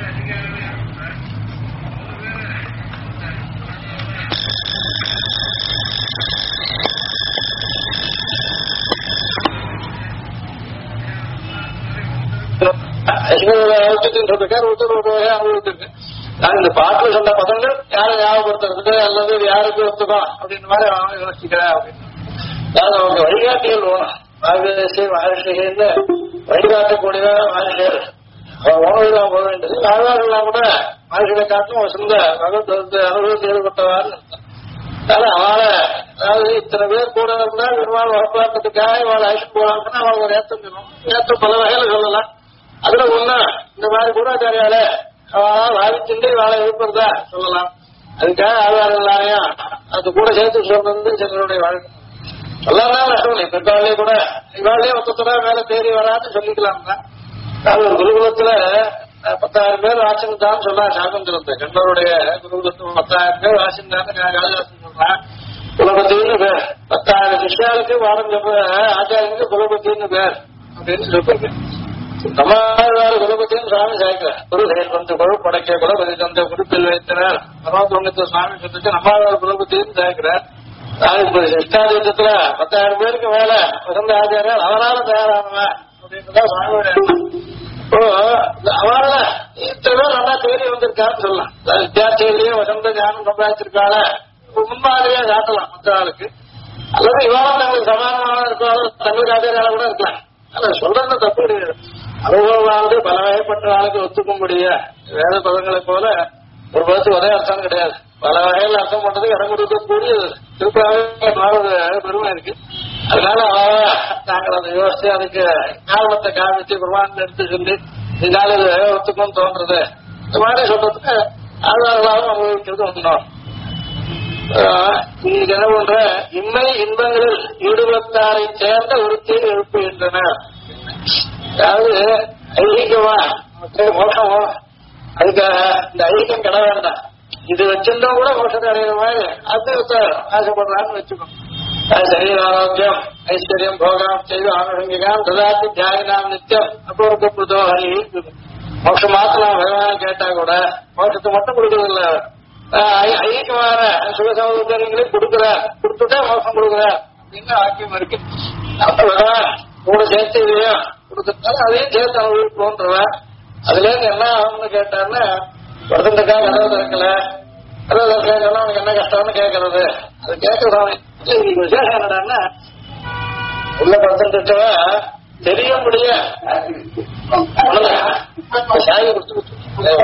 அனுபவிச்சிருக்கு. நான் இந்த பாட்டுல சொன்ன பதங்கள் யாரை ஞாபகப்படுத்துறதுக்கு அல்லது யாருக்கு ஒத்துக்கும் அப்படின்னு மாதிரி யோசிக்கிறேன் அப்படின்னு. அதாவது அவங்க வழிகாட்டிகள் வேணும். மகரிஷி மகரிஷின்னு வழிகாட்டக்கூடிய மகரிஷிகள் உணவுலாம் போக வேண்டியது. ஆழ்வார்கள்லாம் கூட மகர்ஷிகளை காட்டும் சொந்த பகவத் அனுபவத்தில் ஈடுபட்டவாறு. அதனால அவளை அதாவது இத்தனை பேர் கூட இருந்தா பெருமாள் வளர்ப்பாட்டத்துக்காக இவளை அழைச்சிட்டு போறாங்கன்னா அவள் ஒரு ஏற்றம் பல வகையில சொல்லலாம். அதுல ஒண்ணு இந்த மாதிரி குருவாச்சாரியால அவளா வாதிச்சுட்டு இவாளை எழுப்புறதா சொல்லலாம். அதுக்காக ஆழ்வார்கள் எல்லாரையும் அது கூட சேர்த்து சொல்றது செங்களுடைய வாழ்க்கை. எல்லாரும் நஷ்டம் இல்லை. பெற்றாலே கூட இவாளே மொத்தத்தோட மேல தேறி வரான்னு சொல்லிக்கலாம் தான். அது ஒரு குருகுலத்துல 10,000 பேர் வாசிந்தான்னு சொல்றான் சாகுந்தரத்தை. கண்ணருடைய குருகுலத்துல 10,000 பேர் வாசிந்தான்னு காளிதாசன் சொல்றான். குலபத்தின்னு பேர் 10,000 சிஷ்யாளுக்கு பாடம் சொல்ற ஆச்சாரியனுக்கு குலபத்தின்னு பேர் அப்படின்னு சொல்லிருக்கேன். நம்மாழ்வார் குலபத்தின்னு சுவாமி சாய்க்கிறார். குருகையில் வந்து குழு படைக்க குலபதி தந்த குருப்பில் வைத்தனர் பரமத்தொங்கத்தை சுவாமி சொல்லிட்டு நம்மாழ்வார் குலபத்தின்னு சாய்க்கிறார். இஷ்டாதிபத்தியத்துல 10,000 பேருக்கு மேல வசந்த ஆச்சாரியர் அவரால தயாரானவன் அப்படின்றதா சுவாமியோட அவரால இத்தனை பேர் நல்லா தேடி வந்திருக்கான்னு சொல்லலாம். வித்தியார்த்திகளையும் வசந்த ஞானம் சம்பாதிச்சிருக்கால முன்மாதிரியா காட்டலாம் மற்ற ஆளுக்கு. அல்லது இவாளும் தங்களுக்கு சமானமான இருக்காலும் தங்களுக்கு ஆச்சாரியால கூட இருக்கலாம். ஆனா சொல்றது தப்பு கிடையாது. அனுபவமானது பல வகைப்பட்ட ஆளுக்கு ஒத்துக்கும்படிய வேத பதங்களை போல ஒரு பதத்துக்கு ஒரே அர்த்தம் கிடையாது. பல வகையில் அர்த்தம் பண்றதுக்கு இடம் கொடுக்கக்கூடியது திருப்பாவே பெருமை இருக்கு. அதனால நாங்கள் அதை யோசிச்சு அதுக்கு காரணத்தை காமிச்சு குர்பான் எடுத்து சொல்லி இதனால இது ஒத்துக்கும் தோன்றது இந்த மாதிரி சொல்றதுக்கு ஆதாரங்களாகவும் அனுபவிக்கிறது ஒன்றும். இன்னைக்கு என்ன பண்ற இன்மை இன்பங்களில் ஈடுபட்டாரை சேர்ந்த ஒருத்தையும் எழுப்புகின்றனர். அதாவது ஐதீகமா மோசமோ அதுக்காக இந்த ஐதீகம் கிட வேண்டாம். இது வச்சிருந்தா கூட மோசத்தை அடைகிற மாதிரி அது ஆசைப்படுறான்னு வச்சுக்கணும். சரீர ஆரோக்கியம் ஐஸ்வர்யம் போகம் செய்து ஆனுஷங்கிகாம் ததாத்தி தியாகினாம் நித்தியம் அப்போ ஹரி மோட்சம் மாத்தலாம் பகவான கேட்டா கூட மோட்சத்தை மட்டும் கொடுக்கறது இல்ல. ஐக்கியமான சுகசௌகரியங்களே கொடுத்துட்டா மோசம் கொடுக்குற அப்படின்னு ஆக்கியம் இருக்கு. அப்ப பகவான் கூட சேர்த்து இதையும் கொடுத்துட்டாலும் அதையும் சேர்த்து அனுபவிப்போன்றவன் அதுல இருந்து என்ன ஆகும்னு கேட்டாருன்னா வருத்தத்துக்காக கதவு திறக்கல கதவு திறக்கல அவனுக்கு என்ன கஷ்டம்னு கேட்கறது. அது கேட்கறவன் விசேஷம் என்னடான்னா உள்ள படுத்துட்டவ தெரிய முடிய சாய கொடுத்து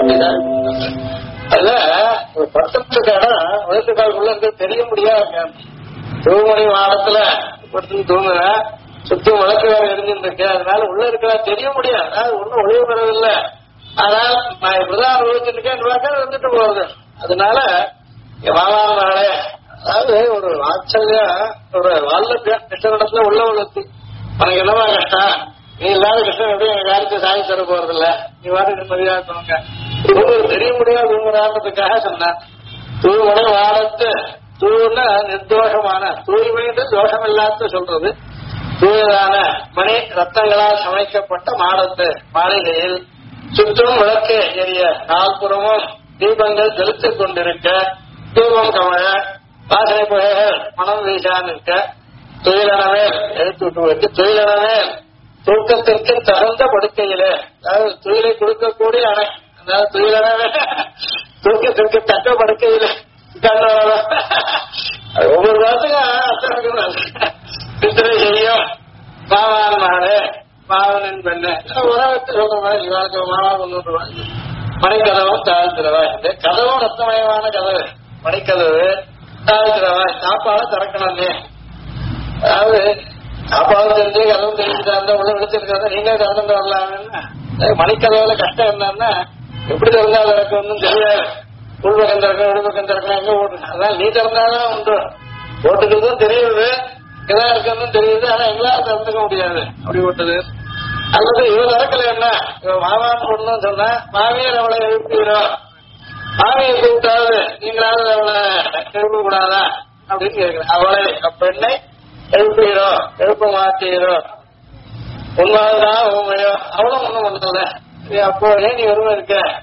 அதுல ஒரு படுத்துட்டு இடம் வயசுக்காலுக்குள்ள இருந்து தெரிய முடியாது. தூமணி வாரத்துல படுத்து தூங்குற சுத்தம் வழக்கு வேற எரிஞ்சிருக்கு. அதனால உள்ள இருக்கிற தெரிய முடியாது. அதாவது ஒன்னும் ஒளிவு பெறவில்லை. ஆனால் நான் இப்படிதான் அனுபவிச்சிருக்கேன் வந்துட்டு போகுது. அதனால வாழாம நாளே அதாவது ஒரு ஆச்சரிய ஒரு வால்லபியம் கிருஷ்ணனிடத்துல உள்ள வளர்த்தி உனக்கு என்னவா கஷ்டம் நீ இல்லாத கிருஷ்ணன் எப்படி எங்க காரியத்தை சாதி தர போறது இல்ல நீ வாரி நிம்மதியா இருக்கவங்க தெரிய முடியாது உண்மைக்காக சொன்னேன். தூய்மனை வாழத்து தூய்ன நிர்தோஷமான தூய்மைன்னு தோஷம் இல்லாத சொல்றது தூயதான மணி ரத்தங்களால் சமைக்கப்பட்ட மாடத்து மாளிகையில் சுற்றும் விளக்கு எரிய நால்புறமும் தீபங்கள் செலுத்திக் கொண்டிருக்க தூபம் கமழ வாசனை புகைகள் மனம் வீசான் இருக்க துயிலனவே எழுத்து விட்டு வைத்து துயிலனவே தூக்கத்திற்கு தகுந்த படுக்கையிலே அதாவது துயிலை கொடுக்கக்கூடிய அணை அதாவது துயிலனவே தூக்கத்திற்கு தக்க படுக்கையிலே ஒவ்வொரு வாரத்துக்கும் அர்த்தம் சித்திரை செய்யும் மாவான் மாடு மாவனின் பெண்ணு உறவத்து சொல்ற மாதிரி இவாளுக்கு மாவா கொண்டு மணிக்கதவும் தாழ்த்திரவாய் இந்த கதவும் ரத்தமயமான கதவு மணிக்கதவு தாழ்த்திரவாய் சாப்பாடு திறக்கணும். அதாவது சாப்பாடு தெரிஞ்சு கதவும் தெரிஞ்சுட்டா இருந்தா உள்ள விழிச்சிருக்கா நீங்களே திறந்து வரலாம்னா மணிக்கதவுல கஷ்டம் என்னன்னா எப்படி திறந்தா திறக்கணும் தெரியாது. உள்பக்கம் திறக்கணும் விடுபக்கம் திறக்கணும் எங்க ஓட்டு அதனால நீ திறந்தாதான் உண்டு ஓட்டுக்கிறதும் தெரியுது எதா இருக்கணும் தெரியுது. ஆனா எங்களால் திறந்துக்க முடியாது அப்படி ஓட்டுது. அல்லது இவ திறக்கல என்ன இவ மாமான்னு ஒண்ணு சொன்னா மாமியார் அவளை எழுப்பிடுறோம் மாமியை கூப்பிட்டாவது நீங்களாவது அவளை எழுப்ப கூடாதா அப்படின்னு கேட்கிறேன். அவளை பெண்ணை எழுப்பிடுறோம் எழுப்ப மாட்டீரோ உண்மைதான் உண்மையோ அவளும் ஒண்ணும் பண்றத அப்போ ஏன் நீ வருவ இருக்க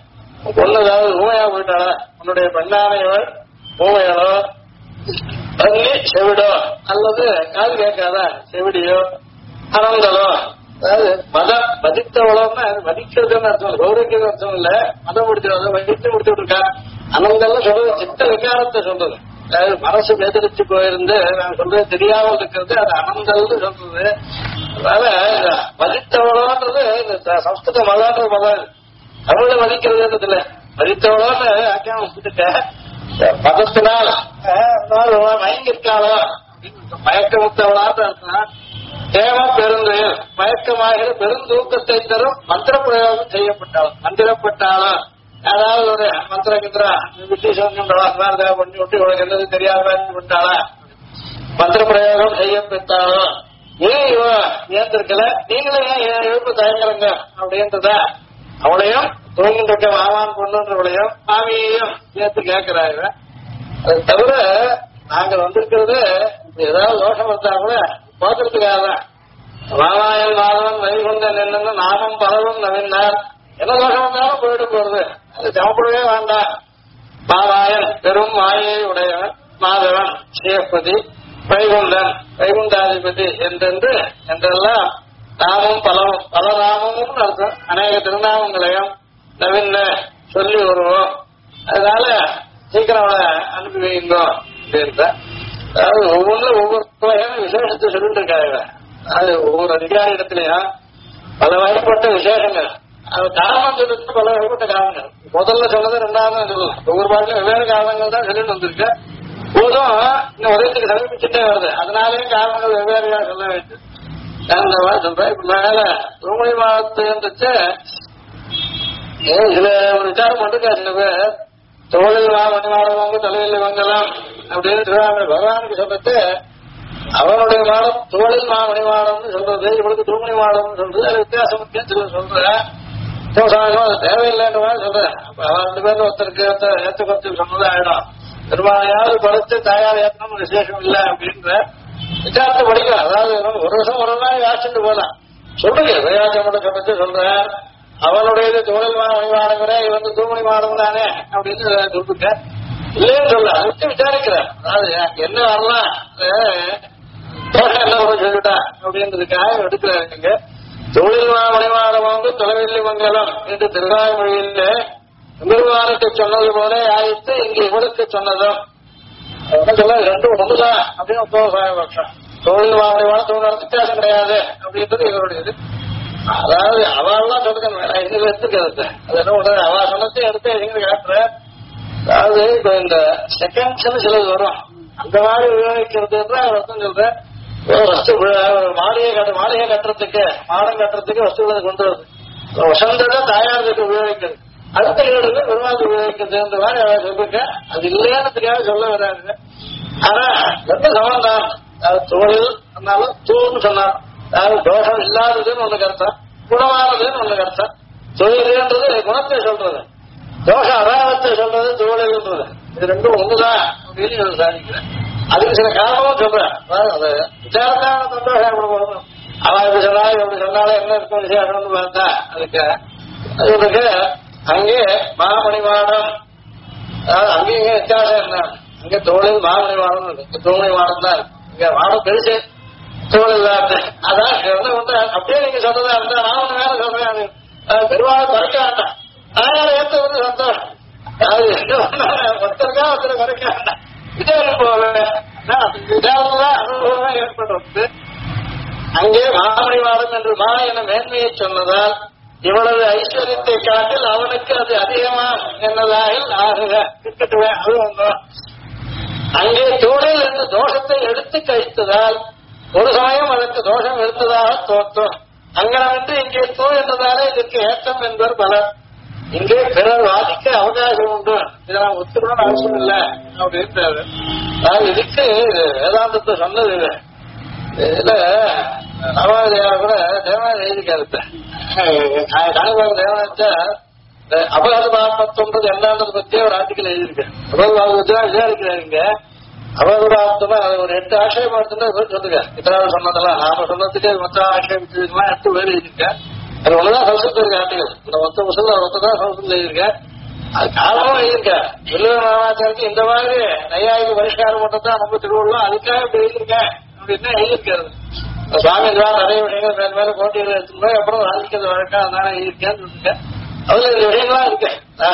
பொண்ணு ஏதாவது ஊமையா போயிட்டாளா, உன்னுடைய பெண்ணானையவள் ஊமையாளோ அன்னி செவிடோ அல்லது காது கேட்காதா செவிடியோ அனந்தலோ, அதாவது மதித்தவளோன்னா மதிக்கிறதுன்னு அர்த்தம், கௌரவிக்கிறது அர்த்தம் இல்ல, மதம் முடிச்சவளோ வகித்து முடிச்சுட்டு இருக்கா. அனந்தெல்லாம் சொல்றது சித்த விகாரத்தை சொல்றது, அதாவது மனசு எதிர்த்து போயிருந்து நான் சொல்றது தெரியாமல் இருக்கிறது அது அனந்தல்னு சொல்றது. அதனால இந்த மதித்தவளோன்றது இந்த சம்ஸ்கிருத மதான்ற மதம், தமிழை மதிக்கிறது இல்ல, மதித்தவளோன்னு ஆக்கியம் வச்சுட்டு மதத்தினால் மயங்கிருக்காளோ மயக்கமுத்தவளான்னு அர்த்தம். தேவ பெருந்தொழில் மயக்கமாகிற பெருந்தூக்கத்தை தரும் மந்திர பிரயோகம் செய்யப்பட்டாலும் மந்திரப்பட்டாலும், அதாவது ஒரு மந்திர கிந்திரா பண்ணி விட்டு இவனுக்கு என்னது தெரியாம விட்டாளா மந்திர பிரயோகம் செய்யப்பட்டாலும் ஏன் இவ ஏந்திருக்கல, நீங்களும் ஏன் எழுப்பு தயங்குறங்க அப்படின்றத அவளையும் தூங்கிட்டு இருக்க மாமான் பொண்ணுன்றவளையும் மாமியையும் சேர்த்து கேட்கிறாங்க. அது தவிர நாங்கள் வந்திருக்கிறது ஏதாவது தோஷம் வந்தா கூட போக்குறதுக்காக தான். மாமாயன் மாதவன் வைகுண்டன் என்னன்னு நாமம் பலவும் நவீனார், என்ன தோஷம் வந்தாலும் போயிட்டு போறது, அது சமப்படவே வேண்டாம். மாமாயன் பெரும் மாயை உடையவன், மாதவன் ஸ்ரீபதி, வைகுண்டன் வைகுண்டாதிபதி என்றெல்லாம் நாமும் பலவும் பல நாமமும் அர்த்தம், அநேக திருநாமங்களையும் நவீன சொல்லி வருவோம். அதனால சீக்கிரம் அவளை அனுப்பி வைங்கோ அப்படின்ற, அதாவது ஒவ்வொன்றும் ஒவ்வொரு வகையான விசேஷத்தை சொல்லிட்டு இருக்காங்க. அது ஒவ்வொரு அதிகாரி இடத்துலயும் பல வகைப்பட்ட விசேஷங்கள், அது காரணம் சொல்லிட்டு பல வகைப்பட்ட காரணங்கள். முதல்ல சொன்னது ரெண்டாவது சொல்லலாம், ஒவ்வொரு பாட்டிலும் வெவ்வேறு காரணங்கள் தான் சொல்லிட்டு வந்திருக்கு. போதும் இன்னும் உதயத்துக்கு சமீபிச்சுட்டே வருது, அதனாலேயும் காரணங்கள் வெவ்வேறு சொல்ல வேண்டும். அந்த மாதிரி சொல்றேன். இப்ப மேல தூமொழி மாதத்தை இருந்துச்சு சில ஒரு விசாரம் பண்ணிருக்கா சில பேர், தோழில் மணிமாடவங்க தலையில் வங்கலாம் அப்படின்னு பகவானுக்கு சொல்றது. அவனுடைய மாடம் தோழில் மணிமாடம்னு சொல்றது, இவளுக்கு தூமணி மாடம்னு சொல்றது, அது வித்தியாசம் சில சொல்றேன். அது தேவையில்லைன்ற மாதிரி சொல்றேன். அவன் 2 பேரும் ஒருத்தருக்கு ஏற்ற குறைச்சு சொன்னது ஆயிடும். பெருமாளையாவது குறைச்சு தாயார் ஏற்றணும் விசேஷம் இல்லை அப்படின்ற விசாரத்தை படிக்கலாம். அதாவது ஒரு வருஷம் ஒரு நாள் யாச்சிட்டு போலாம் சொல்றீங்க. வேயாச்சமட்ட சொல்றது சொல்றேன், அவனுடையது தோழல் மணிமாடங்கிற இவன் தூமணி மாடம் தானே அப்படின்னு சொல்லிருக்க. இல்லைன்னு சொல்ல அதுக்கு விசாரிக்கிறேன். அதாவது என்ன வரலாம் தோஷம் என்ன சொல்லிட்டா அப்படின்றதுக்காக எடுக்கிறாங்க. தொழில் மணிமாடம் வந்து தொலைவில்லி மங்கலம் என்று திருநாய்மொழியில பெருமானுக்கு சொன்னது போல ஆயிட்டு இங்கு இவளுக்கு சொன்னதும் சொல்ல ரெண்டும் ஒண்ணுதான் அப்படின்னு பட்சம். தொழில் மணிமாடம் தொழில் வித்தியாசம் கிடையாது அப்படின்றது இவருடையது. அதாவது அவெல்லாம் சொல்லுங்க எங்க எடுத்துக்கிறது, அது என்ன உடனே அவ சொன்னதையும் எடுத்து எங்க காட்டுற. அதாவது இப்ப இந்த செகண்ட்ஸ் சிலது வரும், அந்த மாதிரி உபயோகிக்கிறது அர்த்தம் சொல்றேன். மாளிகை கட்டுறதுக்கு மாடம் கட்டுறதுக்கு வசதிகளை கொண்டு வருது, வசந்ததை தாயாருக்கு உபயோகிக்கிறது, அடுத்த வீடுல பெருமாள் உபயோகிக்கிறது மாதிரி அவன் சொல்லிருக்க. அது இல்லையானதுக்காக சொல்ல வராங்க. ஆனா ரொம்ப சமந்தான். அது தொழில் சொன்னாலும் தூன்னு சொன்னாலும், அதாவது தோஷம் இல்லாததுன்னு ஒண்ணு கருத்தம், குணமானதுன்னு ஒண்ணு கருத்தம். தொழில்ன்றது குணத்தை சொல்றது, தோஷம் அபாவத்தை சொல்றது தொழில்ன்றது. இது ரெண்டும் ஒண்ணுதான் அப்படின்னு சாதிக்கிறேன். அதுக்கு சில காரணமும் சொல்றேன். அது விசாரத்தான சந்தோஷம் கொடுக்கணும். அவன் இப்படி சொன்னா இப்படி சொன்னாலும் என்ன இருக்கும் விசேஷம்னு பார்த்தா அதுக்கு அங்கே மாமணிமாடம், அதாவது அங்கேயும் வித்தியாசம் என்ன, அங்க தோழில் மாமணிமாடம் இருக்கு, தூமணி மாடம் தான் இருக்கு. இங்க மாடம் பெருசு தோழில் அதான் அப்படியே நீங்க சொல்றதா இருந்தா நான் ஒண்ணு வேற சொல்றேன். பெருமாள் குறைக்க வேண்டாம், அதனால ஏற்ற வந்து சந்தோஷம். அது ஒருத்தருக்கா ஒருத்தர் குறைக்க வேண்டாம். அனுபவம் ஏற்பட்டு அங்கே மாமணிவாரம் என்று மா என மேன்மையை சொன்னதால் இவளது ஐஸ்வர்யத்தை காட்டில் அவனுக்கு அது அதிகமா என்னதாக ஆகுக இருக்கட்டுவேன். அது ஒன்றும் அங்கே தோழில் என்று தோஷத்தை எடுத்து கழித்ததால் ஒரு சமயம் அதற்கு தோஷம் எடுத்ததாக தோற்றும். அங்கனவென்று இங்கே தூ என்றதாலே இதற்கு ஏற்றம் என்பவர் பலர். இங்கே பிறர் வாதிக்க அவகாசம் உண்டு, இதை நான் ஒத்துக்கணும்னு அவசியம் இல்லை அப்படின்றாரு. இதுக்கு வேதாந்தத்தை சொன்னது இதுல நவாதேவா கூட தேவநாத எழுதிக்காரு. காணிபாக தேவநாச்சா அபகாத பாபத்தொன்றது என்னன்றது பத்தியே ஒரு ஆர்டிக்கல் எழுதியிருக்கேன். அபகாதத்தான் விசாரிக்கிறாருங்க. அபகாதமா ஒரு 8 ஆட்சேபம் எடுத்துட்டு சொல்லுங்க. இத்தனாவது சொன்னதெல்லாம் நாம சொன்னதுக்கு மொத்தம் ஆட்சேபிச்சதுக்கெல்லாம் 8 பேர் எழுதியிருக்கேன். அது ஒண்ணுதான் சம்ஸ்கிருத இருக்கு ஆர்டிகல். இந்த மொத்த முசல்ல ஒருத்தான் சம்ஸ்கிருதம் எழுதியிருக்கேன். அது காரணமும் எழுதியிருக்கேன். வில்லுவனாச்சாருக்கு இந்த மாதிரி நையாயிக்கு பரிஷ்காரம் மட்டும்தான் ரொம்ப திருவள்ளுவம் அதுக்காக இப்படி எழுதியிருக்கேன் அப்படின்னு எழுதியிருக்காரு. சுவாமி தான் நிறைய விஷயங்கள் மேல மேல போட்டியில் எடுத்துருந்தோம். அப்புறம் வாசிக்கிறது வழக்கம் அதனால எழுதியிருக்கேன்னு சொல்லியிருக்கேன். அதுல இந்த விஷயங்கள்லாம் இருக்கு.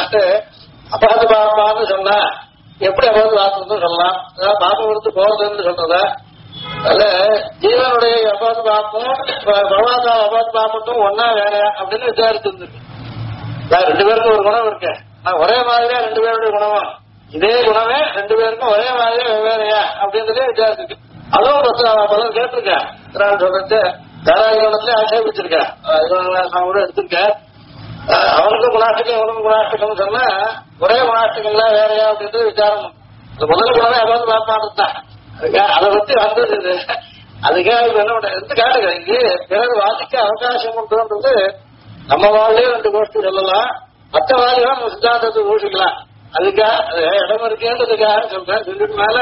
அபகத பாப்பான்னு சொன்னா எப்படி அபகத பாப்பம்னு சொல்லலாம், அதாவது பாப்பம் கொடுத்து போறதுன்னு சொல்றதா, அதுல ஜீவனுடைய அபகத பாப்பம் பகவான் அபகத பாப்பத்தும் ஒன்னா வேறையா அப்படின்னு விசாரிச்சு இருந்திருக்கு. ரெண்டு பேருக்கும் ஒரு குணம் இருக்கு. ஒரே மாதிரியா ரெண்டு பேருடைய குணமும் இதே குணமே ரெண்டு பேருக்கும் ஒரே மாதிரியா வெவ்வேறையா அப்படின்றதே விசாரிச்சிருக்கு. அதுவும் பலர் கேட்டிருக்கேன். சொல்லிட்டு தாராகிரணத்துல ஆட்சேபிச்சிருக்கேன். கூட எடுத்திருக்கேன். அவனுக்கும் குணாஷ்டகம் இவனுக்கும் குணாஷ்டகம் சொன்னா ஒரே குணாஷ்டகங்களா வேறையா அப்படின்றது விசாரம். முதல் குணமே அதாவது பாப்பான்தான். அதை பத்தி வந்தது இது. அதுக்காக என்ன பண்ண எடுத்து காட்டுங்க. இங்கே பிறகு வாசிக்க அவகாசம் உண்டுன்றது நம்ம வாழ்லயே ரெண்டு கோஷ்டி சொல்லலாம், மற்ற வாழ்லாம் நம்ம சித்தாந்தத்தை ஊசிக்கலாம். அதுக்காக அது இடம் இருக்கேன்றதுக்காக சொல்றேன். சொல்லிட்டுனால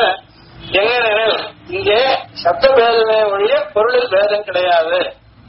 இங்கே சப்த பேதமே ஒழிய பொருளில் பேதம் கிடையாது.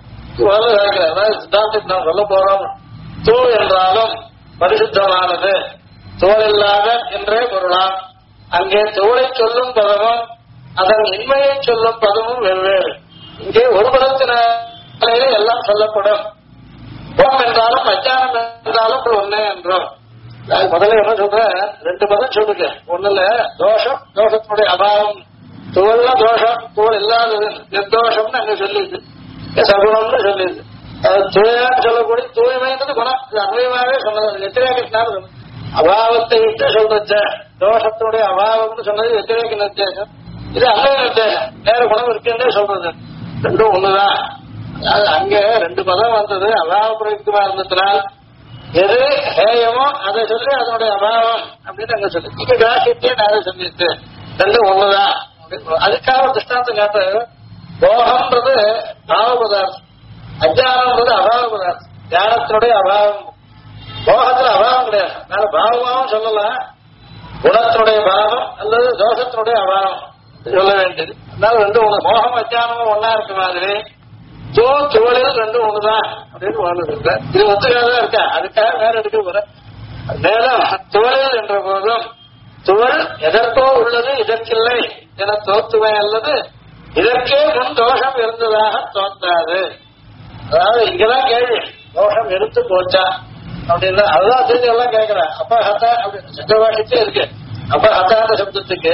அதாவது சித்தாந்தத்தை நாம் சொல்ல போறோம். தூ என்றாலும் பரிசுத்தமானது, தோல் இல்லாத என்றே பொருளாம். அங்கே தோலை சொல்லும் பதமும் அதன் இன்மையை சொல்லும் பதமும் வெவ்வேறு. இங்கே ஒரு பதத்தினாலேயே எல்லாம் சொல்லப்படும். கோம் என்றாலும் அச்சானம் என்றாலும் ஒன்னே என்றோம். முதல்ல என்ன சொல்ற, ரெண்டு பதம் சொல்லுங்க. ஒண்ணுல தோஷம், தோஷத்தினுடைய அபாவம். தோல்ல தோஷம், தோல் இல்லாதது நிர்தோஷம்னு அங்க சொல்லிது, சகுணம்னு சொல்லிது. தூயான்னு சொல்லக்கூடிய தூய்மைன்றது குணம். இது அன்வயமாவே சொன்னது. வெத்திரேகத்தினால சொன்னது. அபாவத்தை விட்டு சொல்றச்ச தோஷத்தினுடைய அபாவம்னு சொன்னது வெத்திரேக நிர்தேசம். இது அன்வய நிர்தேசம். வேற குணம் இருக்குன்னே சொல்றது. ரெண்டும் ஒண்ணுதான். அங்க ரெண்டு பதம் வந்தது. அபாவ பிரயுக்தமா இருந்ததுனால் எது ஹேயமோ அதை சொல்லி அதனுடைய அபாவம் அப்படின்னு அங்க சொல்லி இங்க கிராசிட்டே நான் சொல்லிட்டு ரெண்டும் ஒண்ணுதான். அதுக்காக திருஷ்டாந்தம் காட்ட, போகம்ன்றது பாவ பதார்த்தம், அஜானம்ன்றது அபாவ பதார்த்தம். ஞானத்தினுடைய அபாவம். போகத்துல அபாவம் கிடையாது. அதனால பாவமாவும் சொல்லலாம், குணத்தினுடைய பாவம் அல்லது தோஷத்தினுடைய அபாவம் சொல்ல வேண்டியது. அதனால ரெண்டும் ஒண்ணு. மோகம் அஜானமும் ஒன்னா இருக்க மாதிரி துவளில் ரெண்டும் ஒண்ணுதான் அப்படின்னு வாழ்ந்து இருக்க. இது ஒத்துக்காதான் இருக்கா. அதுக்காக வேற எடுக்க போற. மேலும் துவளில் என்ற போதும் துவள் எதற்கோ உள்ளது இதற்கில்லை என தோத்துவை அல்லது இதற்கே முன் தோஷம் இருந்ததாக தோன்றாது. அதாவது இங்கதான் கேள்வி, தோஷம் எடுத்து போச்சா அப்படின்னா அதுதான் தெரிஞ்சு எல்லாம் கேட்கிறேன். அப்ப ஹத்தா அப்படின்னு சக்கரவாஷிட்டே இருக்கு. அப்ப ஹத்தான சப்தத்துக்கு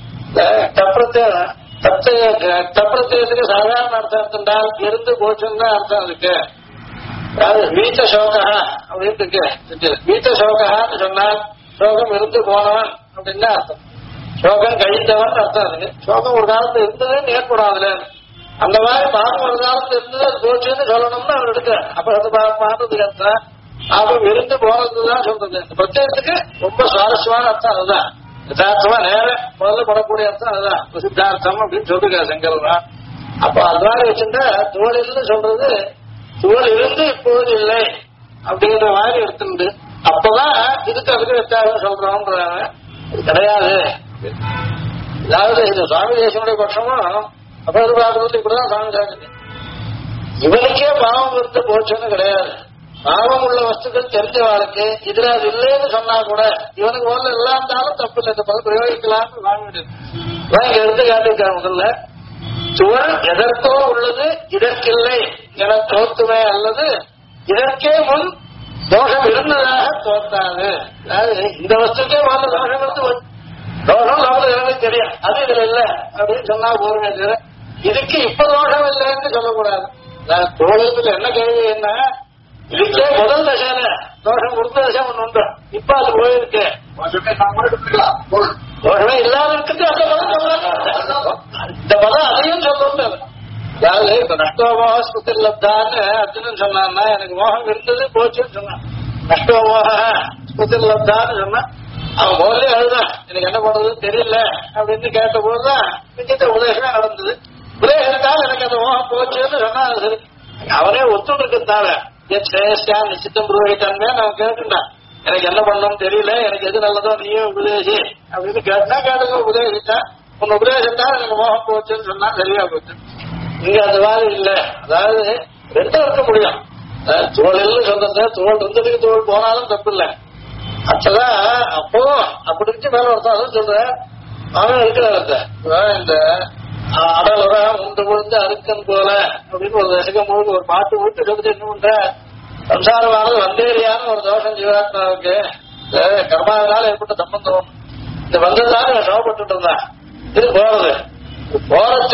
தப்பிரத்தியத்துக்கு சாதாரண அர்த்தம் இருந்தால் இருந்து போச்சுன்னு தான் அர்த்தம் இருக்கு. அதாவது வீட்ட சோகா அப்படின்னு இருக்கு. வீட்ட சோகான்னு சொன்னால் சோகம் இருந்து போனவன் அப்படின்னு அர்த்தம். சோகம் கழித்தவன் அர்த்தம் இருக்கு. சோகம் ஒரு காலத்துல இருந்ததுன்னு ஏற்படாதுல. அந்த மாதிரி பாவம் ஒரு காலத்துல இருந்தது அது போச்சுன்னு சொல்லணும்னு அவர் எடுக்க. அப்ப அது பாடுறதுக்கு அர்த்தம் பாவம் இருந்து போனதுதான் சொல்றது. இந்த பிரத்யேகத்துக்கு ரொம்ப சுவாரஸ்யமான அர்த்தம் அதுதான். யதார்த்தமா நேர முதல்ல படக்கூடிய அர்த்தம் அதுதான் சித்தார்த்தம் அப்படின்னு சொல்லுங்க சங்கரன். அப்ப அது மாதிரி வச்சுட்டா தோழில்னு சொல்றது தோல் இருந்து இப்போது இல்லை அப்படிங்கிற மாதிரி எடுத்துட்டு அப்பதான் இதுக்கு அதுக்கு வித்தியாசம் சொல்றோம்ன்றாங்க. இது கிடையாது. அதாவது இந்த சுவாமி தேசனுடைய பட்சமும் அப்படி பார்க்கறது இப்படிதான் சுவாமி சாமி இவனுக்கே பாவம் இருந்து போச்சுன்னு கிடையாது. பாவம் உள்ள வஸ்துக்கள் தெரிஞ்ச வாழ்க்கை இதுல அது இல்லைன்னு சொன்னா கூட இவனுக்கு முதல்ல எல்லாம் இருந்தாலும் தப்பு இல்லை. இந்த பதம் பிரயோகிக்கலாம்னு வாங்கிடுது. இங்க எடுத்து காட்டிருக்காரு. முதல்ல சுவர் எதற்கோ உள்ளது இதற்கில்லை என தோத்துவே அல்லது இதற்கே முன் தோஷம் இருந்ததாக தோற்றாது. அதாவது இந்த வஸ்துக்கே முதல்ல தோஷம் இருந்து தோஷம் நம்மளுக்கு எனக்கு தெரியும் அது இதுல இல்ல அப்படின்னு சொன்னா போருமே தவிர இதுக்கு இப்ப தோஷம் இல்லைன்னு சொல்லக்கூடாது. தோழத்துல என்ன கேள்வி என்ன, இதுக்கே முதல் தசையில தோஷம் கொடுத்த தசை ஒண்ணு உண்டு. இப்ப அது போயிருக்கு. தோஷமே இல்லாத இருக்குது. அந்த பதம் சொல்றாங்க. இந்த பதம் அதையும் சொல்லுண்டு. அதாவது இப்ப நஷ்டோமோக ஸ்புத்தில் லப்தான்னு அர்ஜுனன் சொன்னான்னா எனக்கு மோகம் இருந்தது போச்சுன்னு சொன்னான். நஷ்டோமோக ஸ்புத்தில் லப்தான்னு சொன்னா அவன் முதல்ல அழுதான் எனக்கு என்ன பண்றதுன்னு தெரியல அப்படின்னு கேட்ட போதுதான் நிச்சயத்த உபதேசமே நடந்தது. உபதேசத்தால் எனக்கு அந்த மோகம் போச்சுன்னு சொன்னா சரி அவனே ஒத்துட்டு இருக்கிறதால நிச்சயம் புரோகிட்டான்னு நான் கேட்டுட்டான். எனக்கு என்ன பண்ணணும்னு தெரியல, எனக்கு எது நல்லதோ நீயே உபதேசி அப்படின்னு கேட்டா கேட்டுங்க உபதேசிட்டா உன் உபதேசத்தால் எனக்கு மோகம் போச்சுன்னு சொன்னா சரியா போச்சு. இங்க அந்த மாதிரி இல்ல. அதாவது ரெண்டும் இருக்க முடியும். தோல் சொல்றது தோல் இருந்ததுக்கு தோல் போனாலும் தப்பு இல்லை. அப்பதான் அப்போ அப்படி இருந்துச்சு மேல ஒருத்தன் அதுவும் சொல்றேன் அவன் இருக்கிறார் இந்த அடலுறா உண்டு விழுந்து அறுக்கன் போல அப்படின்னு ஒரு தசகம் முழுக்க ஒரு பாட்டு விட்டு சொல்லிட்டு என்ன பண்ற சம்சாரமானது வந்தேரியான ஒரு தோஷம் ஜீவாத்மாவுக்கு கர்மாவினால ஏற்பட்ட சம்பந்தம் இது வந்ததுனால சிரமப்பட்டு இருந்தான் இது போறது போறச்ச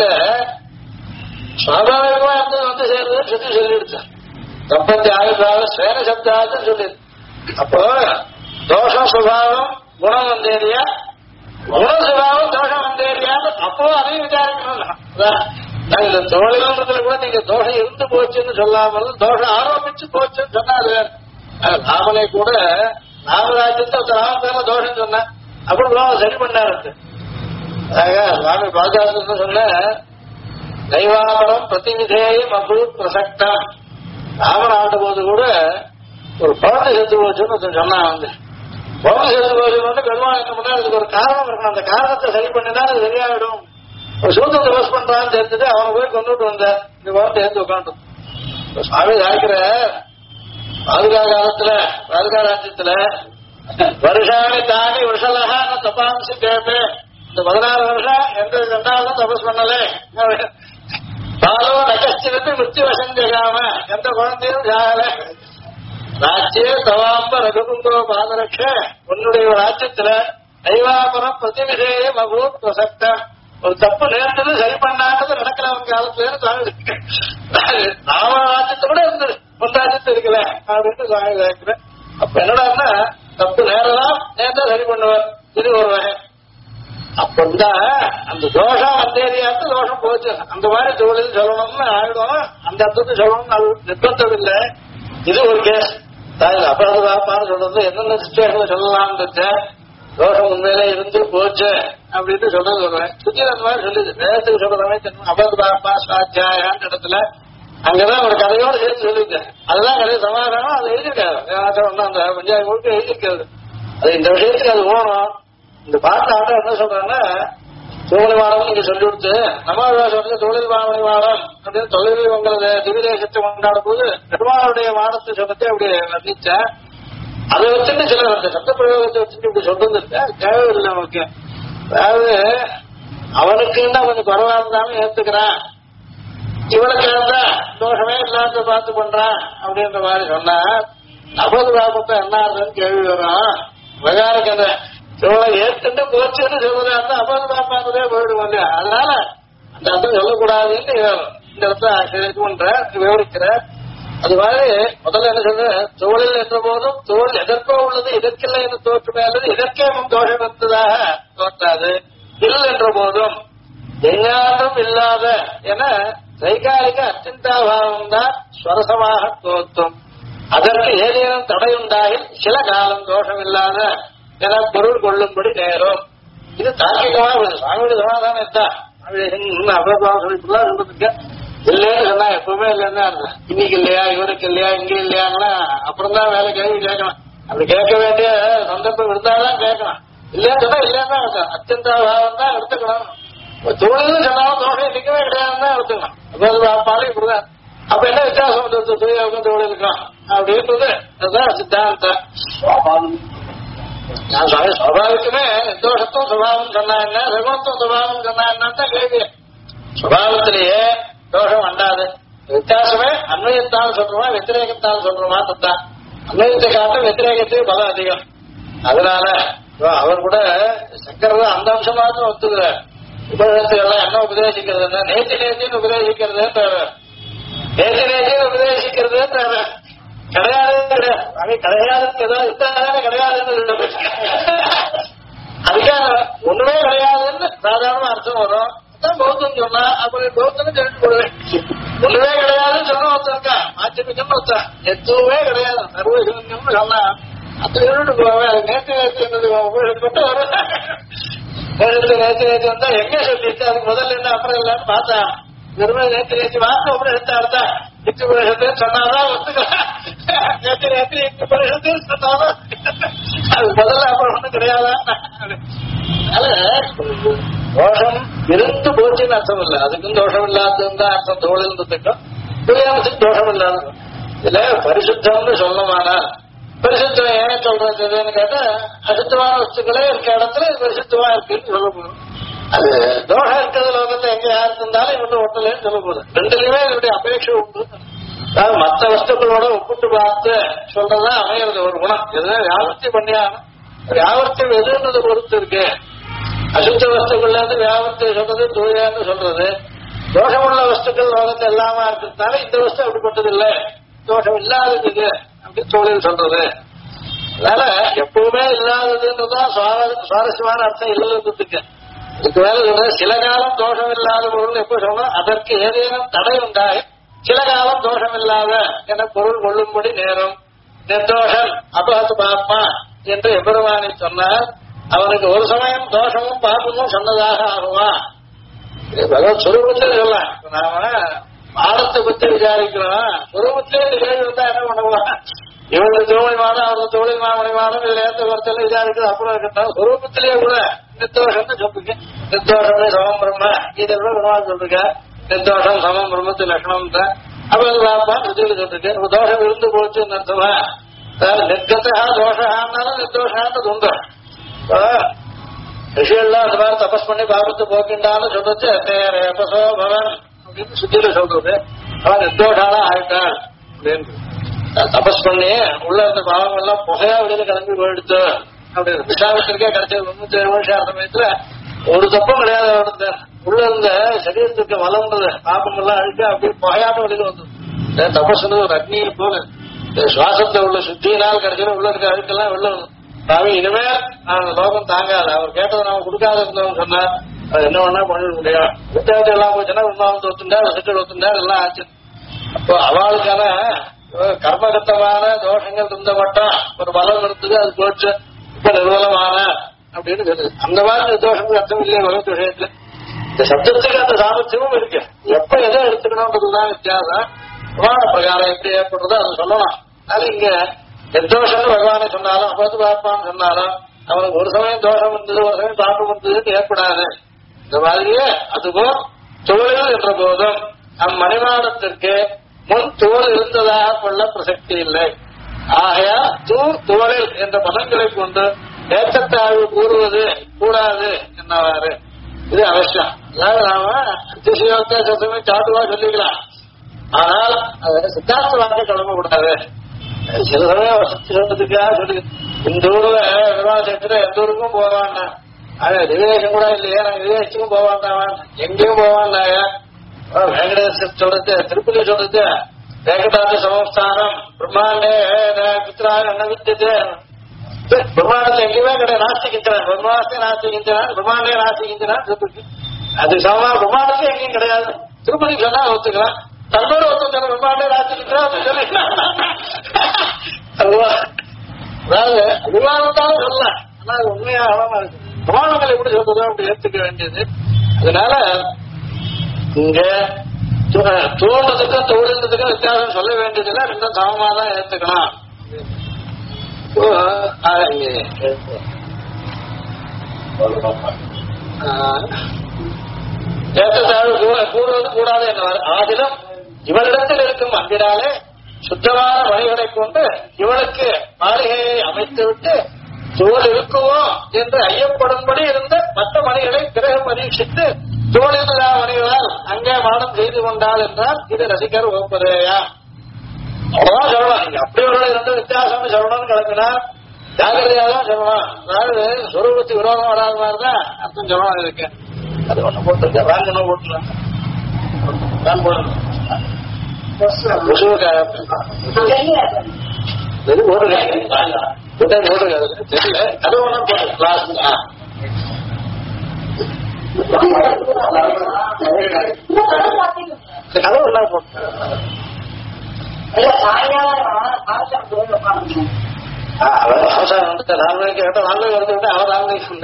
சுவாபாவிகமா இருந்தது வந்து சேர்ந்தது சுத்தி சொல்லிடுச்சு தம்பத்தி ஆயுர்வாத ஸ்வேன சப்தாதுன்னு சொல்லிடு அப்போ தோஷம் சுபாவம் குணம் வந்தேரியா குண சுபாவம் தோஷம் வந்தேரியான்னு அப்போ அதையும் விசாரிக்கணும் இந்த தோழில்ன்றதுல கூட நீங்க தோஷம் இருந்து போச்சுன்னு சொல்லாமல் தோஷம் ஆரோபிச்சு போச்சுன்னு சொன்னாரு ராமனை கூட ராமராஜ்யத்தை ராம பேர்ல தோஷம் சொன்னேன் அப்புறம் சரி பண்ணாரு சுவாமி பாஜாசன் சொன்ன தெய்வாபரம் பிரதிவிதேயம் அபூத் பிரசக்தம் ராமன் ஆண்ட போது கூட ஒரு குழந்தை செத்து போச்சுன்னு சொன்னான் வந்து குழந்தை செத்து போச்சு பெருமாள் என்ன பண்ணா அதுக்கு ஒரு காரணம் இருக்கணும் அந்த காரணத்தை சரி பண்ணினா அது சரியாயிடும் ஒரு சூத்திரத்தை ரோஸ் பண்றான்னு தெரிஞ்சுட்டு அவனை போய் கொண்டுட்டு வந்தேன் இந்த குழந்தை எடுத்து உட்காந்து சுவாமி தாக்கிற பாதுகா காலத்துல பாதுகா ராஜ்யத்துல வருஷாணி தானி வருஷலகா தபாம்சி கேப்பே இந்த 16 வருஷம் எந்த ரெண்டாவது தபஸ் பண்ணலே பாலோ நகஸ்திருந்து மிருத்தி வசம் ஜெகாம எந்த குழந்தையும் ஜாகல ராஜ்யே தவாம்ப ரகுகுந்தோ பாதரட்ச உன்னுடைய ராஜ்யத்துல தெய்வாபரம் பிரதிவிதேயம் அபூத் பிரசக்தம் ஒரு தப்பு நேர்ந்தது சரி பண்ணாட்டது நடக்கிறவன் காலத்துல நாம ராஜ்யத்தை கூட இருந்தது பொண்டாஜ்யத்தை இருக்கல அப்படின்னு சுவாமி கேட்கிறேன் அப்ப என்னடான்னா தப்பு நேரலாம் நேர்ந்தா சரி பண்ணுவார் இது ஒரு வகை அப்ப அந்த தோஷம் வந்தேரியாத்து தோஷம் போச்சு அந்த மாதிரி தொழில் சொல்லணும்னு ஆயிடும் அந்த அர்த்தத்தை சொல்லணும்னு அது நிர்பந்தம் இல்லை இது ஒரு கேஸ் அபராத பாப்பான்னு சொல்றது என்னென்ன சிச்சுவேஷன்ல சொல்லலாம்னு தோஷம் உண்மையிலே இருந்து போச்சு அப்படின்னு சொல்றது சொல்றேன் சுத்தி அந்த மாதிரி சொல்லுது நேரத்துக்கு சொல்றவே அபராத பாப்பா சுவாத்தியாயான்னு இடத்துல அங்கதான் ஒரு கதையோடு சேர்த்து சொல்லியிருக்கேன் அதுதான் கதை சமாதானம் அதை எழுதியிருக்காரு அந்த பஞ்சாயத்து முழுக்க எழுதியிருக்காரு அது இந்த விஷயத்துக்கு அது போகணும் இந்த பாட்டு ஆட்டம் என்ன சொல்றாங்கன்னா தோழி வாரம் நீங்க சொல்லி கொடுத்து நம்ம தொழில் வாமணி வாரம் அப்படின்னு தொழில் உங்களது திவிதேசத்தை கொண்டாடும் போது பெருமாளுடைய வாரத்தை சொன்னதே அப்படி வர்ணிச்சேன் அதை வச்சுட்டு சிலர் அந்த சட்ட பிரயோகத்தை வச்சுட்டு இப்படி சொல்றது தேவையில்லை நமக்கு அதாவது அவனுக்குன்னா கொஞ்சம் குறவா இருந்தாலும் ஏத்துக்கிறான் இவனுக்கு இருந்தா தோஷமே இல்லாத பார்த்து பண்றான் அப்படின்ற மாதிரி சொன்னா அபோது பாபத்தை என்ன ஆகுதுன்னு கேள்வி வரும் விகாருக்கு அந்த இவனை ஏத்துட்டு போச்சுன்னு சொல்றதா இருந்தா அபோது பாப்பாங்கதே போயிடுவோம் இல்லையா அதனால அந்த அர்த்தம் சொல்லக்கூடாதுன்னு இந்த இடத்துல இது பண்ற விவரிக்கிற அது மாதிரி முதல்ல என்ன சொல்ற தோழில் என்ற போதும் தோல் எதற்கோ உள்ளது இதற்கில்லை என்று தோற்றுமே அல்லது இதற்கே முன் தோஷம் இருந்ததாக தோற்றாது இல் என்ற போதும் எஞ்ஞானம் இல்லாத என தைகாலிக அச்சிந்தாபாவம் தான் ஸ்வரசமாக தோற்றும் அதற்கு ஏதேனும் தடையுண்டாகில் சில காலம் தோஷம் இல்லாத என பொருள் கொள்ளும்படி நேரும் இது தார்க்கிகமாக சுவாமியோட சமாதானம் இருந்தான் அபராதம் சொல்லிட்டுலாம் சொல்றதுக்கு இல்லைன்னு சொன்னா எப்பவுமே இல்லைன்னா இன்னைக்கு இல்லையா இவருக்கு இல்லையா இங்க இல்லையாங்கன்னா அப்புறம் தான் வேலை கேள்வி கேட்கணும் அப்படி கேட்க வேண்டிய சந்தர்ப்பம் இருந்தால்தான் கேட்கணும் இல்லைன்னு சொன்னா இல்லைன்னா அத்தியந்தாபாவம் தான் எடுத்துக்கணும் தொழில் சொன்னாலும் தோஷம் நிற்கவே கிடையாதுன்னு தான் எடுத்துக்கணும் அதாவது அப்பாலும் இப்படிதான் அப்ப என்ன வித்தியாசம் துரியாவுக்கும் தொழில் இருக்கலாம் அப்படின்றது அதுதான் சித்தாந்தம் நான் சுவாபாவிக்குமே தோஷத்தும் சுபாவம் சொன்னா என்ன ரகுணத்தும் சுபாவம் சொன்னா என்னன்னு தான் கேள்வி சுபாவத்திலேயே தோஷம் வண்டாது வித்தியாசமே அன்வயத்தால் சொல்றோமா வெத்திரேகத்தால் சொல்றோமா தான் அன்வயத்தை காட்டும் வெத்திரேகத்துக்கு பலம் அதிகம் அதனால அவர் கூட சங்கர அந்த அம்சமாக ஒத்துக்கிறார் உபநிஷத்துக்கெல்லாம் என்ன உபதேசிக்கிறதுன்னா நேத்தின்னு உபதேசிக்கிறது நேத்தின்னு உபதேசிக்கிறது கிடையாது கிடையாது ஏதாவது இருந்தாலே கிடையாதுன்னு அதுக்காக ஒண்ணுமே கிடையாதுன்னு சாதாரண அர்த்தம் வரும் பௌத்தம் சொன்னா அப்படி பௌத்தம் தெரிஞ்சு போடுவேன் ஒண்ணுமே கிடையாதுன்னு சொன்ன ஒருத்தருக்கா ஆச்சரியம்னு ஒருத்தன் எதுவுமே கிடையாது சர்வசங்கம்னு சொன்னா அது சொல்லிட்டு போவேன் நேற்று உபயோகப்பட்டு வரும் நேற்று வந்தா எங்க சொல்லிட்டு அதுக்கு முதல்ல என்ன அப்புறம் இல்லன்னு பார்த்தா வெறுமே நேற்று வார்த்தை உபநிஷத்தை அர்த்தா இட்டு உபநிஷத்து சொன்னாதான் ஒத்துக்கலாம் நேற்று இட்டு உபநிஷத்து சொன்னாதான் அது முதல்ல அப்புறம் ஒண்ணும் கிடையாதான் தோஷம் இருந்து போச்சுன்னு அர்த்தம் இல்லை அதுக்கும் தோஷம் இல்லாததுன்னு அர்த்தம் தோழில் இருந்துக்கும் துரியாமத்துக்கு தோஷம் இல்லாத இதுல பரிசுத்தம்னு சொல்லமானா பரிசுத்தம் ஏன் சொல்றதுன்னு கேட்டா அசுத்தமான வஸ்துக்களே இருக்க இடத்துல பரிசுத்தமா இருக்குன்னு சொல்ல போதும். அது தோஷம் இருக்கிறது லோகத்துல எங்க யாருக்கு இருந்தாலும் இவங்க ஒட்டலன்னு சொல்ல போதும். ரெண்டுலயுமே இதனுடைய அபேட்சை உண்டு. அதாவது மற்ற வஸ்துக்களோட ஒப்பிட்டு பார்த்து சொல்றதா அமைகிறது ஒரு குணம். எதுனா வியாபர்த்தி பண்ணியாகணும். வியாபர்த்தி எதுன்றது பொறுத்து இருக்கு. அசுத்த வஸ்துக்கள்ல இருந்து வியாபர்த்தி சொல்றது தூயான்னு சொல்றது. தோஷமுள்ள வஸ்துக்கள் லோகத்தை எல்லாமா இருக்கிறதுனால இந்த வஸ்து அப்படிப்பட்டது இல்லை, தோஷம் இல்லாதது அப்படின்னு தொழில் சொல்றது. அதனால எப்பவுமே இல்லாததுன்றதுதான் சுவாரஸ்யமான அர்த்தம் இல்லதுக்கு. இதுக்கு மேல சொல்ற சில காலம் தோஷம் இல்லாத பொருள் எப்ப சொல்லணும், அதற்கு ஏதேனும் தடை உண்டாய் சில காலம் தோஷம் இல்லாத என பொருள் கொள்ளும்படி நேரம் நிர்தோஷன் அபகத்து பாப்பா என்று எபெருமானை சொன்னார். அவனுக்கு ஒரு சமயம் தோஷமும் பாப்பமும் சொன்னதாக ஆகுமா? பகவத் சுரூபத்தில் சொல்லலாம். நாம பாடத்தை பத்தி விசாரிக்கிறோம், சுரூபத்திலே கேள்வி இருந்தா என்ன பண்ணுவோம்? இவங்களுக்கு தோழிமானம் அவருக்கு தொழில்மானம் இதுல ஏற்ற குறைச்சல விசாரிக்கிறது அப்புறம் இருக்கட்டும். சுரூபத்திலேயே கூட நிர்தோஷம்னு சொல்லுங்க. நிர்தோஷமே சமம் பிரம்ம இதெல்லாம் பெருமாள் சொல்லிருக்க. நிர்தோஷம் சமம் பிரம்மத்து லட்சணம் தான் அப்ப சொல்லிருக்க. தோஷம் இருந்து போச்சுன்னு அர்த்தமா? நிர்கதா தோஷான்னாலும் நிர்தோஷான்றது உண்டு. ரிஷியெல்லாம் அந்த மாதிரி தபஸ் பண்ணி பாபத்தை போக்கின்றான்னு சொல்றது எப்பசோ பவன் அப்படின்னு சுத்தியில சொல்றது. அவன் நிர்தோஷானா ஆயிட்டான் அப்படின்னு தபஸ் பண்ணி உள்ள இருந்த பாவம் எல்லாம் புகையா வெளியில கிளம்பி போயிடுத்து அப்படின்னு. விசாகத்திற்கே கிடைச்சது 97 வருஷம் சமயத்துல ஒரு தப்பும் கிடையாது. அவனுக்கு உள்ள இருந்த சரீரத்துக்கு வளர்ந்தது பாபம் எல்லாம் அழிக்க அப்படியே புகையாம வெளியில வந்தது. தபஸ்ன்றது ஒரு அக்னியை போல சுவாசத்தை உள்ள சுத்தியினால் கிடைச்சது உள்ள இருக்க அழுக்கெல்லாம் வெளில வந்து நாம இனிமே லோகம் தாங்காது. அவர் கேட்டதை நாம கொடுக்காத இருந்தவங்க சொன்னார் அது என்ன வேணா பண்ணிட முடியும். வித்தியாசம் எல்லாம் போச்சுன்னா உண்ணாவது ஒத்துண்டா விசிட்டு ஒத்துண்டா எல்லாம் ஆச்சு. அப்போ அவளுக்கான கர்மகத்தமான தோஷங்கள் இருந்த மட்டும் ஒரு பலம் இருந்தது, அது போச்சு, இப்ப நிர்வலமான அப்படின்னு சொல்லுது. அந்த மாதிரி தோஷங்கள் அர்த்தம் இல்லையே பகவத் விஷயத்துல. இந்த சப்தத்துக்கு அந்த சாமர்த்தியமும் இருக்கு. எப்ப எதை எடுத்துக்கணும்ன்றதுதான் வித்தியாசம். பிரமாண பிரகாரம் எப்படி ஏற்படுறதோ அதை சொல்லலாம். அது இங்க நிர்தோஷம் பகவானை சொன்னாலும் அப்போது பாப்பான்னு சொன்னாலும் அவனுக்கு ஒரு சமயம் தோஷம் இருந்தது ஒரு சமயம் பாப்பம் இருந்தது ஏற்படாது. இந்த மாதிரியே அதுபோல் தொழில் என்ற போதும் அம்மணிமாடத்திற்கு முன் தோல் இருந்ததாக கொள்ள பிரசக்தி இல்லை. ஆகையா துவலில் என்ற பதங்களை கொண்டு ஏற்றத்தாழ்வு கூறுவது கூடாது என்னவாறு இது அவசியம். அதாவது நாம அதிசயோகத்தை சத்தமே சாட்டுவா சொல்லிக்கலாம், ஆனால் சித்தார்த்த வாங்க கிளம்பக்கூடாது. சில சமயம் வசத்துக்காக சொல்லி இந்த ஊர்ல விவாதத்துல எந்த ஊருக்கும் போவான்னா அது விவேகம் கூட இல்லையா, நாங்க விவேகத்துக்கும் போவான்டாவான் எங்கேயும் போவான்னாங்க. வெங்கடேஸ்வர் சொல்றது திருப்பதி சொல்றது வேங்கடாந்த சமஸ்தானம் பிரம்மாண்டே பித்ராக என்ன வித்தியது பிரம்மாண்டத்தை எங்கேயுமே கிடையாது. நாஸ்திக்கின்றான் பிரம்மாண்டத்தை நாஸ்திக்கின்றான் பிரம்மாண்டே நாஸ்திக்கின்றான் திருப்பதி. அது சமமா பிரம்மாண்டத்தை எங்கேயும் கிடையாது. திருப்பதி சொன்னா ஒத்துக்கலாம், தன்னோட ஒத்துக்கிற பிரம்மாண்டே நாஸ்திக்கின்றான் அதாவது அபிமானத்தாலும் சொல்லலாம். ஆனா அது உண்மையா அளமா இருக்கு. பிரமாணங்கள் எப்படி சொல்றதோ அப்படி ஏற்றுக்க வேண்டியது. அதனால இங்க தோன்றதுக்கும் தொழில்றதுக்கும் வித்தியாசம் சொல்ல வேண்டியதுல ரெண்டும் சமமா தான் ஏற்றுக்கணும். ஏற்றத்தாழ்வு கூறுவது கூடாது என்னவாறு ஆதிலும் இவரிடத்தில் இருக்கும் அன்பினாலே சுத்தமான வழிகளை கொண்டு இவளுக்கு மாளிகையை அமைத்துவிட்டு தோல் இருக்குமோ என்று ஐயப்படும்படி இருந்த மற்ற மணிகளை பிறகு பரீட்சித்து தோழில்லா மணிகளால் அங்கே மானம் செய்து கொண்டாள் என்றால் இது ரசிகர் வகுப்பதையா அவ்வளவுதான் சொல்லலாம். நீங்க அப்படி ஒரு ரெண்டு வித்தியாசம் சொல்லணும்னு கிளம்பினா ஜாகிரதையா தான் சொல்லலாம். அதாவது சொரூபத்துக்கு விரோதம் வராத மாதிரிதான் அர்த்தம் சொல்லலாம். இருக்கு அது ஒண்ணு போட்டிருக்க வேன் ஒண்ணு போட்டுலாம் வேன் போடணும் தெரியல அது ஒண்ணு போட்டு கிளாஸ் கதை ஒண்ணா போட்டு அவசாரம் வந்து 4 மணிக்கு கேட்ட 4 மணிக்கு வந்து விட்டு அவர் 4 மணிக்கு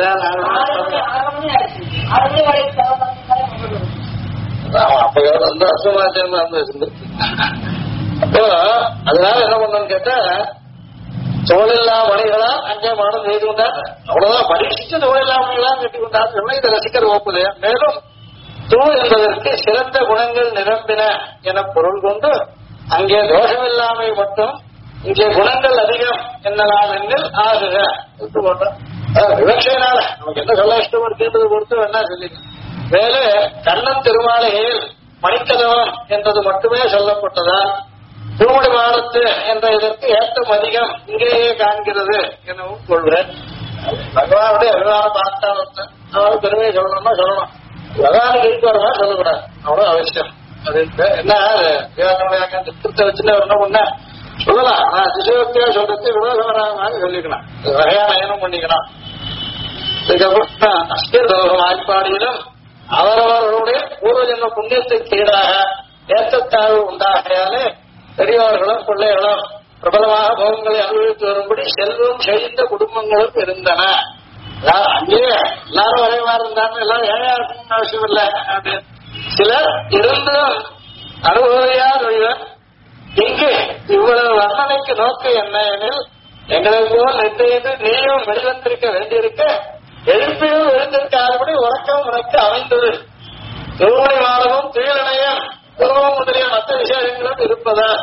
அப்ப ரொம்ப அசமாச்சாரமா இருந்து. அப்போ அதனால என்ன பண்ணணும்னு கேட்டா தோழில்லா மணிகளா அங்கே மானம் செய்து கொண்டார். அவ்வளவுதான் பரீட்சித்து தோழில்லா மணிகளா கட்டி கொண்டார் சொன்னா இதை ரசிக்கிற ஒப்புது. மேலும் தூள் என்பதற்கு சிறந்த குணங்கள் நிரம்பின என பொருள் கொண்டு அங்கே தோஷமில்லாமை மட்டும் இங்கே குணங்கள் அதிகம் என்னலாம் எண்ணில் ஆகுக போட்டோம். விவக்ஷையினால நமக்கு என்ன சொல்ல இஷ்டம் இருக்குன்றது பொறுத்து வேணா சொல்லிக்கணும். மேலே கண்ணன் திருமாளிகையில் மணிக்கதவம் என்றது மட்டுமே சொல்லப்பட்டதால் திருமணி மாடத்து என்ற இதற்கு ஏற்றம் அதிகம் இங்கேயே காண்கிறது எனவும் கொள்வேன். பகவானுடைய அபிமானம் பார்த்தா அதாவது பெருமையை சொல்லணும்னா சொல்லணும், பகவானுக்கு இருக்கிறதா சொல்லக்கூடாது, அவ்வளவு அவசியம். அது என்ன விவேகனுடைய திருத்த வச்சுட்டு என்ன பண்ண சொல்லலாம். ஆனா அதிசயோக்தியா சொல்றது விரோதமாக சொல்லிக்கலாம், வகையான நயனம் பண்ணிக்கலாம். இதுக்கப்புறம் அஸ்திரதோகம் ஆய்ப்பாடியிலும் அவரவர்களுடைய பூர்வ ஜென்ம புண்ணியத்துக்கு ஈடாக ஏற்றத்தாழ்வு உண்டாகையாலே பெரியவர்களும் பிள்ளைகளும் பிரபலமாக போகங்களை அனுபவித்து வரும்படி செல்வம் செழிந்த குடும்பங்களும் இருந்தன. அங்கேயே எல்லாரும் ஒரே மாதிரி இருந்தாலும் எல்லாரும் ஏழையா இருக்கணும்னு அவசியம் இல்லை. சிலர் இருந்தும் அனுபவியார் ஒழிவர். இங்கு இவ்வளவு வர்ணனைக்கு நோக்கம் என்ன எனில், எங்களை போல் நிர்ணயித்து நீயும் வெளிவந்திருக்க வேண்டியிருக்க எழுப்பியும் எழுந்திருக்காதபடி உறக்கம் உனக்கு அமைந்தது. திருமணி மாதமும் துயிலணையம் குருவம் முதலிய மற்ற விஷயங்களும் இருப்பதால்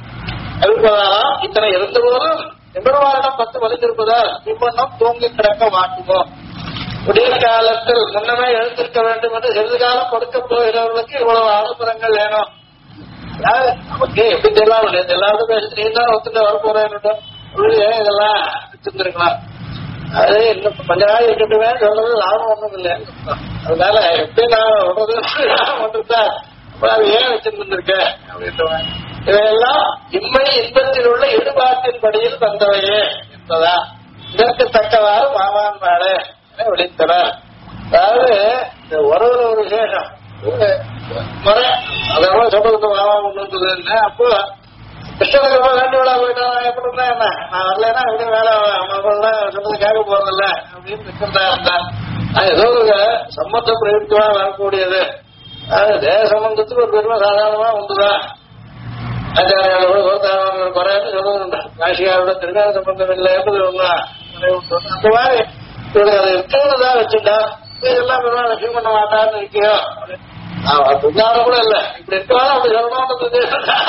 இத்தனை இருந்தபோதும் எம்பெருமானிடம் 10 வலித்திருப்பதால் இவ்வண்ணம் தூங்கி கிடக்க மாட்டுவோம். விடிய காலத்தில் முன்னமே எழுந்திருக்க வேண்டும் என்று சிறிது காலம் கொடுக்க போகிறவர்களுக்கு இவ்வளவு ஆடம்பரங்கள் வேணும். நமக்கு எப்படி தெரியலாம், எல்லாருக்கும் பேசி நீ தான் ஒத்துட்டு வரப்போறேன் இதெல்லாம் வச்சிருந்திருக்கலாம். அது இன்னும் கொஞ்ச நாள் இருக்கட்டுமே சொல்றது லாபம் ஒண்ணும் இல்லை. அதனால எப்படி நான் சொல்றது லாபம் வந்துட்டா அது ஏன் வச்சிருந்திருக்க அப்படின்ற இவையெல்லாம் இம்மை இன்பத்தில் உள்ள ஈடுபாட்டின் படியில் வந்தவையே என்பதா இதற்கு தக்கவாறு மாமான் நாடு விழித்தனர். அதாவது இந்த ஒரு விசேஷம் முறை அதெல்லாம் சொல்றதுக்கு மாமா கொண்டு வந்ததுன்னு அப்போ கிருஷ்ணனுக்கு வேண்டி விழா போயிட்டா எப்படி இருந்தா என்ன நான் வரலன்னா எப்படி வேலை சொல்றது கேட்க போறதில்ல அப்படின்னு இருக்கிறதா இருந்தா ஏதோ ஒரு சம்பந்த பிரயுக்தமா வரக்கூடியது. அது தேவ சம்பந்தத்துக்கு ஒரு பெருமை சாதாரணமா உண்டுதான். ஆச்சாரியாளோட குறையான்னு சொல்லுங்க, காசியாரோட திருநாள சம்பந்தம் இல்லை என்பது ஒண்ணு. அந்த மாதிரி இவருக்கு அதை இருக்கிறதா வச்சுட்டா இதெல்லாம் பெருமாள் லட்சுமி பண்ண மாட்டான்னு இருக்கியோ புண்ணாரம் கூட இல்ல இப்படி இருக்காலும் அப்படி சொல்லணும்ன்றது.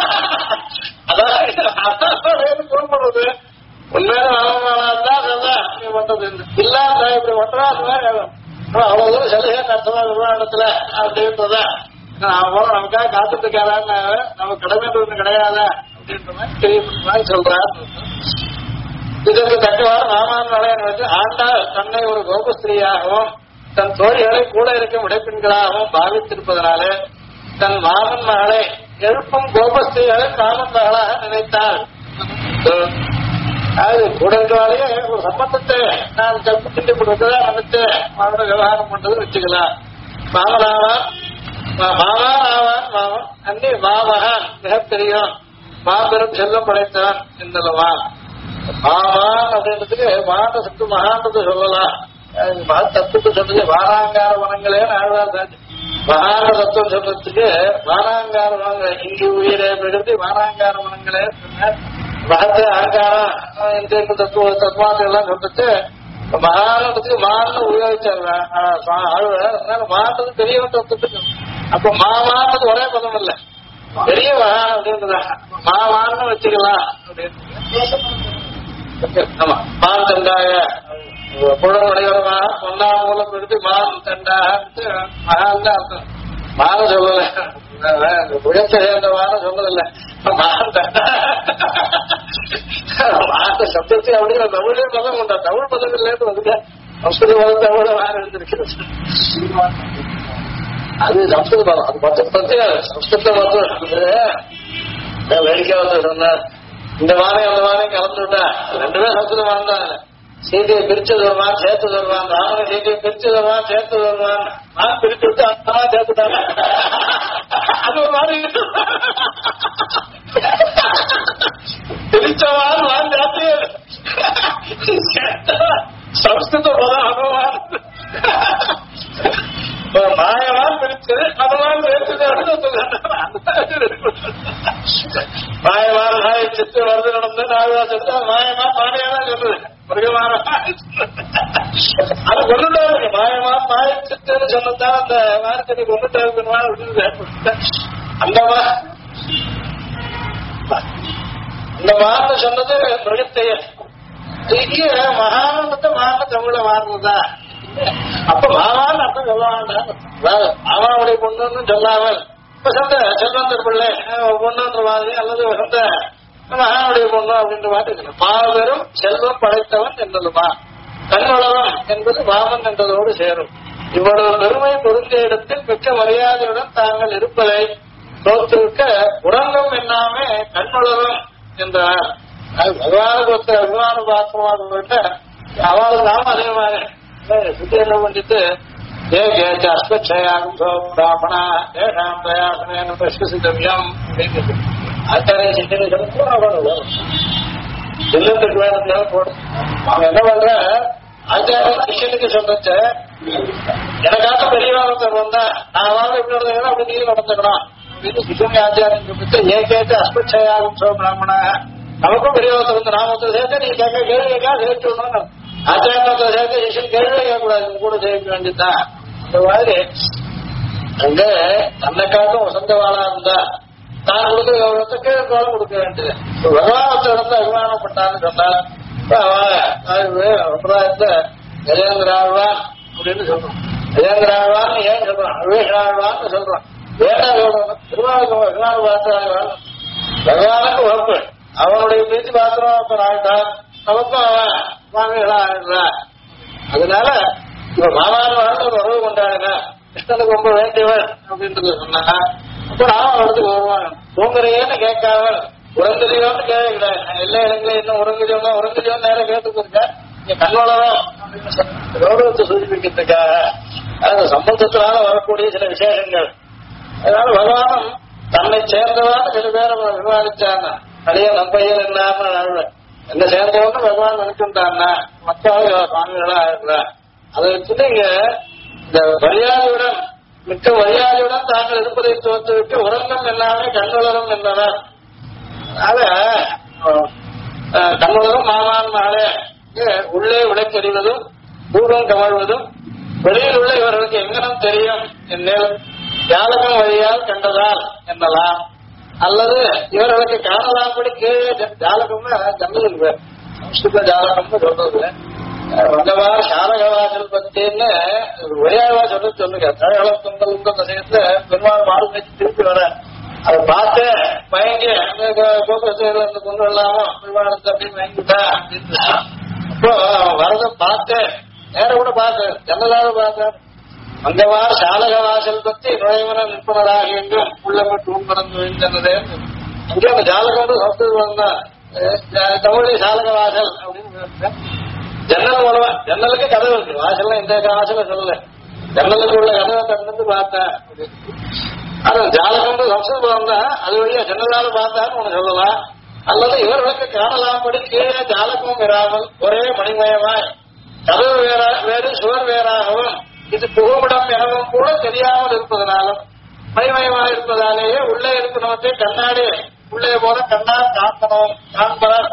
அதான் பண்றது உண்மையான தான் பண்றது இல்லாத இப்படி ஒன்றா அவ்வளவு தூரம் சலுகை நடத்தலாம் விவகாரத்துல அப்படின்றத நமக்காக காத்துட்டு இருக்காரான்னு நமக்கு கடமைன்றது ஒண்ணு கிடையாத அப்படின்ற மாதிரி சொல்றாரு. இதற்கு தக்கவாறு ராமான் நடையனுக்கு ஆண்டாள் தன்னை ஒரு கோபஸ்திரீயாகவும் தன் தோழிகளை கூட இருக்கும் விடைப்பெண்களாகவும் பாவித்திருப்பதனாலே தன் மாமன் மகளை எழுப்பும் கோபஸ்திரீகளை மாமன் மகளாக நினைத்தாள். அது கூட இருக்கிறாலே ஒரு சம்பந்தத்தை நான் கல்பி கொடுத்ததா நினைத்து அவனோட விவகாரம் பண்றது வச்சுக்கலாம். மாமனாவான் மாமான் ஆவான் மாமன் அன்னி மாமகன் மிகப்பெரியோன் மாபெரும் செல்லம் படைத்தான் என்றல்லவான். மாமான் அப்படின்றதுக்கு மாத சத்து மகான்றது சொல்லலாம். தத்துவத்தை சொல்றது வாராங்கார வனங்களே ஆழ்வார் மகான தத்துவம் சொல்றதுக்கு வாராங்கார வனங்களே இங்கு உயிரே பிரகிருதி வாராங்கார வனங்களே மகத்த அகங்காரம் என்ற தத்துவாத்தை எல்லாம் சொல்லிட்டு மகானத்துக்கு மான்னு உபயோகிச்சாங்க ஆழ்வார். அதனால மான்றது பெரியவன் தத்துவத்துக்கு அப்ப மாமான்றது ஒரே பதம் இல்ல பெரிய மகான் அப்படின்றதா மாமான்னு வச்சுக்கலாம் அப்படின்னு. ஆமா மான் தண்டாக புழனுடையவரமா ஒன்னா மூலம் எடுத்து மான் தண்டாக மகான் தான் அர்த்தம். மான சொல்லல புழச்ச சேர்ந்த மான சொல்லல மான் தண்டா மான சப்தத்தை அப்படிங்கிற தமிழே பதம் உண்டா தமிழ் பதம் இல்லைன்னு வந்துக்க சம்ஸ்கிருத பதத்தை அவ்வளோ வேற இருந்திருக்கிறது. அது சம்ஸ்கிருத பதம் அது பத்து சம்ஸ்கிருத பதம் வேடிக்கை வந்து சொன்னார். இந்த வாரம் அந்த வாரம் கலந்துட்டா ரெண்டுமே சம்ஸ்கிருத வாரம் தான். சீதையை பிரிச்சது வருவான் சேர்த்து வருவான், ராமனை சீதையை பிரிச்சது வருவான் சேர்த்து வருவான், நான் பிரிச்சு விட்டு அந்த சேர்த்துட்டாங்க. அது ஒரு மாதிரி பிரிச்சவான் வான் ஜாத்திய சம்ஸ்கிருத பதம் அனுவான் மாயவான் பிரிச்சது அனுவான் மாயமான நாய் சித்து வருது நடந்து நாயா செத்து மாயமா மானியாதான் சொல்றது மிருகமான அது கொண்டுட்டாரு. மாயமா மாய சித்துன்னு சொன்னதான் அந்த மார்க்கெட்டை கொண்டுட்டாரு. அந்த இந்த மான்னு சொன்னது மிருகத்தைய இங்க மகானத்தை மான தமிழ மாறுனதா அப்ப மாவான்னு அர்த்தம் சொல்ல வேண்டாம். மாமாவுடைய பொண்ணுன்னு சொல்லாமல் வசந்த செல்வந்தர் பிள்ளை பொண்ணுன்ற மாதிரி அல்லது வசந்த மகானுடைய பொண்ணு அப்படின்ற மாதிரி மாபெரும் செல்வம் படைத்தவன் என்பதுமா கண்வளவன் என்பது மாமன் என்றதோடு சேரும். இவ்வளவு பெருமை பொருந்திய இடத்தில் மிக்க மரியாதையுடன் தாங்கள் இருப்பதை தோற்றுவிக்க உறங்கும் என்னாமே கண்வளவன் என்றார். பகவானுக்கு ஒருத்தர் அபிமான பாத்திரமாக அவளுக்கு நாம அதே மாதிரி சுத்தியெல்லாம் பண்ணிட்டு அஸ்வச்சயாகும் பிராமணா ஏஷாம் தயாசன பிரசித்தவியம் அப்படின்னு ஆச்சாரிய சிந்தனை செல்லுக்கு வேணும் போடும். அவங்க என்ன பண்ற ஆச்சாரிய சிஷனுக்கு சொல்றச்ச எனக்காக பெரியவாரத்தர் வந்தா நான் வாங்க இப்படி நடந்துக்கணும் அப்படி நீங்க நடந்துக்கணும் அப்படின்னு சிஷன் ஆச்சாரியம் சொல்லிட்டு ஏகேச்ச அஸ்வச்சயாகும் பிராமணா நமக்கும் பெரியவாரத்தர் வந்து நாமத்தை சேர்த்து நீ கேட்க கேள்வி கேட்கா சேர்த்து விடணும். ஆச்சாரியத்தை சேர்த்து சிஷன் கேள்வி கேட்கக்கூடாது கூட சேர்க்க வேண்டியதுதான். அந்த மாதிரி அங்க தன்னைக்காட்டும் வசந்தவாளா இருந்தா தான் கொடுக்குற கௌரவத்துக்கு கௌரவம் கொடுக்க வேண்டியது. பகவானத்தை இடத்துல அபிமானப்பட்டான்னு சொன்னார். சம்பிரதாயத்தை கஜேந்திராழ்வான் அப்படின்னு சொல்றோம். கஜேந்திராழ்வான் ஏன் சொல்றான் அவேஷாழ்வான்னு சொல்றான். ஏன்னா சொல்றோம் திருவாரூர் அபிமான பாத்திரம் பகவானுக்கு உறப்பு அவனுடைய பேச்சு பாத்திரம் அப்ப ஆயிட்டான் நமக்கும் அவன் சுவாமிகளா ஆயிடுறான். அதனால இப்ப மாமான் வாழ்ந்து ஒரு உறவு கொண்டாடுங்க கிருஷ்ணனுக்கு ரொம்ப வேண்டியவர் அப்படின்றது சொன்னா அப்ப நாம அவருக்கு வருவாங்க. தூங்குறையேன்னு கேட்காமல் உறங்குதியோன்னு கேட்க கிடையாது. எல்லா இடங்களையும் இன்னும் உறங்குதியோன்னா உறங்குதியோன்னு நேரம் கேட்டுருக்க இங்க கண்வளரம் அப்படின்னு கௌரவத்தை சூச்சிப்பிக்கிறதுக்காக அந்த சம்பந்தத்தினால வரக்கூடிய சில விசேஷங்கள். அதனால பகவானும் தன்னை சேர்ந்தவான சில பேரை விவாதிச்சாங்க. அடைய நம்பையல் என்ன என்ன சேர்ந்தவன்னு பகவான் நினைச்சுட்டான்னா மக்கள் சுவாமிகளா ஆயிடுறா. அதை வச்சுட்டு இங்க இந்த மரியாதையுடன் மிக்க மரியாதையுடன் தாங்கள் இருப்பதை தோற்றுவிட்டு உறங்கம் எல்லாமே கண்வளரும் என்றனர். அதனால கண்வளரும் மாமான் நாளே உள்ளே விளைச்செறிவதும் தூரம் கமழ்வதும் வெளியில் உள்ள இவர்களுக்கு எங்கனம் தெரியும் என்னேலும் ஜாலகம் வழியால் கண்டதால் என்னலாம் அல்லது இவர்களுக்கு காணலாம்படி கீழே ஜாலகம்னா ஜன்னல் பேர் சம்ஸ்கிருத ஜாலகம்னு சொல்றது. வந்தவா சாரகவாசல் பத்தின்னு ஒரேவா சொல்லுங்க தழகளம் தொங்கல் விஷயத்துல பெருமாள் மாடு வச்சு திருப்பி வர அதை பார்த்து பயங்கி கோபுரத்துல கொண்டு வரலாமோ பெருமாளத்தை அப்படின்னு வாங்கிட்டா அப்படின்னு அப்போ வரத பார்த்து நேர கூட பார்த்து ஜன்னலாக பார்த்தார். வந்தவா சாலகவாசல் பத்தி நுழைவன நிற்பனராக என்றும் உள்ளப்பட்டு உண்பறந்து விழுந்தது. அங்கே அந்த ஜாலகம் சம்ஸ்கிருதம் தான் தமிழ் சாலகவாசல் அப்படின்னு ஜன்னல் மூலமா ஜன்னலுக்கு கதவு இருக்கு. வாசல்ல இந்த வாசல சொல்லல ஜன்னலுக்கு உள்ள கதவை திறந்து பார்த்தேன். அது ஜாலகம் சம்ஸ்கிருதம் தான் அது வழியா ஜன்னலால பார்த்தான்னு ஒண்ணு சொல்லலாம். அல்லது இவர்களுக்கு காணலாம்படி கீழே ஜாலகம் இராமல் ஒரே மணிமயமாய் கதவு வேறு சுவர் வேறாகவும் இது புகுமிடம் எனவும் கூட தெரியாமல் இருப்பதனாலும் மணிமயமாக இருப்பதாலேயே உள்ளே இருக்கிறவற்றை கண்ணாடி உள்ளே போல கண்ணால் காக்கணும் காண்பர்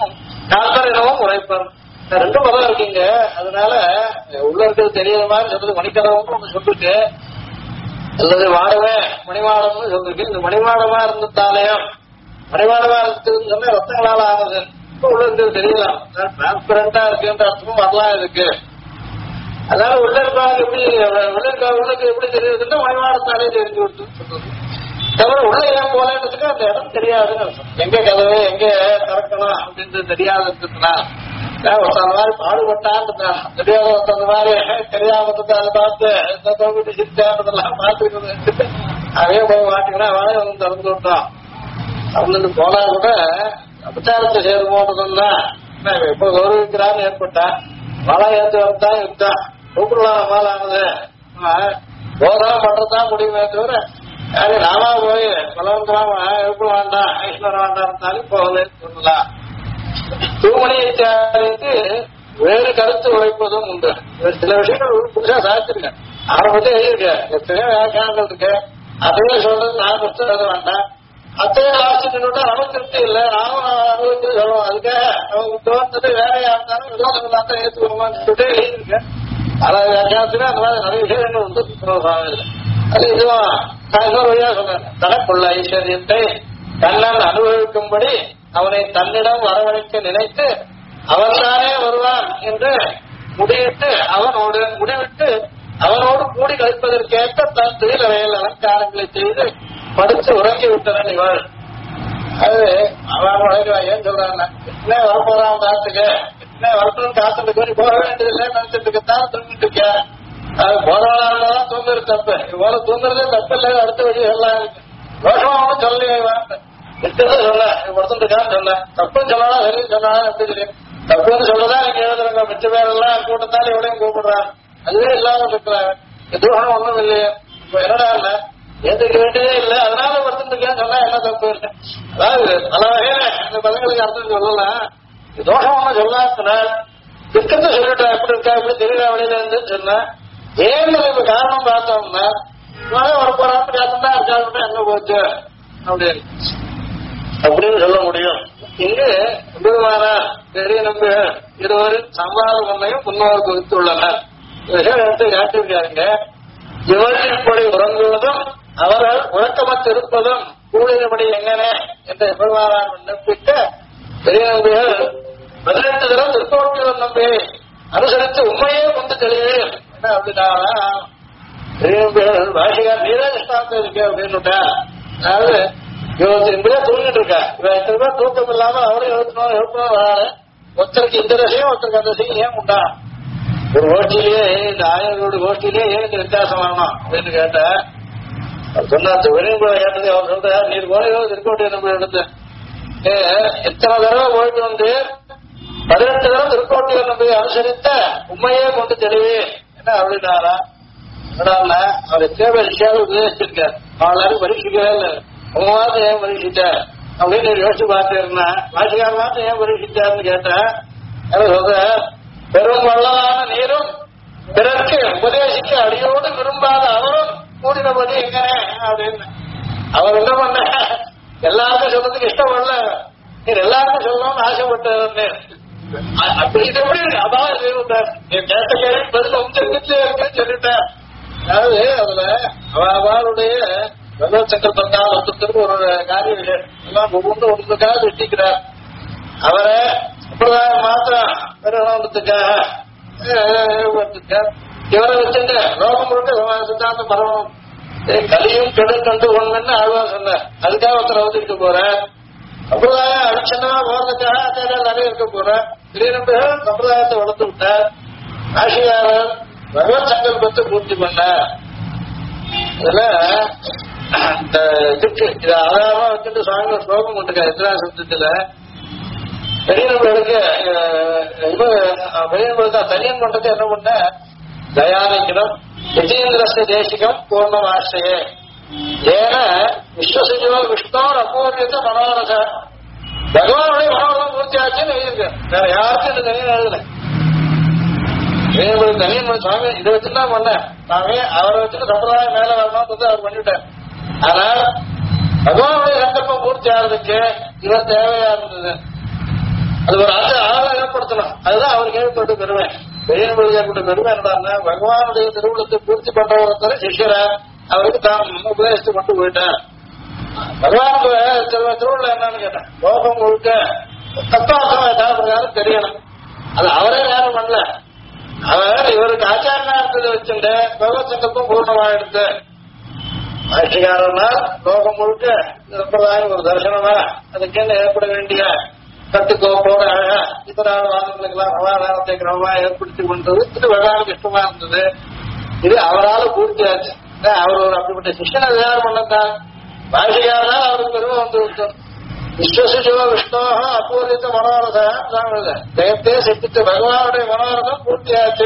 எனவும் உரைப்பர். ரெண்டு பதம் இருக்கீங்க. அதனால உள்ள இருக்கிறது தெரியற மாதிரி சொல்றது மணிக்கதவும் ஒண்ணு சொல்லிருக்கு அல்லது வாடவே மணிமாடம்னு சொல்லிருக்கு. இந்த மணிமாடமா இருந்ததாலேயும் மணிமாடமா இருந்ததுன்னு சொன்னா ரத்தங்களால் ஆனது உள்ள இருக்கிறது தெரியலாம். டிரான்ஸ்பரண்டா இருக்குன்ற அர்த்தமும் வரலாம் இருக்கு. அதனால உள்ள இருக்காங்க எப்படி உள்ளுக்கு எப்படி தெரியுதுன்னா மணிமாடத்தாலே தெரிஞ்சு கொடுத்து சொல்றது தவிர உள்ள ஏன் போலன்றதுக்கு அந்த இடம் தெரியாதுன்னு அர்த்தம். எங்க கதவு எங்க திறக்கணும் அப்படின்றது தெரியாதுன்னா ஒருத்தந்த மாதிரி பாடுபட்டான்னு தெரியாத ஒருத்தந்த மாதிரி தெரியாம அதை பார்த்து சிரிச்சான்றதெல்லாம் பார்த்துக்கிறது அதே போய் மாட்டீங்கன்னா வாழை வந்து திறந்து விட்டோம் அப்படின்னு போனா கூட அபச்சாரத்தை சேர்ந்து போனதுன்னா எப்ப கௌரவிக்கிறான்னு ஏற்பட்டா மழை ஏற்று வந்தா இருந்தா கூப்பிடலாம் மாலானது போதான் பண்றதுதான் முடியுமே தவிர யாரு நாமா போய் பலவந்தமா எழுப்ப வேண்டாம் ஐஸ்வர வேண்டாம் போகல சொல்லலாம். தூமணிக்கு வேறு கருத்து உழைப்பதும் உண்டு. சில விஷயங்கள் புதுசா சாதிச்சிருக்கேன். ஆரம்பத்தே எழுதியிருக்கேன். எத்தனையோ வியாக்கியானங்கள் இருக்கு. அதையே சொல்றது நான் புத்தகம் வேண்டாம். அத்தையே வாசிச்சுட்டா நமக்கு திருப்தி இல்லை. நாமும் அனுபவிச்சு சொல்லுவோம். அதுக்காக அவங்க தோன்றது வேறையா இருந்தாலும் விரோதங்கள் தான் ஏற்றுக்கோமான்னு சொல்லிட்டு எழுதியிருக்கேன். அதாவது வியாக்கியானத்துக்கு அந்த மாதிரி நிறைய விஷயங்கள் உண்டு. அது இதுவும் நான் இன்னொரு வழியா சொல்றேன். தனக்குள்ள ஐஸ்வர்யத்தை கண்ணன் அனுபவிக்கும்படி அவனை தன்னிடம் வரவழைக்க நினைத்து அவன்தானே வருவான் என்று முடிவிட்டு அவனோடு கூடி கழிப்பதற்கேற்ற தன் தொழிலவையில் அலங்காரங்களை செய்து படுத்து உறங்கி விட்டனன் இவள். அது அவன் வளருவா. ஏன் சொல்றான், என்ன வரப்போறான் காத்துக்கு, என்ன வரப்போன்னு காத்துட்டு போய் போக வேண்டியதில்லை நினைச்சிட்டு இருக்கத்தான் தூங்கிட்டு இருக்க. அது போறவனால்தான் தூங்குறது தப்பு. இவ்வளவு தூங்குறதே தப்பு இல்லை. அடுத்த வழி எல்லாம் இருக்கு. ரோஷமா ஒன்றும் சொல்லலையே, எத்தனை சொல்ல ஒருத்தருக்கான்னு சொன்ன தப்புன்னு சொல்லலாம், சரி சொன்னாலும் எப்படி தெரியும். தப்புன்னு சொல்லதான் நீங்க எழுதுறாங்க. மிச்ச பேரெல்லாம் கூட்டத்தால் எவ்வளையும் கூப்பிடுறான். அதுவே இல்லாம இருக்கிறாங்க. எதுவும் ஒண்ணும் இல்லையே. இப்ப என்னடா இல்ல ஏத்துக்க வேண்டியதே இல்லை. அதனால ஒருத்தருக்கான்னு சொன்னா என்ன தப்பு இல்லை. அதாவது பல வகையில இந்த பதங்களுக்கு அர்த்தம் சொல்லலாம். தோஷம் ஒண்ணு சொல்லாத்தினால் இருக்கிறத சொல்லிட்டா எப்படி இருக்கா எப்படி தெரியல வழியில இருந்து சொன்ன ஏன் இப்ப காரணம் பார்த்தோம்னா வரப்போறான்னு காரணம் இருக்காருன்னா எங்க போச்சு அப்படின்னு சொல்ல முடியும். இங்கு குருவாரா பெரிய நம்ப இருவரின் சம்பாத முன்னையும் முன்னோர் குறித்துள்ளனர். எடுத்து காட்டியிருக்காருங்க. இவர்கள் இப்படி உறங்குவதும் அவர்கள் உறக்கமத்திருப்பதும் கூடியபடி எங்கனே என்ற பெருமாறார் விண்ணப்பிக்க பெரிய நம்பிகள் 18 தரம் திருக்கோட்டில் நம்பியை அனுசரித்து உண்மையே கொண்டு தெளிவேன் என்ன அப்படின்னா பெரிய நம்பிகள் பாஷிகார் நீரே நிஷ்டாந்தம் இருக்கு அப்படின்னு. அதாவது 25 பேர் தூங்கிட்டு இருக்கா. இவன் எத்தனை பேர் தூக்கம் இல்லாம அவரும் எழுப்பணும் வராது. ஒருத்தருக்கு இந்த ரசையும் ஒருத்தருக்கு அந்த ரசையும் ஏன் உண்டா? ஒரு கோஷ்டிலேயே இந்த 1000 கோஷ்டிலேயே ஏன் இந்த வித்தியாசம் வரணும் அப்படின்னு கேட்ட சொன்னா வெளியும்புல கேட்டது அவர் சொல்ற நீர் போலையோ திருக்கோட்டை நம்ம எடுத்து எத்தனை தடவை போயிட்டு வந்து 18 தடவை திருக்கோட்டையை நம்பி அனுசரித்த உண்மையே கொண்டு தெளிவே என்ன அப்படின்னாரா? அவர் எத்தனை பரீட்சையாக உபதேசிச்சிருக்கார். அவளாரும் பரீட்சிக்கவே இல்லை. உங்க மாதம் ஏன் பரீட்சிச்ச அப்படின்னு யோசிச்சு பார்த்தேன்னா வாசிகார மாதம் ஏன் பரீட்சிச்சாருன்னு கேட்டேன். சொல்ற பெரும் வள்ளலான நீரும் பிறருக்கு உபதேசிக்க அடியோடு விரும்பாத அவரும் கூடினபடி எங்கனே அப்படின்னு. அவர் என்ன பண்ண எல்லாருக்கும் சொல்றதுக்கு இஷ்டப்படல. நீர் எல்லாருக்கும் சொல்லணும்னு ஆசைப்பட்டு அப்படி இது எப்படி அதான் கேட்ட கேள்வி பதில் உங்ககிட்டே இருக்குன்னு சொல்லிட்டேன். அதாவது அதுல அவருடைய பகவத் சங்கல்பத்தால் ஒருத்தருக்கு ஒரு காரியம் எல்லாம் ஒவ்வொன்றுக்காக வெட்டிக்கிறார். அவரை சம்பிரதாயம் மாத்திரம் பெறணுன்றதுக்காக இவரை வச்சுட்டு லோகம் முழுக்க சித்தாந்தம் பரவணும். கலியும் கெடு கண்டு ஒண்ணுன்னு ஆழ்வா சொன்ன அதுக்காக ஒருத்தர் அவதிட்டு போற சம்பிரதாயம் அடிச்சனா போறதுக்காக ஆச்சாரியா நிறைய இருக்க போற திடீர்னு சம்பிரதாயத்தை வளர்த்து விட்ட ஆசியாரர் பகவத் சங்கல்பத்தை பூர்த்தி பண்ண. இதுல இந்த இதுக்கு இது ஆதாரமா வச்சுட்டு சுவாமி ஸ்லோகம் கொண்டிருக்க எத்திராசத்துல பெரியவர்களுக்கு பெரியவர்களுக்கு தனியன் பண்றது என்ன பண்ண தயானிக்கணும் விஜயேந்திரஸ்ய தேசிகம் பூர்ணமாசிரியே ஏன விஸ்வசிஜோ விஷ்ணு அபூர்வத்தை மனோரச பகவானுடைய மனோரசம் பூர்த்தி ஆச்சுன்னு எழுதியிருக்கு. வேற யாருக்கும் இந்த தனியன் எழுதல. தனியன் சுவாமி இதை வச்சுதான் பண்ண சுவாமி அவரை வச்சுட்டு சம்பிரதாயம் மேல வரணும்னு அவர் பண்ணிவிட்டார். ஆனால் பகவானுடைய சங்கல்பம் பூர்த்தி ஆகிறதுக்கு இவர் தேவையா இருந்தது. அது ஒரு ஆளை ஏற்படுத்தணும். அதுதான் அவருக்கு ஏற்பட்டு பெருமை. பெரியவர்களுக்கு ஏற்பட்ட பெருமை என்னன்னா பகவானுடைய திருவுளத்தை பூர்த்தி பண்றவரை சிஷ்யர அவருக்கு தான் உபதேசத்தை கொண்டு போயிட்டார். பகவானுக்கு திருவுள்ள என்னன்னு கேட்டேன். லோகம் முழுக்க தத்துவார்த்தம் ஏதாவது தெரியணும். அது அவரே நேரம் பண்ணல. அவர் இவருக்கு ஆச்சாரனா இருந்ததை வச்சுட்டு பகவத் சங்கல்பம் பூர்ணமா எடுத்து ஆட்சிக்காரனால் லோகம் முழுக்க சம்பிரதாயம் ஒரு தரிசனமா அதுக்கென்ன ஏற்பட வேண்டிய கட்டுக்கோப்போட அழகா இதனால வாதங்களுக்கெல்லாம் சமாதானத்தை கிரமமா ஏற்படுத்தி கொண்டது இது வெள்ளாளுக்கு இஷ்டமா இருந்தது. இது அவரால் பூர்த்தியாச்சு. அவர் ஒரு அப்படிப்பட்ட சிஷ்யனை தயார் பண்ணத்தான் பாஷிகாரனால் அவருக்கு பெருமை வந்து விட்டோம். விஸ்வசிஜோ விஷ்ணோ அபூர்வித்த மனோரதம் ஜெயத்தே சித்தித்த பகவானுடைய மனோரதம் பூர்த்தியாச்சு.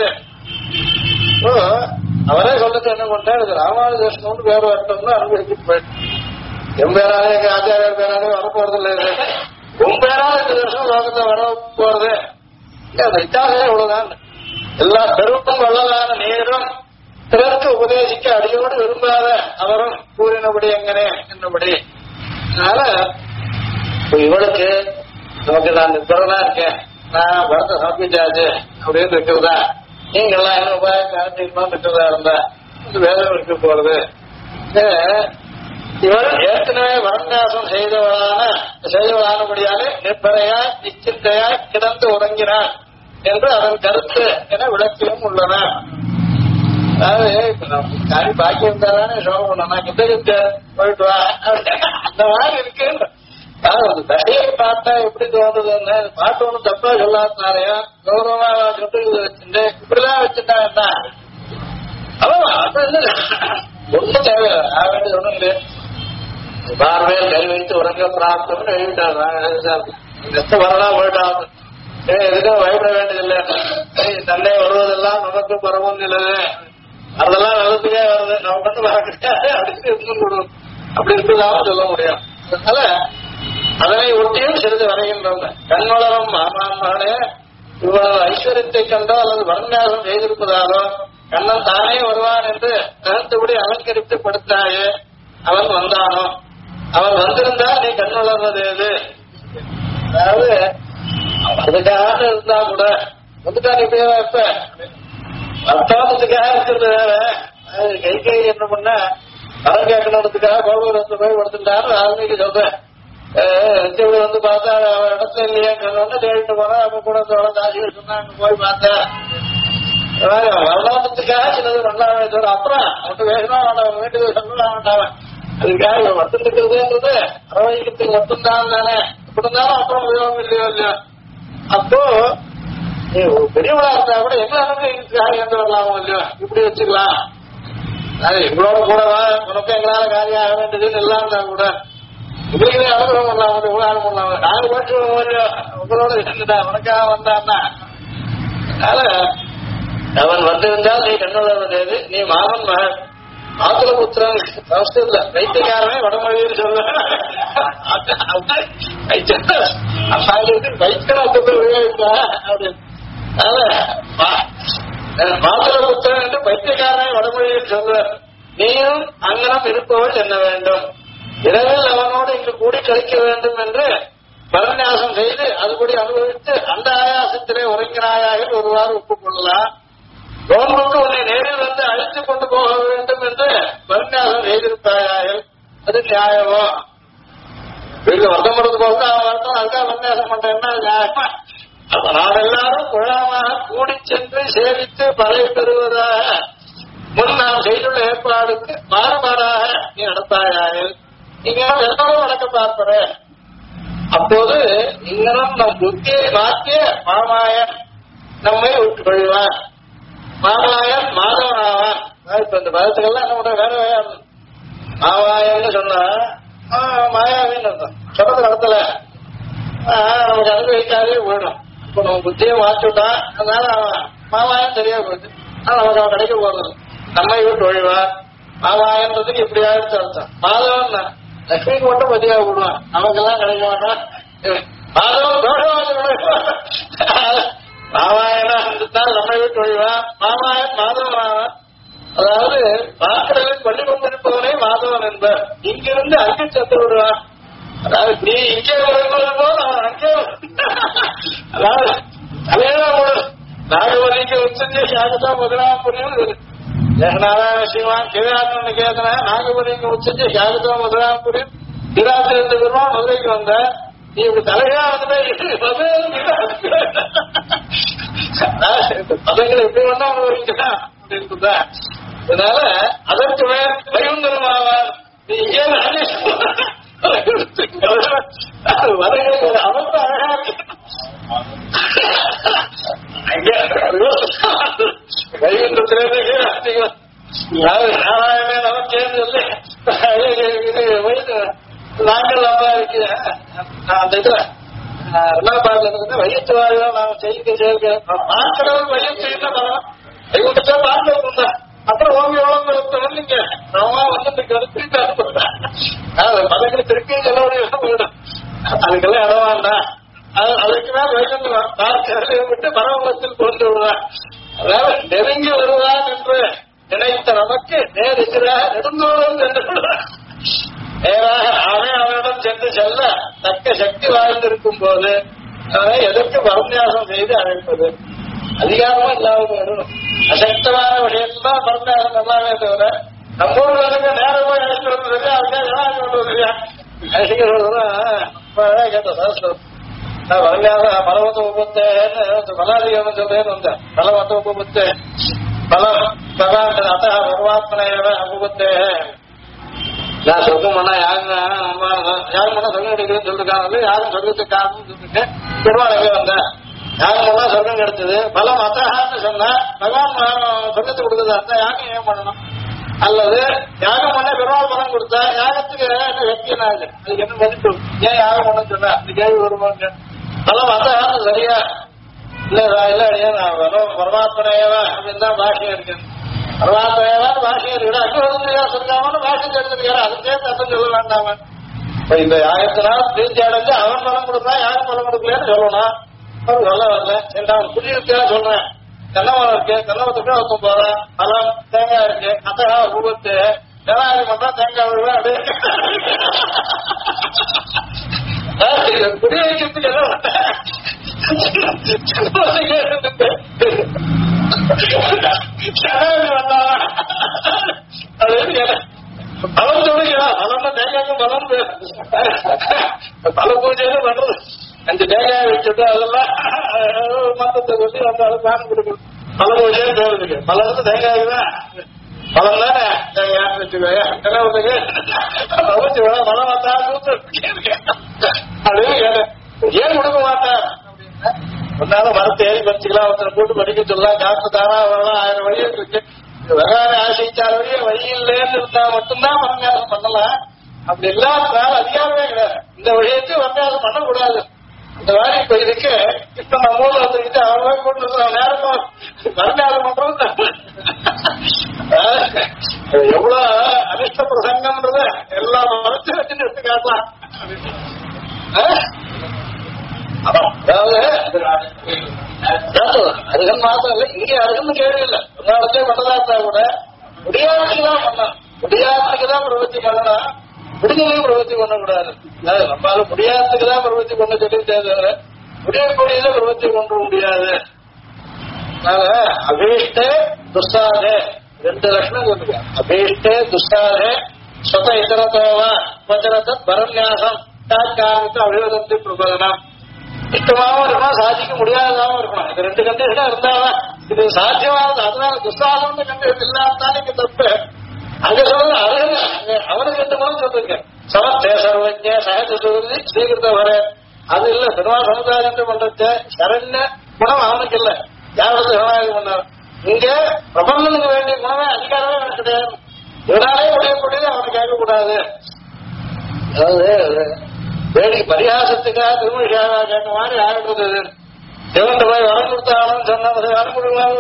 அவரே சொல்லிட்டு என்ன பண்ணாரு ராமானுஜன் பேர் வரட்டும்னு அனுபவிச்சுட்டு போயிட்டு என் பேராலே எங்க ஆச்சாரியர் பேராலே வரப்போறது இல்லை. உன் பேரால இந்த வருஷம் லோகத்தை வர போறது அந்த வித்தியாசமே இவ்வளவுதான். எல்லா பெரும் வள்ளலான நீரும் பிறருக்கு உபதேசிக்க அடியோடு விரும்பாத அவரும் கூறினபடி எங்கனே என்னபடி. அதனால இவளுக்கு நமக்கு நான் நிற்பறனா இருக்கேன் நான் பரத்தை சமர்ப்பிச்சாச்சு அப்படின்னு இருக்கிறதா நீங்க எல்லாம் என்ன உபாயம் இருக்கிறதா இருந்தா வேதம் இருக்க போறது இவள் ஏற்கனவே வரன்யாசம் செய்தவளானபடியாலே நிர்பரையாய் நிச்சிந்தையாய் கிடந்து உறங்கினார் என்று அதன் கருத்து என விளக்கியும் உள்ளன. அதாவது இப்ப நம்ம காரி பாக்கி இருந்தாதானே சோகம் பண்ணா கிட்ட போயிட்டு வா அந்த மாதிரி இருக்கு. அதாவது தடையை பார்த்தா எப்படி தோணுதுன்னு பாட்டு ஒண்ணும் தப்பா சொல்லாதனாலயா கௌரவமா சொட்டு வச்சுட்டு இப்படிதான் வச்சுட்டா என்ன ஒண்ணும் தேவையில்லை. ஆக வேண்டியது ஒண்ணும் இல்லையா. பார்வையில் கை வைத்து உறங்க பிராப்தம்னு எழுதிட்டாரு. வரலா போயிட்டாங்க எதுக்கும் பயப்பட வேண்டியதில்லை. தன்னை வருவதெல்லாம் நமக்கு பரவும் இல்லது அதெல்லாம் நல்லதுக்கே வருது நம்ம மட்டும் வரக்கூடாது அப்படின்னு இருந்து கொடுக்கும். அப்படி இருக்குதாம சொல்ல முடியும். அதனால அதனை ஒட்டியும் சிறிது வரைகின்றன. கண்வளரும் மாமானே இவ்வளவு ஐஸ்வர்யத்தை கண்டோ அல்லது வரன்யாசம் செய்திருப்பதாலோ கண்ணன் தானே வருவான் என்று கருத்துபடி அலங்கரித்து படுத்தாயே அவன் வந்தானோ. அவன் வந்திருந்தா நீ கண் வளர்றது ஏது? அதாவது அதுக்காக இருந்தா கூட வந்துட்டா நீ இப்ப அர்த்தாந்தத்துக்காக இருக்கிறது வேற. கை என்ன பண்ண வரம் கேட்கணுன்றதுக்காக கோபுரத்தை போய் படுத்துட்டாரு ஆளுமைக்கு சொல்றேன். வந்து பார்த்தா அவன் இடத்துல இல்லையா சொன்ன தேடிட்டு போனா அப்ப கூட தாசிகள் சொன்னா அங்க போய் பார்த்தேன். வரலாற்றுக்காக சிலது பண்ணாவே தவிர அப்புறம் அவன் வேகமா அவன் வீட்டுக்கு சொல்ல மாட்டாவன். அதுக்காக மட்டும் இருக்கிறதுன்றது அரவணைக்கிறதுக்கு மட்டும்தான் தானே. இப்படி இருந்தாலும் அப்புறம் உபயோகம் இல்லையோ இல்லையோ. அப்போ பெரியவளா இருந்தா கூட எங்களாலும் எந்த வரலாமோ இல்லையோ இப்படி வச்சுக்கலாம். அது எங்களோட கூடவா உனக்கு எங்களால காரியம் ஆக வேண்டியதுன்னு எல்லாம் இருந்தா கூட இப்படிங்களே அனுபவம் பண்ணலாம் இவ்வளவு பண்ணலாம். நாலு வருஷம் இல்லையோ உங்களோட இருந்துட்டா உனக்காக வந்தான்னா. அதனால அவன் வந்திருந்தால் நீ கண்ணுள்ளது நீ மாமன் மகன் ஆத்துல புத்திரன் சமஸ்கிருதத்துல வைத்தியக்காரமே வடமொழியில் சொல்ல வைத்தியத்தை உபயோகிப்பா அப்படின்னு. மாத்திர புத்திரன் என்று வைத்தியக்காரனை வடமொழியில் சொல்ல நீயும் அங்கனம் இருப்பவள் என்ன வேண்டும். இரவில் அவனோடு இங்கு கூடி கழிக்க வேண்டும் என்று பரநியாசம் செய்து அதுபடி அனுபவித்து அந்த ஆயாசத்திலே உறங்கினாயாக ஒருவாறு ஒப்புக்கொள்ளலாம். நோன்புக்கு உன்னை நேரில் வந்து அழைத்துக் கொண்டு போக வேண்டும் என்று பரநியாசம் செய்திருப்பாயாக அது நியாயமோ? வீட்டுல வருத்தம் படுத்து போக அவன் வருத்தம் அதுக்காக பரநியாசம் பண்றேன்னா நியாயமா? நாம் எல்லாரும் குழாமாக கூடி சென்று சேவித்து பழைய பெறுவதாக முன் நாம் செய்துள்ள ஏற்பாடுக்கு மாறுபாடாக நீ நடத்தாயாக நீங்க எல்லாரும் நடக்க பார்ப்பற. அப்போது இங்கனும் நம் புத்தியை மாற்றிய மாமாயன் நம்மை விட்டு கொள்வான். மாமாயன் மாதவன் ஆவான். இப்ப இந்த பதத்துக்கெல்லாம் என்ன பண்ற வேற வேற மாமாயன்னு சொன்னா மாயாவின்னு அர்த்தம். சொல்றது நடத்தல நமக்கு அனுபவிக்காதே போயிடும். இப்ப நம்ம புத்தியை மாற்றிவிட்டான் அதனால அவன் மாமாயன் சரியா போயிடுது. ஆனா நமக்கு அவன் கிடைக்க போறது நம்மை விட்டு ஒழிவான். மாமாயன்றதுக்கு இப்படி ஆயிடுச்சு அர்த்தம். மாதவன் தான் லட்சுமிக்கு மட்டும் பதியா விடுவான் நமக்கெல்லாம் கிடைக்க மாட்டான். மாதவன் மாமாயனா இருந்தால் நம்மை விட்டு ஒழிவான். மாமாயன் மாதவன். அதாவது பாக்கடலில் பள்ளி கொண்டிருப்பவனே மாதவன் என்பார். இங்கிருந்து அங்கே செத்து விடுவான். அதாவது நீ இங்கே வருவது போல் அவன் அங்கே அதாவது அதேதான் நாகவலிக்கு உச்சஞ்ச சாகத்தான் முதலாம் புரியும். ஜெகநாராயண சிவான் கிராத்மன் கேதன நாகபலிங்க உச்சஞ்ச சாகத்தான் முதலாம் புரியும். கிராத்தில் இருந்து வருவான் மதுரைக்கு வந்த நீ இப்படி தலையா வந்து பதங்களை எப்படி வேணா அனுபவிக்கலாம் அப்படின்றதா. அதனால அதற்கு மேல் வைகுந்தரமாவார். நீ இங்கே வரைகளுக்கு ஒரு அமைப்பு அழகா வைகுந்தத்திலே நாராயண நமக்கு சொல்லி நாங்கள் நம்ம அந்த இதுல பாடல இருந்து வையத்து வாழ்வா நாம செய்ய பார்க்கிறவங்க வையத்து என்ன பண்ணலாம். வைகுண்டத்தை பார்க்க அப்புறம் ஓங்கி ஓங்க நீங்க நம்ம வந்து திருப்பி பதங்களை திருப்பி செலவுடைய போயிடும். அதுக்கெல்லாம் இடம் வேண்டாம். அதுக்கு மேல வைகுண்டம் பார்க்க விட்டு பரவலத்தில் கொண்டு விடுவான். அதாவது நெருங்கி வருவான் என்று நினைத்த நமக்கு நேர் எதிராக நெடுந்தோறும் சென்று விடுவான். நேராக அவனிடம் சென்று செல்ல தக்க சக்தி வாழ்ந்திருக்கும் போது அவனை எதற்கு பரநியாசம் செய்து அழைப்பது? அதிகாரமும் இல்லாமல் வரணும். அசக்தமான விஷயத்தான் பரநியாசம் நல்லாவே தவிர நம்ம ஊருக்கு நேரம் போய் அழைச்சிட்டு வந்தது அதுக்காக கொண்டு வந்துருக்கா அழைச்சிக்கிறதுதான் கேட்ட சாஸ்திரம் வரலாறு பலவத்த உபத்தேன்னு பலாதிகம் சொல்றேன்னு வந்தேன் பலவத்த உபத்தே பலம் பகவான் அத்த பரமாத்மனையவ உபத்தே நான் சொர்க்கம் பண்ணா யாருன்னா யாரும் பண்ணா சொர்க்கம் கிடைக்குதுன்னு சொல்லிருக்காங்க யாரும் சொர்க்கத்துக்கு காரணம்னு சொல்லிட்டு பெருமாள் எங்க வந்தேன் யாரும் பண்ணா சொர்க்கம் கிடைச்சது பலம் அத்தகான்னு சொன்னா பகவான் சொர்க்கத்தை கொடுக்குது அந்த யாகம் ஏன் பண்ணணும் அல்லது யாகம் பண்ண பெருமாள் பலம் கொடுத்தா யாகத்துக்கு என்ன வெற்றியனா அதுக்கு என்ன மதிப்பு ஏன் யாகம் பண்ண சொன்னா அந்த கேள்வி வருவாங்க பலம் அத்தகான்னு சரியா இல்ல நான் பரமாத்மனையவா அப்படின்னு தான் பாஷையா இருக்கு பரமாத்மனையவான்னு பாஷையா இருக்கு அங்க வந்து சொல்லிக்காம பாஷை எடுத்துருக்காரு அதுக்கே அர்த்தம் சொல்ல வேண்டாம இப்ப இந்த யாகத்தினால் பிரீத்தி அடைஞ்சு அவன் பலம் கொடுத்தா யாரும் பலம் கொடுக்கலன்னு சொல்லணும் அவன் சொல்ல வரல சரி அவன் புள்ளியிருக்கா சொல்றேன் தென்னமரம் இருக்கு தென்னமரத்துக்கு ஒருத்தம் போறேன் பலம் தேங்காய் இருக்கு அத்தகா உபத்து ஜனாதிபதி பண்றா தேங்காய் விழுவா அப்படியே புரிய வைக்கிறதுக்கு பலம் சொல்லுங்களா பலம் தேங்காய்க்கும் பலம் பல பூஜையில பண்றது 5 தேங்காய் வச்சுட்டு அதெல்லாம் மந்தத்தை சொல்லி அந்த தானம் கொடுக்கணும் பல பூஜைன்னு சொல்றதுக்கு பலத்து தேங்காய் தான் பலம் தானே தேங்காய் வச்சுக்கோங்க பலம் வந்தா அப்படின்னு ஏன் கொடுக்க மாட்டேன் அப்படின்னா ஒன்னால மரத்தை ஏறி பறிச்சுக்கலாம் ஒருத்தனை கூட்டு படிக்க சொல்லலாம் காசு தானா வரலாம் 1000 வழி இருக்கு வெகார ஆசைச்சார் வழி இல்லைன்னு இருந்தா மட்டும்தான் வரங்காசம் பண்ணலாம் அப்படி இல்லாதனால அதிகாரமே கிடையாது இந்த வழியத்தை வரங்காசம் பண்ணக்கூடாது அந்த மாதிரி இப்ப இதுக்கு இப்ப நம்ம ஊர்ல வந்துக்கிட்டு அவங்க கூட்டு நேரமும் வரங்காசம் பண்றது எவ்வளவு அனிஷ்ட பிரசங்கம்ன்றத எல்லா மரத்தையும் வச்சுட்டு எடுத்து காட்டலாம் அதாவது அருகன் மாத்திரம் இல்லை இங்கே அருகன் கேள்வி இல்லை உன்னாலத்தே பண்ணதா இருந்தா கூட முடியாதுக்குதான் பண்ணலாம் முடியாதுக்குதான் பிரவர்த்தி பண்ணலாம் முடிஞ்சதையும் பிரவர்த்தி பண்ணக்கூடாது நம்மளால முடியாததுக்குதான் பிரவர்த்தி பண்ண சொல்லிட்டே முடியக்கூடியதை பிரவர்த்தி கொண்டு முடியாது அதனால அபீஷ்டே துஸ்தாதே 2 லட்சணம் சொல்லுங்க அபீஷ்டே துஸ்தாதே ஸ்வத இதரத்தோவா வச்சனத்த பரநியாசம் தாக்காரத்து அவிரோதத்தை பிரபலனம் இஷ்டமாவும் இருக்கணும் சாதிக்க முடியாததாகவும் இருக்கணும் இது 2 கண்டிஷனா இருந்தாலும் இது சாத்தியமானது அதனால துஸ்தாதம் கண்டிஷன் இல்லாமதான் இங்க தப்பு அங்க சொல்றது அவனுக்கு 2 குணம் சொல்லிருக்க சமத்தே சர்வஜ சகஜ சொல்றது ஸ்ரீகிருத்த வர அது இல்ல பெருமாள் சமுதாயம் பண்றது சரண்ய குணம் அவனுக்கு இல்ல யாரோட சரணாகி பண்ணார் இங்க பிரபந்தனுக்கு வேண்டிய குணமே அதிகாரமே எனக்கு கிடையாது இவனாலே முடியக்கூடியது அவனுக்கு கேட்கக்கூடாது அதாவது வேடிக்கை பரிகாசத்துக்காக திருமணிக்காக கேட்ட மாதிரி ஆகிடுறது தேவன் போய் வரம் கொடுத்தாலும் சொன்ன வரம்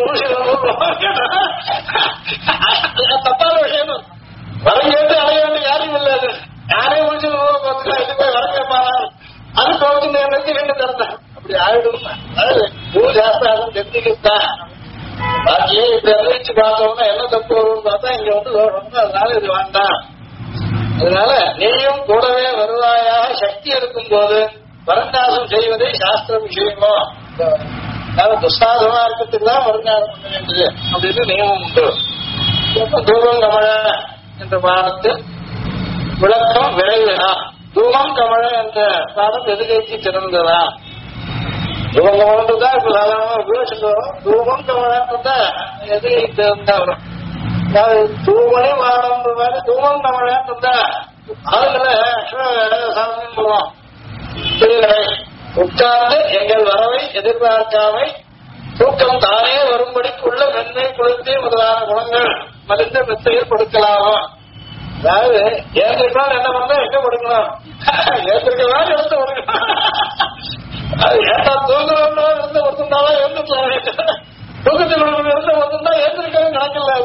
தப்பான விஷயம் வரம் கேட்டு அடைய வேண்டிய யாரும் இல்லை அது யாரே முடிச்சு இது போய் வரம் கேட்பானா அது போகுது எனக்கு 2 தரத்தான் அப்படி ஆயிடும் பூஜாஸ்திரம் தெரிஞ்சுக்கிட்டான் பாக்கியே இப்படி அறிவிச்சு பார்த்தோம்னா என்ன தப்பு வரும்னு பார்த்தா இங்க வந்து ரொம்ப அதனால இது வேண்டாம் அதனால நீயும் கூடவே வருவாயாக சக்தி இருக்கும் போது வரங்காசம் செய்வதே சாஸ்திர விஷயமோ துஸ்தாதமா இருக்கிறதுக்கு தான் வருங்காசம் பண்ண வேண்டியது அப்படின்னு நியமம் உண்டு தூமம் கமழ என்ற பாடத்தில் விளக்கம் விரைவினா தூமம் கமழ என்ற பாடம் எதுகைக்கு சிறந்ததா தூமம் கமழன்றதான் இப்ப சாதாரணமா உபயோகிச்சுட்டு வரும் தூமம் கமழன்றதா எதுகை சிறந்தா வரும் தூமணி மாடம் மாதிரி தூமம் கமழன்னு இருந்தா ஆளுங்களை சாதனம் பண்ணுவோம் உட்கார்ந்து எங்கள் வரவை எதிர்பார்க்காமை தூக்கம் தானே வரும்படிக்குள்ள மென்மை குளிர்ச்சி முதலான குணங்கள் மலிந்த மெத்தையில் கொடுக்கலாமோ அதாவது ஏந்திருக்கலாம் என்ன பண்ணா எங்க கொடுக்கணும் ஏந்திருக்கலாம் எடுத்து கொடுக்கணும் அது ஏட்டா தூங்குறோம்னா இருந்து ஒருத்தந்தாலும் இருந்துக்கலாம் தூக்கத்தில் இருந்து ஒருத்தந்தா ஏந்திருக்கவே கணக்கில்ல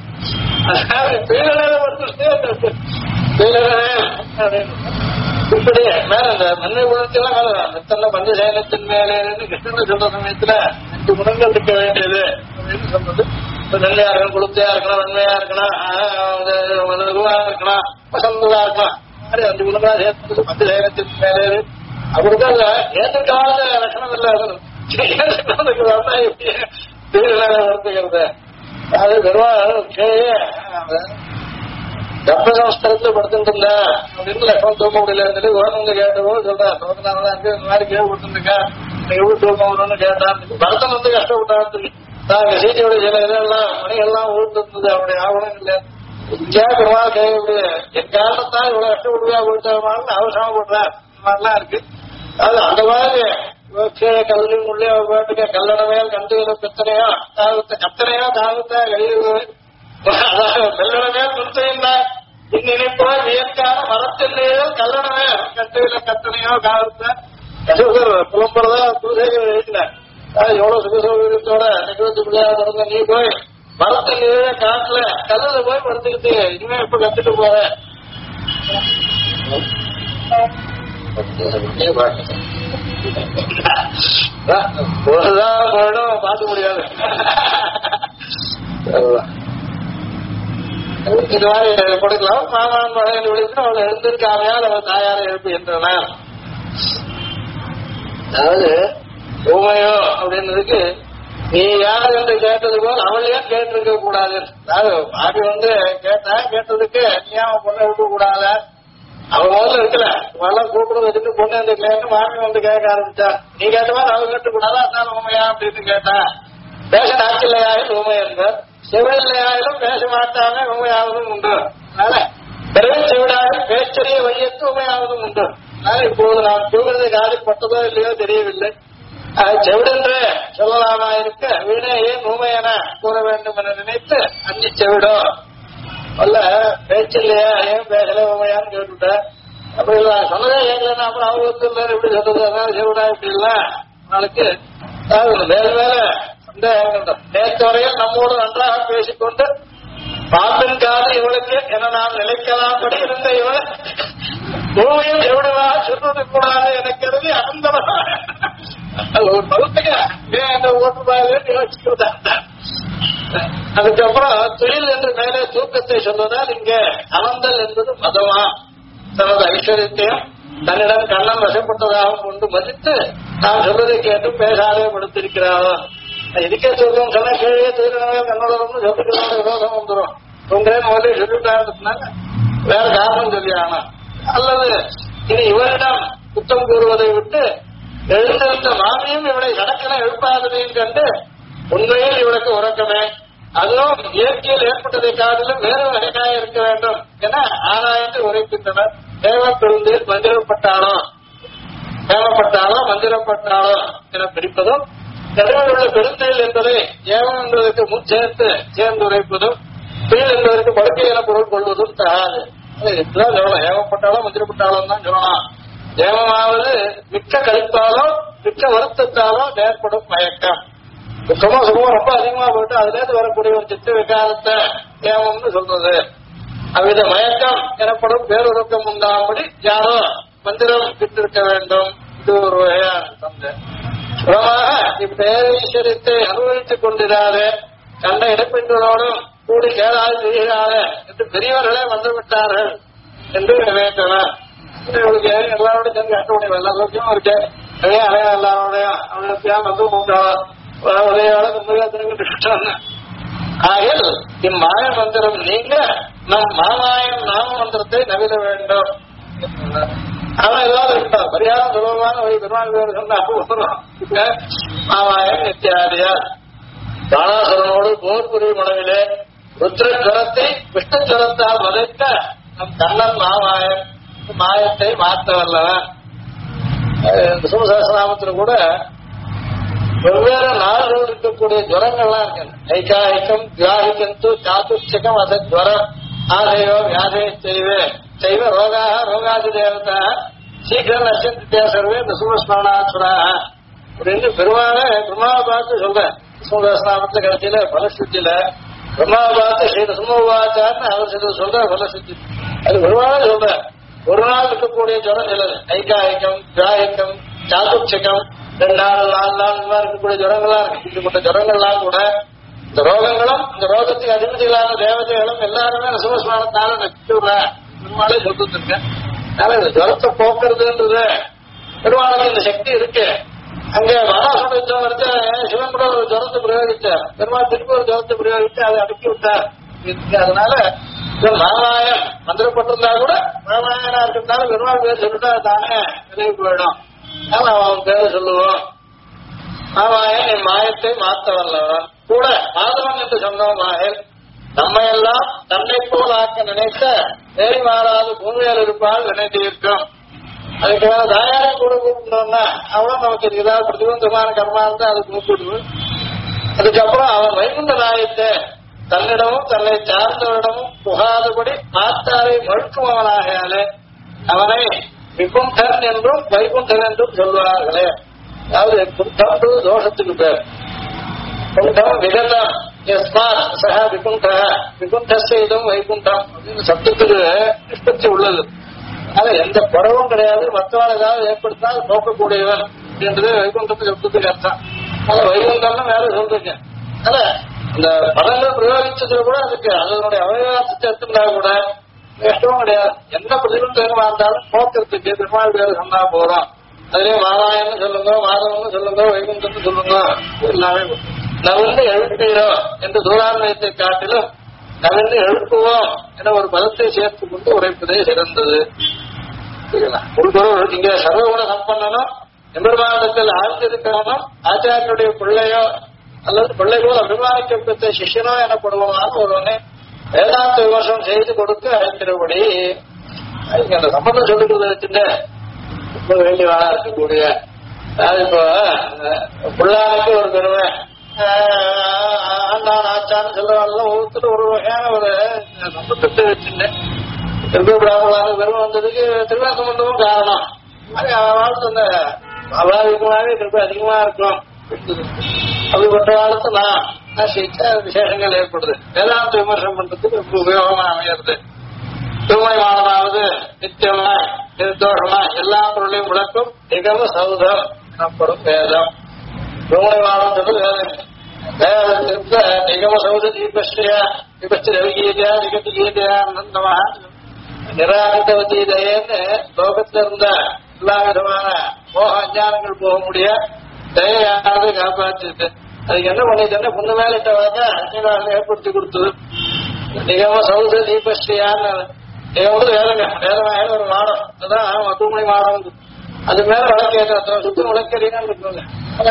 இப்படி மேல இந்த மண்ணை குணத்தை எல்லாம் மேல மித்தல்ல பஞ்சசேனத்தின் மேலே கிருஷ்ணன் சொல்ற சமயத்துல 2 குணங்கள் இருக்க வேண்டியது அப்படின்னு சொல்றது நெல்லையா இருக்கணும் குளுத்தையா இருக்கணும் வெண்மையா இருக்கணும் இதுவா இருக்கணும் வசந்ததா இருக்கலாம் மாதிரி 2 குணங்களா சேர்த்து பஞ்சசேனத்தின் மேலே அப்படிதான் ஏற்றுக்காத லட்சணம் இல்லாத வருத்துகிறது அது பெருமாள் கர்ப்பசம்ஸ்கரத்துல படுத்துட்டு அப்படின்னு லட்சம் தூக்க முடியலன்னு சொல்லி வந்து கேட்டபோது சொல்றேன் தோக்கனாலதான் இருக்கு இந்த மாதிரி கேள்விப்பட்டிருக்கா எப்படி தூக்கம் வரும்னு கேட்டான். பரதன் வந்து கஷ்டப்பட்டான்னு நாங்க சீட்டியோட சில இதெல்லாம் மணிகள்லாம் ஊர்ந்து அவருடைய ஆவணங்கள்ல கேட்கணுமா கேட்கக்கூடிய என் காரணத்தான் இவ்வளவு கஷ்டப்படுவா போயிட்டான்னு அவசரப்படுறேன் இந்த மாதிரிலாம் இருக்கு. அது அந்த மாதிரி கல்வி உள்ளே பாட்டுக்க கல்லடமையால் கண்டுகளை பிரச்சனையோ தாகத்தை கத்தனையோ தாகத்தை கழிவு வெள்ளடமையால் நிறுத்தினா இந்நினைப்போ இயற்கான மரத்திலேயோ கல்லடமே கண்டுகளை கத்தனையோ தாகத்தை புலம்புறதா பூசைகள் எழுதினார். எவ்வளவு சுகசௌகரியத்தோட நிகழ்ச்சி பிள்ளையா தொடர்ந்த நீ போய் மரத்திலேயே காட்டுல கல்லுல போய் படுத்துக்கிட்டு இனிமே இப்ப கத்துட்டு போற ஒருதான் போயிடும் பார்க்க முடியாது. இது மாதிரி கொடுக்கலாம் மாமான் மகன் விடுத்து அவளை எழுந்திருக்காமையால் அவள் தாயாரை எழுப்பு என்றனர். அதாவது ஊமையோ அப்படின்றதுக்கு நீ யார் என்று கேட்டது போல் அவளையே கேட்டிருக்க கூடாது. அதாவது பாட்டி வந்து கேட்டதுக்கு நீ அவன் பொண்ணை விட்டு கூடாத அவன் முதல்ல இருக்கல அவெல்லாம் கூப்பிட வச்சுட்டு பொண்ணு வந்து கேட்டு மாமி வந்து கேட்க ஆரம்பிச்சா நீ கேட்ட மாதிரி அவள் கேட்டுக்கூடாதா அதனால ஊமையா அப்படின்னு கேட்டா பேச நாட்களையாயில் ஊமை என்பர் செவிலையாயிலும் பேச மாட்டாமே ஊமையாவதும் உண்டு. அதனால பிறகு செவிடாயில் பேச்சரிய வையத்து ஊமையாவதும் உண்டு. அதனால இப்போது நான் தூங்குறதுக்கு ஆதிப்பட்டதோ இல்லையோ தெரியவில்லை. செவிடென்று சொல்லலாமா இருக்க வீணே ஏன் ஊமையென கூற வேண்டும் என நினைத்து அஞ்சு செவிடோ அல்ல பேச்சில்லையா ஏன் பேசல ஊமையான்னு கேட்டுட்டேன். அப்படி இல்ல சொன்னதே ஏங்கலன்னா அப்புறம் அவங்க எப்படி சொல்றது அதனால செவிடா இப்படி இல்ல நாளைக்கு வேற வேற சந்தேகங்கள் நேற்று வரையில் நம்மோடு நன்றாக பேசிக்கொண்டு பாம்பின் காது இவளுக்கு என நாம் நிலைக்கலாம்படி இருந்த இவள் பூமியில் எவ்வளவா சொல்றது கூடாது எனக்கு கருதி அனந்தமா ஒரு பகுதியா அந்த ஓட்டுபாயில யோசிச்சுதான். அதுக்கப்புறம் தொழில் என்று மேலே தூக்கத்தை சொல்வதால் இங்க அனந்தல் என்பது மதமா தனது ஐஸ்வர்யத்தையும் தன்னிடம் கண்ணம் வசப்பட்டதாகவும் கொண்டு மதித்து நான் சொல்வதை கேட்டு பேசாதே படுத்திருக்கிறாரோ இதுக்கே தூக்கம் சொன்ன கீழே தூரவே கண்ணோடம்னு சொல்லிக்கிறோம் விரோதம் வந்துடும் உங்களே முதலே சொல்லிட்டாருனால வேற காரணம் சொல்லியானா அல்லது இனி இவரிடம் குற்றம் கூறுவதை விட்டு எழுந்திருந்த மாமியும் இவளை கடக்கன எழுப்பாததையும் கண்டு உண்மையில் இவளுக்கு உறக்கமே அதுவும் இயற்கையில் ஏற்பட்டதை காட்டிலும் வேறு வகையாக இருக்க வேண்டும் என ஆராய்ந்து உரைக்கின்றனர். தேவப்பெருந்து மந்திரப்பட்டாளோ மந்திரப்பட்டாளோ என பிரிப்பதும் கடவுள் உள்ள பெருந்தெயில் என்பதை ஏவம் என்பதற்கு முன் சேர்ந்து உரைப்பதும் தொழில் என்பதற்கு படுக்கை என பொருள் கொள்வதும் தகாது. இப்படிதான் சொல்லலாம். ஏவப்பட்டாலும் மந்திரப்பட்டாலும் தான் சொல்லலாம். ஏவமாவது மிக்க கழிப்பாலோ மிக்க வருத்தத்தாலோ ஏற்படும் மயக்கம். சுகமா ரொம்ப அதிகமா போட்டு அதுல இருந்து வரக்கூடிய ஒரு சித்த விகாரத்தை ஏவம்னு சொல்றது. அவ்வித மயக்கம் எனப்படும் பேருறக்கம் உண்டாகும்படி யாரோ மந்திரம் விட்டிருக்க வேண்டும். இது ஒரு வகையான தந்தை சுகமாக இப்பேரீஸ்வரத்தை அனுபவித்துக் கொண்டிராது கண்ட இடப்பெண்களோடும் கூடி கேளாது செய்கிறாரு என்று பெரியவர்களே வந்துவிட்டார்கள் என்று நினைத்தனர். இவளுக்கு எல்லாரோட சேர்ந்து கட்ட முடியும். எல்லா சோக்கியமும் இருக்கு. எல்லாரோடையும் அவளுக்கு வந்து மூன்றாவது ஆகில் இம்மாய மந்திரம் நீங்க நம் மாமாயம் நாம மந்திரத்தை நவிட வேண்டும். அவன் ஏதாவது இருக்கா பரிகாரம் சுலபமான ஒரு பெருமாள் பேர் சொன்ன அப்போ மாமாயம் நித்தியாதியா தானாசுரனோடு போர் புரியும் மனவிலே ருத்ரஜரத்தை விஷ்ணுஜரத்தால் வதைக்க நம் கண்ணன் மாமாயம் மாயத்தை மாற்ற வல்லவன். சூசகநாமத்தில் கூட வெவ்வேறு நாடுகள் இருக்கக்கூடிய ஜுரங்கள்லாம் இருக்கு. ஐகாயிக்கம் வியாகிக்கந்து சாதுஷ்டிகம் அசஜ்வரம் ஆசையோ வியாசை செய்வ ரோகாக ரோகாதி தேவதா சீக்கிரம் நஷ்டியா சர்வே இந்த சூஸ்மரணாசுரா அப்படின்னு பெருமாளை பிரம்மாவை பார்த்து சொல்றேன். சூசகநாமத்துல கடைசியில பலசுத்தில பிரம்மாவை பார்த்து ஸ்ரீ சுமவாச்சார்னு அவர் சொல்ற பலசுத்தி அது பெருமாளை சொல்ற. ஒரு நாள் இருக்கக்கூடிய ஜுரம் சிலது ஐகாயிக்கம் வியாகிக்கம் சாதுஷ்டிகம் 2 நாள் 4 நாள் இருக்கக்கூடிய ஜுரங்கள்லாம் இருக்கு. இப்படிப்பட்ட ஜுரங்கள்லாம் கூட இந்த ரோகங்களும் இந்த ரோகத்துக்கு அதிபதிகளான தேவதைகளும் எல்லாருமே சுமஸ்மானத்தால நச்சுடுற பெருமாளே சொல்லிட்டு இருக்கேன். அதனால இந்த ஜுரத்தை போக்குறதுன்றது பெருமாளுக்கு இந்த சக்தி இருக்கு. அங்க மகாசுர யுத்தம் வரைச்ச சிவன் கூட ஒரு ஜுரத்தை பிரயோகிச்சார். பெருமாள் திருப்பி ஒரு ஜுரத்தை பிரயோகிச்சு அதை அடக்கி விட்டார். அதனால மாமாயம் மந்திரப்பட்டிருந்தா கூட மாமாயனா இருக்கிறதால பெருமாள் பேர் சொல்லிட்டா தானே விலகி போயிடும். அவன் பேரை சொல்லுவோம். மாமாயன் என் மாயத்தை மாத்த வல்லவன் கூட மாதவன் என்று சொன்னவன் நம்ம எல்லாம் தன்னை போல் ஆக்க நினைத்த நேரி மாறாது பூமியால் இருப்பால் நினைத்திருக்கும். அதுக்கு மேல தாயாரை கூட கூப்பிட்டோம்னா அவன் நமக்கு ஏதாவது பிரதிபந்தமான கர்மா இருந்தா அது கூப்பிடுவோம். அதுக்கப்புறம் அவன் வைகுண்ட நாயத்தை தன்னிடமும் தன்னை சார்ந்தவரிடமும் புகாதபடி மாத்தாரை மறுக்குமவனாகையாலே அவனை விகுண்டன் என்றும் வைகுண்டன் என்றும் சொல்வார்களே. அதாவது குண்டம் தோஷத்துக்கு பேர். குண்டம் விகதம் எஸ்மாத் சக விகுண்ட விகுண்டசைதம் வைகுண்டம் அப்படின்னு சப்தத்துக்கு நிஷ்பத்தி உள்ளது. அதனால எந்த குறவும் கிடையாது. மற்றவாள் ஏதாவது ஏற்படுத்தினால் போக்கக்கூடியவன் அப்படின்றது வைகுண்டத்து சப்தத்துக்கு அர்த்தம். அது வைகுண்டம்னு வேற சொல்றீங்க. அதனால இந்த படங்கள் பிரயோகிச்சதுல கூட அதுக்கு அதனுடைய அவகாசத்தை எடுத்துட்டா கூட கஷ்டமும் கிடையாது. எந்த பிரதிபந்தமா இருந்தாலும் போக்குறதுக்கு பெருமாள் பேர் சொன்னா போறோம். அதுலயே மாராயன்னு சொல்லுங்க, மாதவன்னு சொல்லுங்க, வைகுண்டம்னு சொல்லுங்க. எல்லாமே நவிந்து எழுப்புகிறோம் என்று தூரான்மயத்தை காட்டிலும் நவிந்து எழுப்புவோம் என ஒரு பதத்தை சேர்த்துக் கொண்டு உரைப்பதே சிறந்தது. ஒரு இங்க சர்வகுண சம்பன்னனும் எம்பெருமானத்தில் ஆழ்ந்திருக்கிறவனும் ஆச்சாரியனுடைய பிள்ளையோ அல்லது பிள்ளை போல் அபிமானிக்கப்பட்ட சிஷ்யனோ எனப்படுவான் ஒருவனை வேதாந்த விமர்சனம் செய்து கொடுத்து அழைக்கிறபடி அந்த சம்பந்தம் சொல்லிக்கிறது வச்சுட்டு ரொம்ப வேண்டியவானா இருக்கக்கூடிய இப்போ பிள்ளானுக்கு ஒரு பெருமை ஆண்டான் ஆச்சான்னு சொல்றவாள் ஒவ்வொருத்தர் ஒரு வகையான ஒரு சம்பந்தத்தை வச்சுட்டு திருப்பிடாமலான பெருமை வந்ததுக்கு திருவிழா சம்பந்தமும் காரணம். வாழ்த்து அந்த அபாதிகமாகவே திருப்பி அதிகமா இருக்கும். அப்படிப்பட்ட வாழ்த்து நான் சிச்சா விசேஷங்கள் ஏற்படுது. வேதாந்த விமர்சனம் பண்றதுக்கு ரொம்ப உபயோகமா அமைகிறது. தூய்மைமானதாவது நித்தியமா நிர்தோஷமா எல்லா பொருளையும் விளக்கும் நிகம சௌதம் எனப்படும் வேதம். தூய்மைமானம் சொல்றது வேதத்திற்கு நிகம சௌத தீபஸ்ரீயா விபஸ்தி ரவிகீதையா நிகழ்ச்சி கீதையா நந்தமா நிராகிதவதீதையன்னு லோகத்துல இருந்த எல்லா விதமான மோக அஞ்ஞானங்கள் போக முடிய தயையானது காப்பாற்றிட்டு அதுக்கு என்ன பண்ணிட்டு பொண்ணு மேலிட்ட வாங்க அஞ்ஞானம் ஏற்படுத்தி கொடுத்தது. நிகம சௌத தீபஸ்ரீயான்னு வேதங்க வேதமாக ஒரு மாடம் அதுதான் தூமணி மாடம். அது மேல விளக்கேற்ற சுத்தம் விளக்கறியான்னு இருக்குங்க.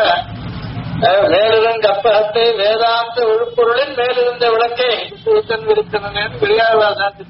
மேலிருந்த கப்பகத்தை வேதாந்த விழுப்பொருளின் மேலிருந்த விளக்கை சுத்தன் விருத்தனேன்னு பெரியார்.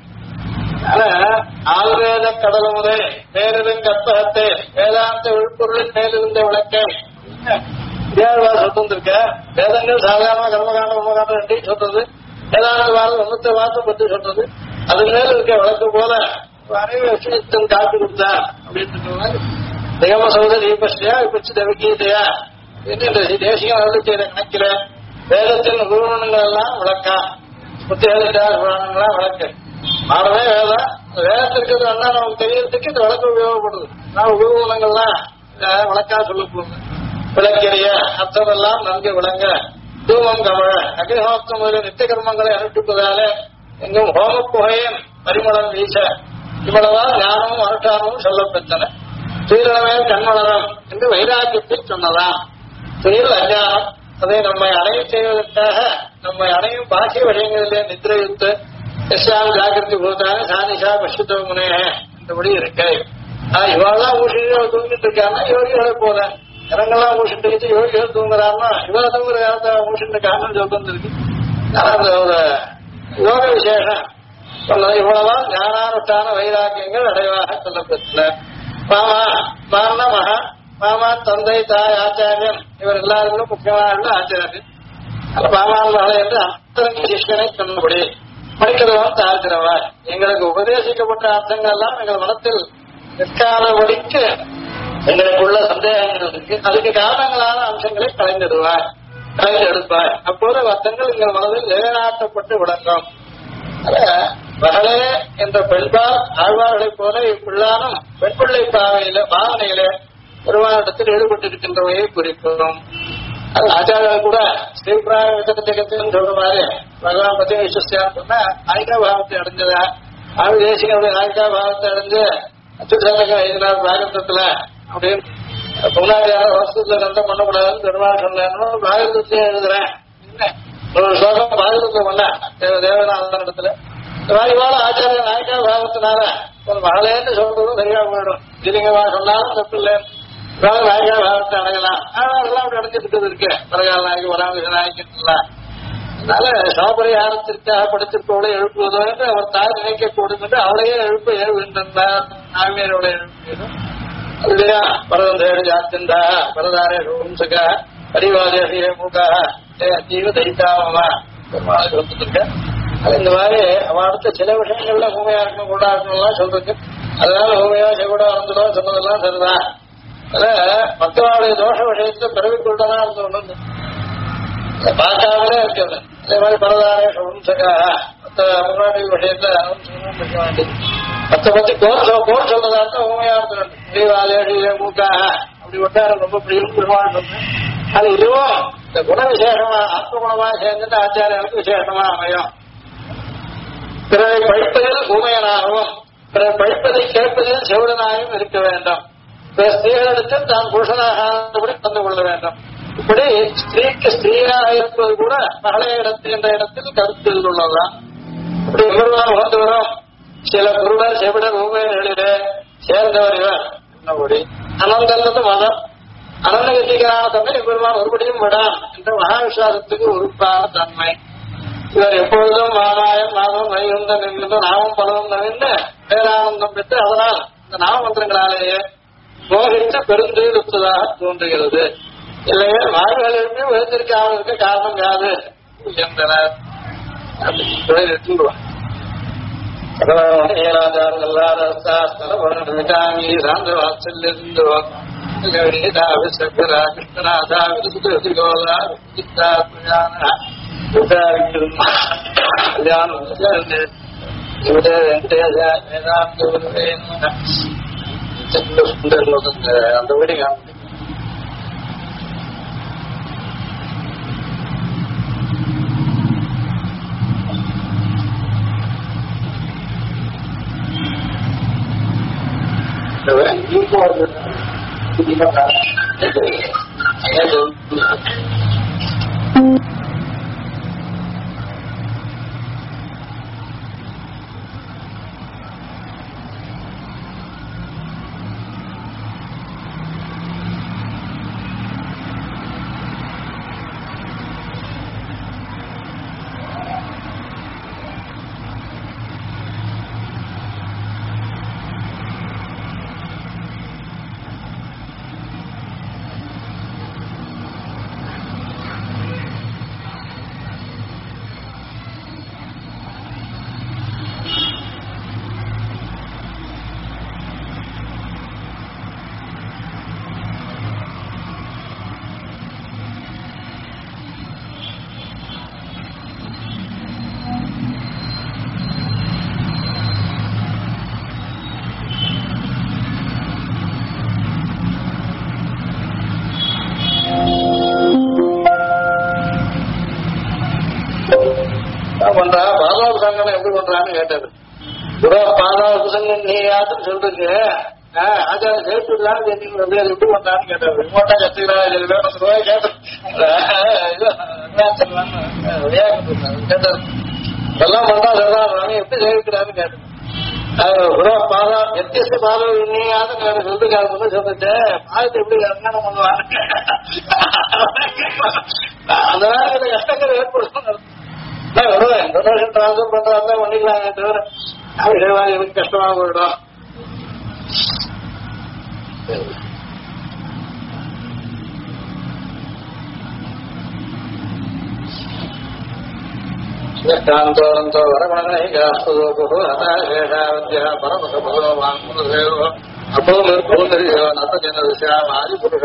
ஆயுர்வேத கடல முறை மேலிருந்த கப்பகத்தை வேதாந்த விழுப்பொருளின் மேலிருந்த விளக்கை பெரியார் சொல்லிருக்க. வேதங்கள் சாதாரண கர்மகாண்டம் கர்மகாண்டம் ரெண்டையும் சொல்றது. வேதாந்த வாரம் ஒன்னத்தை வார்த்தை பற்றி சொல்றது. அது மேல இருக்க வழக்கு போல அறிவு விஷயத்தன் காட்டி கொடுத்தா அப்படின்னு நிகம சௌத தீபஸ்யா விபச்சி தவிகீதையா என்று தேசியம் அருள் செய்த கணக்கில வேதத்தின் குருவனங்கள் எல்லாம் விளக்கா புராணங்கள்லாம் விளக்கு மாறவே வேதம். வேதத்திற்கு அண்ணா நமக்கு தெரியறதுக்கு இந்த விளக்கு உபயோகப்படுது. நான் குருவனங்கள்லாம் விளக்கா சொல்லப்படுது. விளக்கிறைய அர்த்தம் எல்லாம் நன்கு விளங்க தூமம் கமழ அக்னிஹோத்திரம் முதலிய நித்திய கர்மங்களை அனுப்பிப்பதாலே எங்கும் ஹோம புகையின் பரிமளம் வீச இவ்வளவுதான் ஞானமும் அனுஷ்டானமும் சொல்லப்பெற்றன. துயிலமே கண்மலரம் என்று வைராக்கியத்தை சொன்னதாம். துயில் அஞ்ஞானம் அதை நம்மை அடைய செய்வதற்காக நம்மை அடையும் பாக்கிய விஷயங்களிலே நித்திரையுத்து எஸ்லாம் ஜாகிரதி பூத்தான சானிஷா பசுத்த முனைய என்றபடி இருக்கு. இவாள்தான் ஊசிகள் தூங்கிட்டு இருக்காருன்னா யோகிகளை போல இடங்கள்லாம் ஊசிட்டு யோகிகள் தூங்குறாருன்னா இவரை தூங்குற காலத்தை ஊசிட்டு இருக்காருன்னு சொல்லிட்டு இருக்கு. அந்த ஒரு யோக விசேஷம் சொன்னது. இவ்வளவுதான் ஞானானுஷ்டான வைராக்கியங்கள் அடைவாக சொல்லப்பெற்றன. மாமா மாமன மகா மாமா தந்தை தாய் ஆச்சாரியன் இவர் எல்லாருக்கும் முக்கியமான ஆச்சாரியன். மாமான் மகளை என்று அர்த்தங்க சிஷ்யனை சொன்னபடி படிக்கிறவன் தாழ்கிறவன் எங்களுக்கு உபதேசிக்கப்பட்ட அர்த்தங்கள் எல்லாம் எங்கள் மனத்தில் நிற்காதபடிக்கு எங்களுக்குள்ள சந்தேகங்கள் இருக்கு. அதுக்கு காரணங்களான அம்சங்களை கலைந்தெடுப்பார். அப்போது அர்த்தங்கள் எங்கள் மனதில் நிலைநாட்டப்பட்டு விளங்கும். மகளே என்ற பெண்பால் ஆழ்வார்களைப் போல இப்பிள்ளானும் பெண் பிள்ளை பாவனையில பெருமானிடத்தில் ஈடுபட்டிருக்கின்றவையை குறிக்கும். அது ஆச்சாரியர்கள் கூட ஸ்ரீபிராய விதகத்தின்னு சொல்ற மாதிரி பகவான் பத்தி விசுவசியான்னு சொன்னா நாயிகா பாவத்தை அடைஞ்சதா ஆவி தேசிகளுடைய நாயிகா பாவத்தை அடைஞ்சு அச்சுசனக ஐதனார் பாகத்தத்துல அப்படின்னு முன்னாடி வருஷத்துல ரத்தம் பண்ணக்கூடாதுன்னு பெருமாள் சொன்னேன். பாகவதத்திலே எழுதுறேன் ஒரு ஸ்லோகம் பாகவதத்துல பண்ண தேவநாதன் இடத்துல வாய்வால ஆச்சாரிய நாயக்கா பாவத்தினால ஒரு மகளேன்னு சொல்றதும் சரியா போயிடும். திரிங்கமா சொன்னாலும் தப்பு இல்லை. நாயகா பாவத்தை அடையலாம். ஆனா அதெல்லாம் அப்படி அடைஞ்சிட்டு இருக்கு. பரகால நாயகி வராங்க நாயக்கலாம். அதனால சமபரிகாரத்திற்காக படுத்திருப்பவளை எழுப்புவதோ என்று அவர் தாய் நினைக்க கூடும் என்று அவளையே எழுப்ப ஏழுகின்றார். நாமியரோட எழுப்பியதும் அதுலையா பரதந்தேடு ஜாத்திந்தா பரதாரே ஹம்சக பரிவாதேசிய மூக்கா ஜீவ தைத்தாவமா பெருமாள் வந்துருக்க. அது இந்த மாதிரி அவன் அடுத்த சில விஷயங்கள்ல ஊமையா இருக்கும் கூட இருக்கணும்லாம் சொல்றதுக்கு. அதனால ஊமையா செவிடா இருந்தோம் சொன்னதெல்லாம் சரிதான். அத மற்றவாளுடைய தோஷ விஷயத்துல பிறவிக்கொண்டதா இருந்து ஒண்ணு பார்க்காமலே இருக்கிறது. அதே மாதிரி பரதாரே ஹம்சகா மற்ற முன்னாடி விஷயத்துல அனுசரிக்க வேண்டியது. மற்ற பத்தி கோர் சொல்றதா இருந்தா ஊமையா இருந்துடும். பரிவாதேசிய மூக்கா அப்படி ஒட்டார ரொம்ப பிரியும் பெருமாள் சொன்ன. அது இதுவும் இந்த குண விசேஷமா ஆத்ம குணமா சேர்ந்துட்டு ஆச்சாரியர்களுக்கு விசேஷமா அமையும். பிறரை படிப்பதில் ஊமையனாகவும் பிறர் படிப்பதை கேட்பதில் செவிடனாகவும் இருக்க வேண்டும். பிற ஸ்திரீகளிடத்தில் தான் புருஷனாக தந்து கொள்ள வேண்டும். இப்படி ஸ்திரீக்கு ஸ்திரீயாக இருப்பது கூட மகளே இடத்தில் என்ற இடத்தில் கருத்தில் உள்ளதுதான். இப்படி பெருமாள் வந்து வரும். சில குருடர் செவிடர் ஊமையர்களிலே சேர்ந்தவர் இவர் என்னபடி அனந்தல்லது மதம் அனந்தகத்திகரான தன்மை பெருமாள் ஒருபடியும் விடான் என்ற மகாவிஸ்வாசத்துக்கு உறுப்பான தன்மை. இவர் எப்பொழுதும் மாமாயம் நாமம் வைகுந்தம் என்கின்ற நாமம் பலவும் நவிந்து பேரானந்தம் பெற்று அதனால் இந்த நாமமந்திரங்களாலேயே மோகித்து பெருந்துயிர்த்ததாக தோன்றுகிறது. இல்லையே வாய்கள் எழுப்பி உயர்ந்திருக்காமல் இருக்க காரணம் யாது என்றனர். அந்த வீடு பண்றா பாதாள சங்கடம் எப்படி பண்றான்னு கேட்டாரு. பாதாள சங்கம் நீ யாருன்னு சொல்றீங்க ஆச்சாரம் சேர்த்துலாம் எப்படி பண்றான்னு கேட்டாரு. ரிமோட்டா கத்துக்கிறான் 10 ரூபாய் கேட்டாரு. எல்லாம் பண்றா சொல்றாங்க எப்படி சேர்க்கிறான்னு கேட்டேன். பாதா எத்தியஸ்த பாதம் நீயாவது சொல்லிருக்காரு சொல்லிட்டு பாதத்தை எப்படி கல்யாணம் பண்ணுவாங்க. அந்த நேரத்துல கஷ்டங்கள் ஏற்படும். டொனேஷன் டிரான்ஸ்பர் பண்றதா பண்ணிக்கலாங்க தவிர எனக்கு கஷ்டமா போயிடும். காந்தோரந்தோ வரமணனை காஸ்தோபோ அதாஷேஷாவத்யா பரமசபதோ வாங்குதேவோ அப்போ நிர்பூந்தரியோ நத்தஜன விஷயம் ஆதிபுருஷ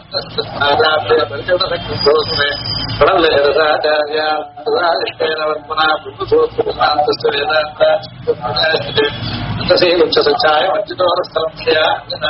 பரிச்சோதமே படலேரசாச்சாரியா சுதாதிஷ்டேனவர்மனா புத்தசூத்சாய வஞ்சிதோரஸ்தலம்யா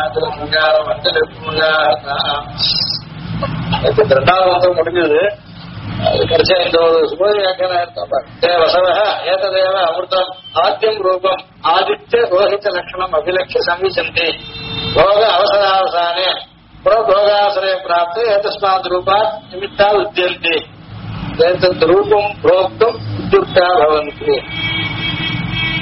ரெண்டாவது மந்திரம் முடிஞ்சது. கடைசியா இந்த ஒரு சுபோதி வியாக்கியானம் வசவ ஏததேவ அமிர்தம் ஆத்தியம் ரூபம் ஆதித்ய ரோஹித லட்சணம் அபிலட்சிய சம்விசந்தி போக அவசராவசானே புரோகாசிரய பிராப்தி ஏதஸ்மாத் ரூபாத் நிமித்தா உத்தியந்தி ரூபம் புரோக்தம் உத்யுக்தா பவந்தி.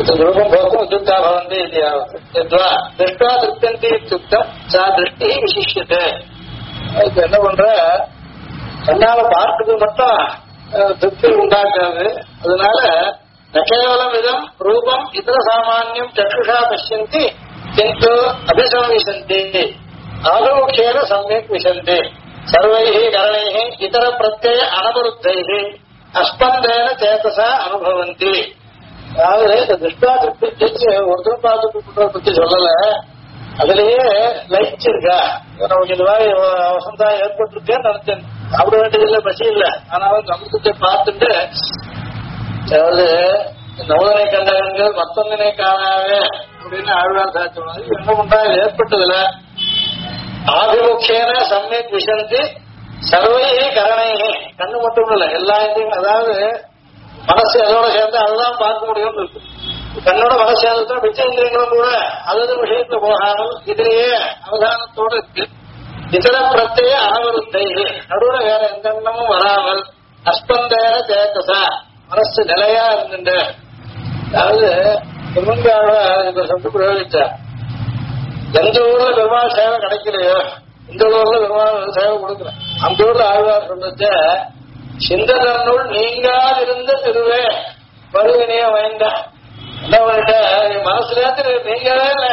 ரூபம் போக்கும் உத்யுக்தா பவந்தி யத்வா திருஷ்டா திருப்தந்தி இத்யுக்தம் சா திருஷ்டி விசிஷ்யத்தை. அதுக்கு என்ன பண்ற, கண்ணால பார்த்துக்கு மட்டும் திருப்தி உண்டாக்காது. அதனால நகேவலம் இதம் ரூபம் இதர சாமானியம் சக்ஷுஷா பசியந்தி கிந்து அபிசமவிசந்தி ஆபிமுக்கியேன சமயக் விசந்தி சர்வைஹி கரணைஹி இதர பிரத்யய அனவருத்தைஹி அஸ்பந்தேன சேதசா அனுபவந்தி. அதாவது இந்த திருஷ்டா திருப்தி ஒருத்தர் பார்த்து பத்தி சொல்லல, அதுலயே லயிச்சிருக்கா. நமக்கு இந்த மாதிரி வசந்தா ஏற்பட்டிருக்கேன்னு நினைச்சேன். சாப்பிட வேண்டியதில்லை, பசி இல்லை, ஆனாலும் அமிர்தத்தை பார்த்துட்டு அதாவது நவதனை கண்டகங்கள் மத்தொன்னினை காணாவே அப்படின்னு ஆழ்வார் சாட்சி மாதிரி என்ன பண்றா, இது ஏற்பட்டதுல ஆபிமுக்கியன சமயக் விசந்தி சர்வையே கரணையே. கண்ணு மட்டும் இல்ல, எல்லா இந்தியும், அதாவது மனசு அதோட சேர்ந்து அதுதான் பார்க்க முடியும்னு இருக்கு. கண்ணோட மனசு சேர்ந்து மிச்ச இந்திரியங்களும் கூட அதது விஷயத்துல போகாமல் இதுலயே அவதானத்தோடு இருக்கு. இதர பிரத்யய அனவருத்தை, நடுவுல வேற எந்த எண்ணமும் வராமல் அஸ்பந்தேன சேதசா மனசு நிலையா இருந்துட்டு. அதாவது திருமங்காவ இப்ப சொல்லி பிரயோகிச்சார், எந்த ஊர்ல பெருமாள் சேவை கிடைக்கலையோ இந்த ஊர்ல பெருமாள் சேவை கொடுக்குறேன். அந்த ஊர்ல ஆழ்வார் சொல்லிச்ச சிந்தனுள் நீங்காது இருந்த திருவே வருவினைய வேண்டாம். என்ன பண்ணிட்ட, மனசுல நீங்கவே இல்லை.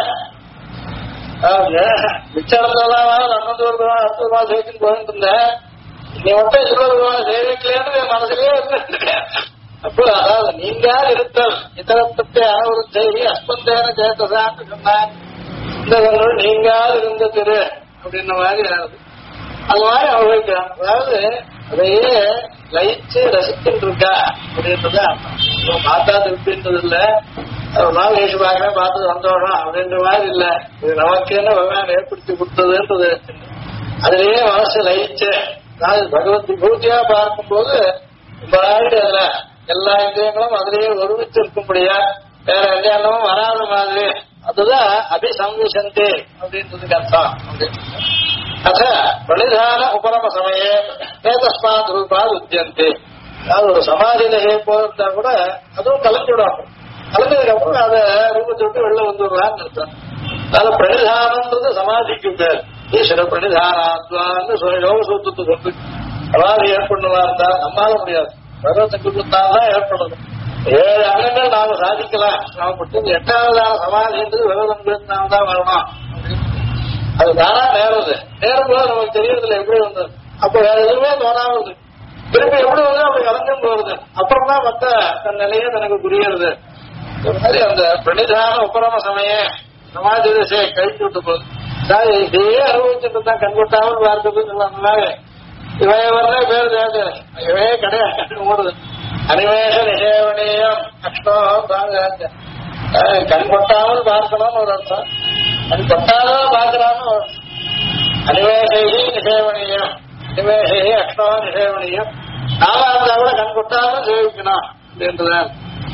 மிச்சம் அன்னந்தூர் பெருமாள் சேவைக்கு போயிட்டு இருந்தேன், நீ மட்டும் சிறுவர் சேவைக்கலேன்னு மனசுலயே இருந்துட்டு. அப்போ அதாவது நீங்காது இருத்தல் இதரத்தை அனவரு செய்தி அஸ்பந்தேன சேத்தசான்னு சொன்னான். இந்த நீங்காது இருந்த திரு அப்படின்ற மாதிரி ஆகுது. அது மாதிரி அனுபவிக்கிறான். அதாவது அதையே லயிச்சு ரசிச்சுட்டு இருக்கா அப்படின்றத பார்த்தா திருப்தின்றது இல்ல, நாள் கழிச்சு பார்க்கறேன் பார்த்து சந்தோஷம் அப்படின்ற மாதிரி இல்ல. இது நமக்கேன்னு பகவான் ஏற்படுத்தி கொடுத்ததுன்றது. அதுலயே மனசு லயிச்சு பகவத் விபூதியா பார்க்கும்போது அதுல எல்லா இந்திரியங்களும் அதுலயே ஒருமிச்சு இருக்கும்படியா வேற எந்த எண்ணமும் வராத மாதிரி அதுதான் அபிசம்விசந்தி அப்படின்றதுக்கு அர்த்தம். அத பணிதான உபரம சமயே ஏதஸ்மாத் ரூபாது உத்தியந்தி. அதாவது ஒரு சமாதியில போயிருந்தா கூட அதுவும் கலந்துவிடும். கலந்ததுக்கு அப்புறம் அதை ரூபத்தை விட்டு வெளில வந்துடுறான்னு அர்த்தம். அதனால பிரணிதானன்றது சமாதிக்கு பேர். ஈஸ்வர பிரணிதானாத்வான்னு யோக சூத்திரத்தை சொல்லு. சமாதி ஏற்படுவா இருந்தா நம்மால முடியாது, பகவத்துக்கு கொடுத்தால்தான் ஏற்படணும். 7 அங்கங்கள் நாம சாதிக்கலாம். நாம பட்டு 8வதான சமாதின்றது விவரம்தான் வரணும். அது தானா நேருது. நேரும்போது நமக்கு தெரியறதுல எப்படி வந்தது, அப்ப வேற எதுவுமே தோணாவது, திருப்பி எப்படி வந்து அப்படி கலந்தும் போறது. அப்புறம் தான் மற்ற தன் நிலையே தனக்கு புரியுறது. மாதிரி அந்த பிரணிதான உபரம சமய சமாதி திசையை கழிச்சு விட்டு போகுது. இதையே அனுபவிச்சுட்டு தான் கண்கொட்டாமல் பார்க்கிறது. இவையவரே பேர் தேவை, இவையே கிடையாது ஓடுது. அனிமேஷ நிஷேவனீயம் அஷ்டம் தாங்க. கண் கொட்டாமல் பார்க்கணும்னு ஒரு அர்த்தம், கண் கொட்டாதான் பார்க்கலாம்னு ஒரு அனிமேஷி நிஷேவனீயம், அனிமேஷி அஷ்டம் நிஷேவனீயம். நாம இருந்தா கூட கண் கொட்டாமல் சேவிக்கணும் அப்படின்றதான்.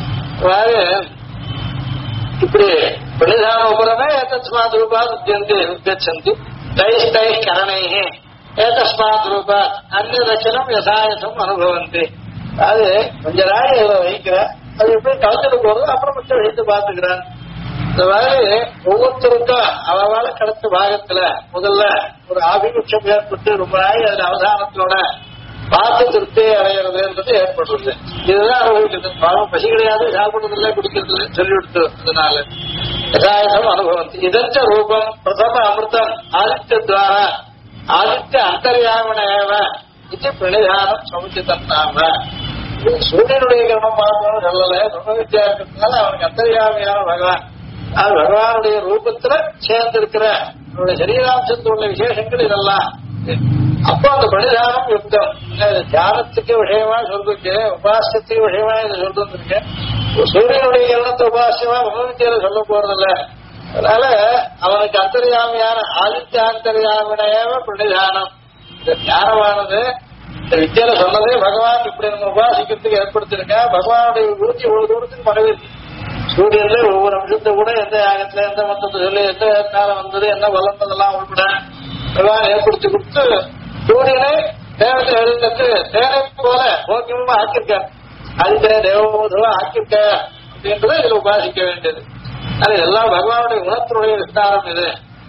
இப்படி பிரணிதான உபரமே ஏதஸ்மாத் ரூபாத் உத்தியந்தி தை கரணை ஏதஸ்மாத் ரூபாத் அந்நிய தட்சணம் யசாயசம் அனுபவந்தி. அது கொஞ்ச நாள் வைக்கிற அது எப்படி கலந்துட்டு போறது, அப்புறம் கொஞ்சம் வைத்து பார்த்துக்கிறான். இந்த மாதிரி ஒவ்வொருத்தருக்கும் அவளால கிடைச்ச பாகத்துல முதல்ல ஒரு ஆபிமுட்சம் ஏற்பட்டு ரொம்ப நாள் அதுல அவதானத்தோட பார்த்து திருப்தி அடைகிறதுன்றது ஏற்படுறது. இதுதான் அனுபவிக்கிறது. பசி கிடையாது, சாப்பிடுறது இல்லை, குடிக்கிறது இல்லை சொல்லி கொடுத்ததுனால யசாயசம் அனுபவம். இதற்ற ரூபம் பிரதம அமிர்தம் ஆதித்யத்வாரா ஆதித்ய அந்தர்யாமனேவ இது பிரணிதானம் சமுச்சிதம் நாம. சூரியனுடைய கிரணம் பார்க்கணும்னு சொல்லல, பிரம்ம வித்யா இருக்கிறதுனால அவனுக்கு அந்தர்யாமியான பகவான். அது பகவானுடைய ரூபத்துல சேர்ந்திருக்கிற அவனுடைய சரீராம்சத்தில் உள்ள விசேஷங்கள் இதெல்லாம். அப்போ அந்த பிரணிதானம் யுக்தம் தியானத்துக்கு விஷயமா சொல்லிருக்கு, உபாசத்துக்கு விஷயமா இதை சொல்லிருக்கு. சூரியனுடைய கிரணத்தை உபாசியமா பிரம்ம வித்தியால சொல்ல போறதில்ல. அதனால அவனுக்கு அந்தர்யாமியான ஆதித்யாந்தர்யாமினேவ பிரணிதானம். இந்த தியானமானது இந்த வித்தியால சொன்னதே பகவான் இப்படி நம்ம உபாசிக்கிறதுக்கு ஏற்படுத்திருக்க. பகவானுடைய விபூதி ஒவ்வொரு தூரத்துக்கு பரவிருக்கு. சூரியன்ல ஒவ்வொரு அம்சத்தை கூட எந்த யாகத்துல எந்த மந்தத்தை சொல்லி எந்த நேரம் வந்தது என்ன வளர்ந்ததெல்லாம் உள்பட பகவான் ஏற்படுத்தி கொடுத்து சூரியனை தேவத்தை எழுதுக்கு தேனை போல போக்கியமா ஆக்கியிருக்கார். அதுக்கு தேவபோதுவா ஆக்கியிருக்க அப்படின்றத இதுல உபாசிக்க வேண்டியது. அது எல்லா பகவானுடைய குணத்தினுடைய விஸ்தாரம் இது.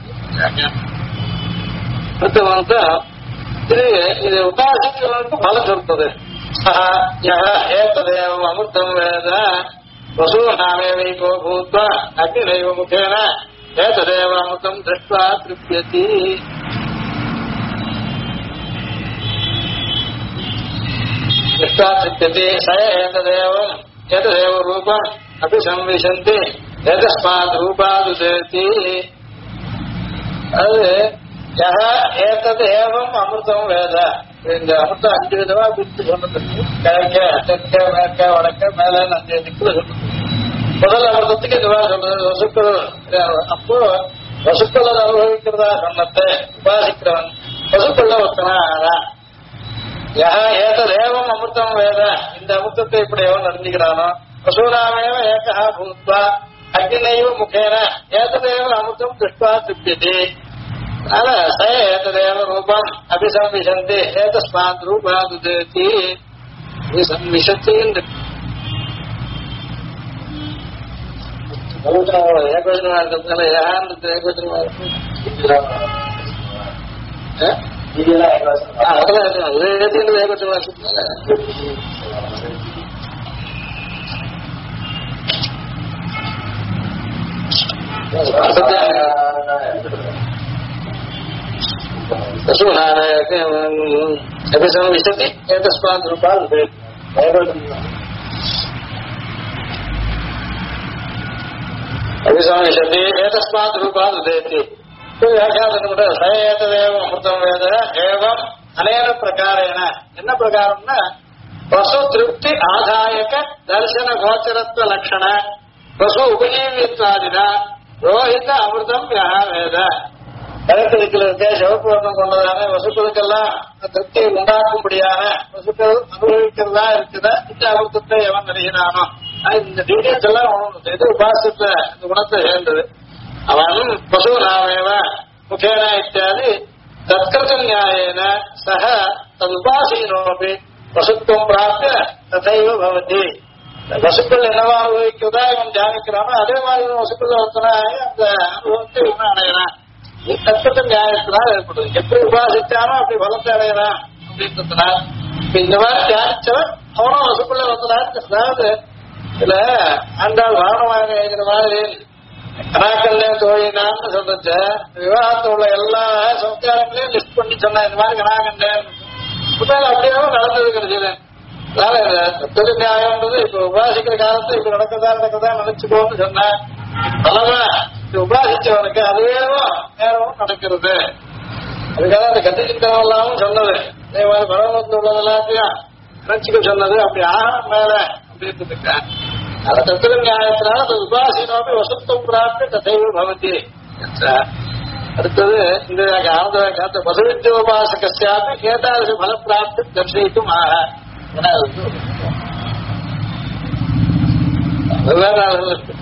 இது உபாசிக்கிறவனுக்கு பலம் சொல்றது. ஏததேவம் அமிர்தம் வேத வசூநாமேவைகோ பூத்வா அக்னிரைவ முகேன ஏததேவ அமிர்தம் திருஷ்ட்வா திருப்யதி. திருஷ்ட்வா திருப்யதி ச ஏததேவம் ஏததேவ ரூபம் அபி சம்விசந்தி ஏதஸ்மாத் ரூபாதுதேதி. அது ஏத்தது ஏவம் அமிர்தம் வேத. இந்த அமிர்தம் 5 விதமா பிரித்து சொன்னது. கிழக்க தெற்க மேற்க வடக்க மேல 5 திக்குல சொன்னது. முதல் அமிர்தத்துக்கு இதுவா சொல்றது வசுக்கள். அப்போ வசுக்கள் அனுபவிக்கிறதா சொன்னத்தை உபாசிக்கிறவன் வசுக்குள்ள ஒருத்தனா ஏத்தது ஏவம் அமிர்தம் வேத. இந்த அமிர்தத்தை இப்படி எவன் அறிஞ்சுக்கிறானோ வசூராமேவ ஏகா பூத்வா அக்னினைவ முகேன ஏததேவ அமிர்தம் திருஷ்ட்வா திருப்யதி. ஏததேவ ரூபம் அபிசம்விசந்தி ஏதஸ்மாத் ரூபாதுதேதி. விசந்தி ஏகவச்சனமா இருக்கிறதுனால ஏகான்றது ஏகவச்சனமா இருக்கு. ஏகவச்சனமா இருக்கிறதுனால अभिसंविशति एतस्मात् रूपात् अभिसंविशति एतस्मात् रूपात् उदेति. स एतदेव अमृतं वेद एवं अनेन प्रकारेण என்ன பிரகாரம்னா வசு திருப்தி ஆதாயக தர்சன கோச்சரத்வ லட்சண வசு உபஜீவித்வாதின ரோஹித அமிர்தம் வேத. கருத்துக்கள் இருக்க சிவப்பு வர்ணம் கொண்டதான வசுக்களுக்கெல்லாம் திருப்தியை உண்டாக்கும்படியான வசுக்கள் அனுபவிக்கிறதா இருக்குதா இந்த அமிர்தத்தை எவன் அறிகிறானோ இந்த டீடைல்ஸ் எல்லாம் எது உபாசத்தை இந்த குணத்தை சேர்ந்தது. அவன் பசு நாமேவ முகேன இத்தியாதி தத்கிருத நியாயேன சக ததுபாசீனோபி வசுத்துவம் பிராப்த ததைவ பவதி. வசுக்கள் என்னவா அனுபவிக்கிறதா இவன் தியானிக்கிறானோ அதே மாதிரி வசுக்கள் ஒருத்தனாக அந்த அனுபவத்தை இவன் அடைகிறான். தத்துவ நியாயத்தினால் ஏற்படுது. எப்படி உபாசிச்சானோ அப்படி பலத்தை அடையறான் அப்படின்றதுனால இந்த மாதிரி தியானிச்சவன் அவனும் வசுக்குள்ள வந்தனால. அதாவது இதுல ஆண்டாள் வாரணமாக இருக்கிற மாதிரி கணாக்கல்ல தோழினான்னு சொல்றச்ச விவாகத்துல உள்ள எல்லா சௌத்தியாரங்களையும் லிஸ்ட் பண்ணி சொன்னா இந்த மாதிரி கணாகண்டேன் அப்படியே நடந்தது கிடைச்சது. அதனால தத்துவ நியாயம்ன்றது இப்ப உபாசிக்கிற காலத்தை இப்ப நடக்கதா நினைச்சுக்கோன்னு சொன்னேன். பலவா உபாசிச்சவனுக்கு அதுவேவும் நேரமும் நடக்கிறது. அதுக்காக அந்த கத்தி சிந்தனம் எல்லாமும் சொன்னது. அதே மாதிரி பரவத்தில் உள்ளது எல்லாத்தையும் நினைச்சுக்க சொன்னது. அப்படி ஆகணும் மேல அப்படின்னு அந்த தத்துவ நியாயத்தினால அது உபாசீனோபி வசத்துவம் பிராப்தி ததைவ பவதி. அடுத்தது இந்த காந்த பசுவித்யோபாசகாப்பி ஏதாது பல பிராப்தி தர்ஷயிக்கும் ஆக. வெவ்வேறு ஆளுகள் இருக்கு.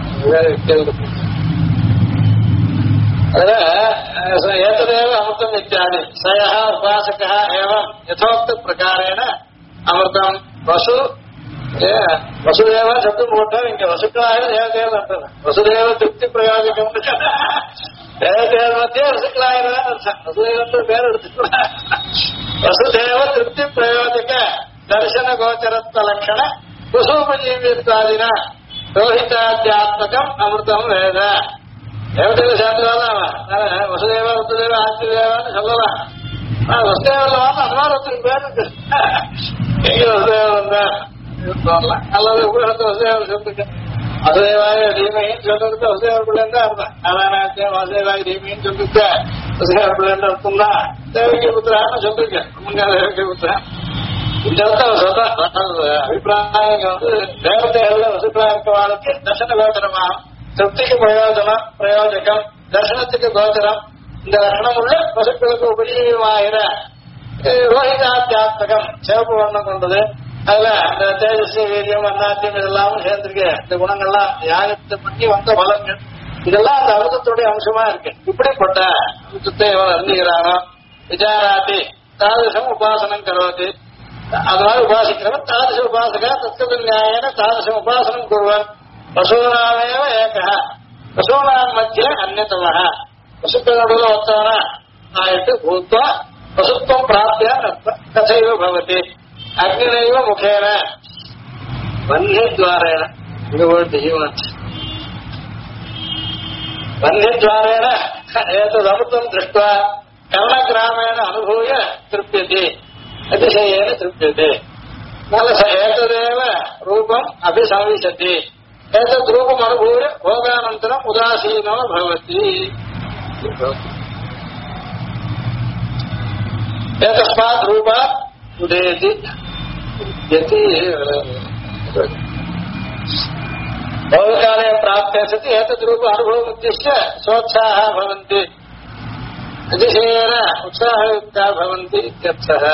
ஏததேவ அமிர்தம் இத்தியாதி சயா உபாசக ஏவம் யதோக்த பிரகாரேன அமிர்தம் வசு வசுதேவ சப்தம் போட்டார். இங்க வசுக்களாக தேவதேவ அர்த்தம். வசுதேவ திருப்தி பிரயோஜகம் தேவதேவ மத்திய வசுக்களாயிரம் வசுதேவ பேர் எடுத்துக்கலாம். வசுதேவ திருப்தி பிரயோஜக தர்சன கோச்சரத்வ லட்சண வசூபஜீவித்வாதின ரோஹிதாத்தியாத்மகம் அமிர்தம் வேத. தேவதேவ சாப்பிடுவாதான் வசுதேவ ருத்துதேவ ஆத்திரேவான்னு சொல்லலாம். வசுதேவன் அந்த மாதிரி ஒருத்தருக்கு பேர் இருக்கு. எங்க வசுதேவன் தான் அல்லது உலகத்தை வசுதேவன் சொல்லிருக்க வசுதேவாய தீமைன்னு சொல்றதுக்கு வசுதேவர் பிள்ளைன்னு தான் இருந்தேன். நாராயணாத்தியம் வசுதேவாய தீமைன்னு சொல்லிருக்க வசுதேவர் பிள்ளைன்னு அர்த்தம் தான். தேவகி புத்திரான்னு சொல்லிருக்கேன். முன்னாள் தேவகி புத்திரா இந்த அர்த்தம் சொல்ற அபிப்பிராயம் தேவதைகள்ல வசுக்களா இருக்கவாளுக்கு தர்சன கோச்சரமாகும். திருப்திக்கு பிரயோஜகம் தர்சனத்துக்கு கோச்சரம். இந்த லட்சணம் உள்ள வசுக்களுக்கு உபஜீவமாகிற ரோஹிதாத்தியாத்மகம் சிவப்பு வர்ணம் கொண்டது. அதுல அந்த தேஜஸ் வீரியம் அன்னாத்தியம் இதெல்லாமும் சேர்ந்திருக்கு. இந்த குணங்கள்லாம் யாகத்தை பண்ணி வந்த பலன்கள் இதெல்லாம் அந்த அமிர்தத்துடைய அம்சமா இருக்கு. இப்படிப்பட்ட அமிர்தத்தை இவன் அறிஞ்சுகிறானோ விசாராட்டி தாதசம் உபாசனம் கரோதி. அதனால உபாசிக்கிறவன் தாதச உபாசகா தத்துவ நியாயன தாதசம் உபாசனம் கூறுவான். பசூனாமேவ ஏகா பசூனாம் மத்திய அந்நதம பசுக்கள் நடுவில் ஒருத்தவனா ஆயிட்டு பூத்வா பசுத்வம் பிராப்தியா கதைவ பவதி அக்னினைவ முகேன வன்யத்வாரேண இந்த வேர்டு ஹியூமன் வன்யத்வாரேண ஏததமிர்தம் திருஷ்ட்வா கர்ணகிராமேண அனுபூய திருப்யதி அதிசயேன திருப்யதி ஏததேவ ரூபம் அபிசம்விசதி ஏதத் ரூபம் அனுபூய போகானந்தரம் உதாசீனோ பவதி ஏதஸ்மாத் ரூபா உதயதி यदि बहुकाले प्राप्ते सति एतद्रूप अनुभवमुद्दिश्य सोत्साहः भवन्ति अतिशयेन उत्साहयुक्ताः भवन्ति इत्यर्थः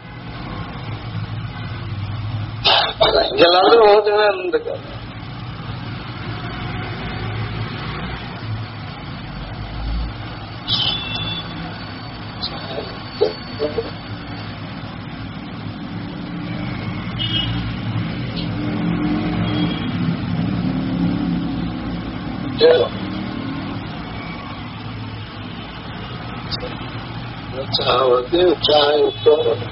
ಎಲ್ಲರೂ ಓದಿನ उत्साहयुक्त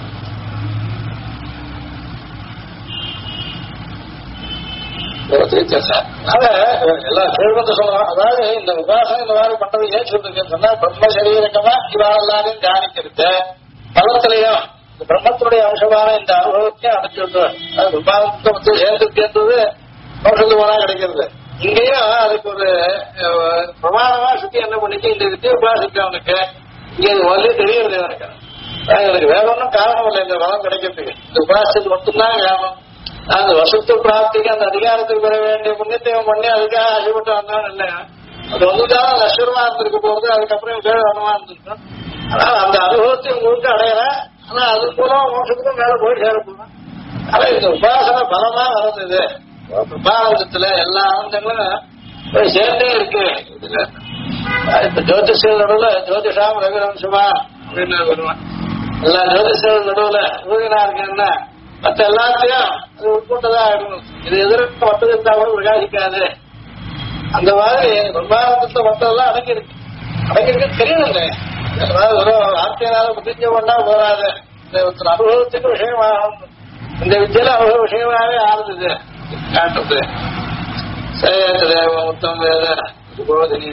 எல்லாம் கேள்வி சொல்லலாம். அதாவது இந்த உபாசனை இந்த மாதிரி பண்றது ஏன் சொல்றீங்கன்னு சொன்னா பிரம்ம சரீரகமா இவாளெல்லாரையும் தியானிக்கிறது பலத்திலையும் இந்த பிரம்மத்தினுடைய அம்சமான இந்த அனுபவத்தையும் அடைச்சுடுறோம். உபாசனத்தை வந்து சேர்ந்துன்றது மோஷத்து போனா கிடைக்கிறது. இங்கேயும் அதுக்கு ஒரு பிரமாணமா சுத்தி என்ன பண்ணிச்சு இந்த வித்தியை உபாசிக்கிறவனுக்கு இங்க இது முதல்ல தெரியறது எனக்கு எனக்கு வேற ஒன்றும் காரணம் இல்லை இந்த பலம் கிடைக்கிறதுக்கு. இந்த உபாசத்துக்கு மட்டும்தான் காரணம். அந்த வசத்து பிராப்திக்கு அந்த அதிகாரத்துக்கு பெற வேண்டிய புண்ணியத்தையும் பண்ணி அதுக்காக ஆசைப்பட்டு வந்தான்னு இல்லை. அது ஒன்றுதான் லட்சமா இருந்திருக்க போறது. அதுக்கப்புறம் பேர் வனமா இருந்திருக்கும். ஆனால் அந்த அனுபவத்தை உங்களுக்கு அடையலாம். ஆனா அது மூலம் மோசத்துக்கும் மேல போய் சேர போகலாம். ஆனா இந்த உபாசனை பலமா வளர்ந்தது. பிரபாரத்துல எல்லா ஆனந்தங்களும் போய் சேர்ந்தே இருக்கு. இப்ப ஜோதிஷர்கள் நடுவுல ஜோதிஷாம் ரவிரம்சமா அப்படின்னு வருவான். எல்லா ஜோதிஷர்கள் நடுவுல ரூகினா இருக்கேன்னா மற்ற எல்லாத்தையும் அது உட்கொண்டதா ஆயிடணும். இது எதிர்க்க மற்றது இருந்தா கூட பிரகாசிக்காது. அந்த மாதிரி பிரம்மானந்தத்தை மற்றதெல்லாம் அடங்கியிருக்கு. அடங்கியிருக்கு தெரியணுங்க. அதாவது ஒரு வார்த்தையினால புரிஞ்ச பண்ணா போறாது. இந்த அனுபவத்துக்கு விஷயமாகும். இந்த வித்தியில அனுபவ விஷயமாவே ஆறுது காட்டுறது. சேதேவ முத்தம் வேத போதினி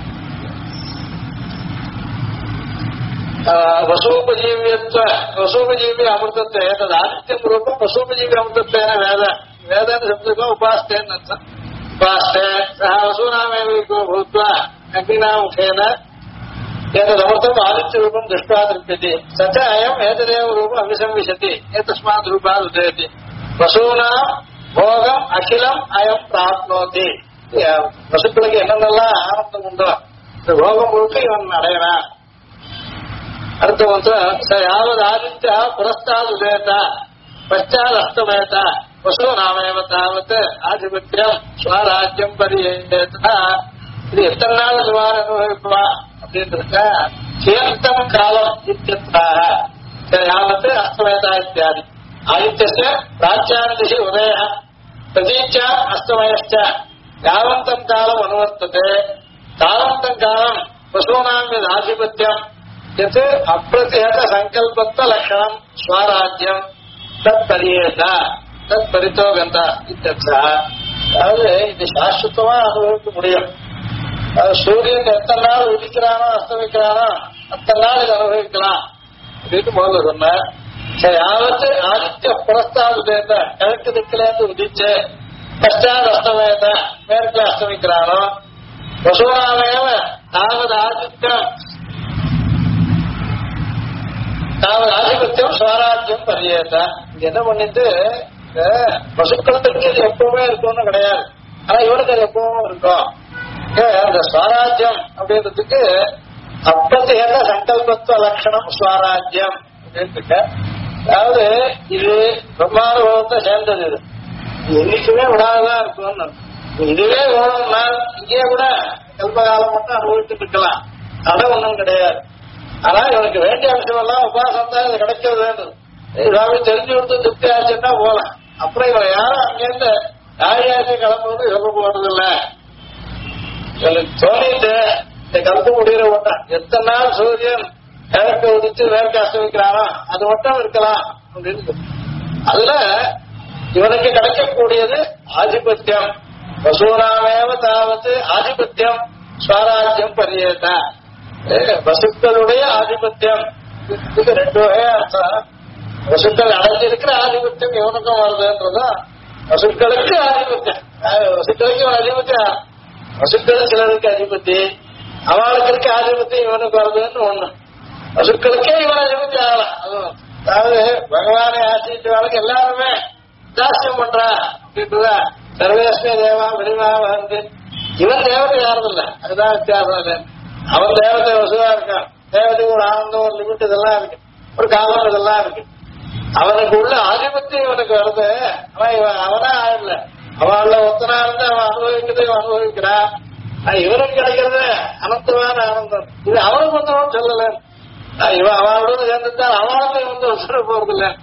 वसूपजीवी अमृतत्व आदित्यम रूपम वसूपजीवी अमृतत्व वेद वेद शब्द को उपास्ते उपास्ते सह वसूनामेको भूत्वा अग्निना मुखेन एतदमृतम आदित्य रूपम दृष्ट्वा तृप्यति स च अयम् एतदेव रूपम् अभिसंविशति एतस्मात् रूपात् उदयति वसूनां भोगम् अखिलम् अयम् प्राप्नोति वसुक्कुलुक्कु एन्नेल्लाम आनंदम उंडो भोगम मुழுக்க இவன் அடையறான். அடுத்த மந்திரம் ச யாவது ஆதித்ய புரஸ்தாத் உதேத பச்சாத் அஸ்தமேத வசு நாமேவ தாவத் ஆதிபத்தியம் ஸ்வராஜ்யம் பரியேத. இது எத்தனை நாள் இதுவாறு அனுபவிப்பா அப்படின்றத கியந்தம் காலம் இத்தியத்தாக யாவத் அஸ்தமேதா இத்தியாதி ஆதித்யஸ்ய பிராச்சான திசி உதய பிரதீட்சா அஸ்தமயஸ்ச யாவந்தம் காலம் அனுவர்த்ததே தாவந்தம் காலம் வசூனாம் யத் ஆதிபத்தியம் यत् अप्रत्यहत संकल्पत्व लक्षणम स्वराज्यम तत्परियेत तत्परितो गंता इत्यर्थः. அதாவது இது சாஸ்வதமா அனுபவிக்க முடியும். சூரியன் எத்தனை நாள் உதிக்கிறானோ அஸ்தமிக்கிறானோ அத்தனை நாள் இது அனுபவிக்கலாம் அப்படின்னு முதல்ல சொன்ன. யாவத்து ஆதித்ய புரஸ்தாது உதயத்த கிழக்கு திக்கிலேருந்து உதிச்சு பஷ்டாத் அஸ்தமயத்த மேற்குல அஸ்தமிக்கிறானோ வசூனாமேவ தாவது ஆதித்யம் ஆதிபத்தியம் ஸ்வராஜ்யம் பரியேத. இது என்ன பண்ணிட்டு பசுக்களுக்கு இது எப்பவுமே இருக்கும்னு கிடையாது. ஆனா இவனுக்கு அது எப்பவும் இருக்கும். அந்த ஸ்வராஜ்யம் அப்படின்றதுக்கு அப்பத்தியத சங்கல்பத்துவ லட்சணம் ஸ்வராஜ்யம் அப்படின்னு. அதாவது இது பிரம்மானுபவத்தை சேர்ந்தது. இது என்னைக்குமே விடாதான் இருக்கும்னு. இதுவே வேணும்னா இங்கேயே கூட கல்பகாலம் மட்டும் அனுபவிச்சுட்டு இருக்கலாம். தடை ஒன்றும் கிடையாது. ஆனா இவனுக்கு வேண்டிய அம்சம் எல்லாம் உபாசம் தான் இது கிடைக்கிறது வேண்டும். இதாவது தெரிஞ்சு கொடுத்து திருப்தி ஆச்சுன்னா போகலாம். அப்புறம் இவன் யாரும் அங்கேருந்து ஆழியாசி கிளம்புறது சொல்ல போறதில்ல. தோணிட்டு இந்த கலப்பு முடிகிற ஒட்டம் எத்தனை நாள் சூரியன் கிழக்கு உதிச்சு வேர்க்க அஸ்தமிக்கிறானோ அது மட்டும் இருக்கலாம் அப்படின்னு. அதுல இவனுக்கு கிடைக்கக்கூடியது ஆதிபத்தியம். வசூனாமேவ தாவது ஆதிபத்தியம் ஸ்வராஜ்யம் பரியேத. வசுக்களுடைய ஆதிபத்தியம் இதுக்கு ரெண்டு வகையா அர்த்தம். வசுக்கள் அடைஞ்சிருக்கிற ஆதிபத்தியம் இவனுக்கும் வருதுன்றதும் வசுக்களுக்கு ஆதிபத்தியம். வசுக்களுக்கு ஆதிபத்தியம். வசுக்கள் சிலருக்கு அதிபத்தி, அவளுக்கு இருக்க ஆதிபத்தியம் இவனுக்கு வருதுன்னு ஒண்ணு. வசுக்களுக்கே இவன் அதிபத்தி ஆகலாம். அதாவது பகவானை ஆசிரியவாளுக்கு எல்லாருமே தாசியம் பண்றா அப்படின்றதா. சர்வேஸ்மே தேவா விரிவா வந்து இவன் தேவதை யாருதில்ல, அதுதான் வித்தியாசம். அவன் தேவதை வசுவா இருக்கான். தேவதைக்கு ஒரு ஆனந்தம், ஒரு லிமிட் இதெல்லாம் இருக்கு, ஒரு காலம் இதெல்லாம் இருக்கு. அவனுக்கு உள்ள ஆதிபத்தியம் இவனுக்கு வருது. ஆனா இவன் அவனா ஆயிடல. அவள ஒத்தனா இருந்து அவன் அனுபவிக்கிறதுக்கு அனுபவிக்கிறான். இவனுக்கு கிடைக்கிறது அனந்தமான ஆனந்தம். இது அவனுக்கு வந்து சொல்லல. இவன் அவளோட சேர்ந்துட்டால் அவனுக்கு வந்து வசூர போறது இல்ல.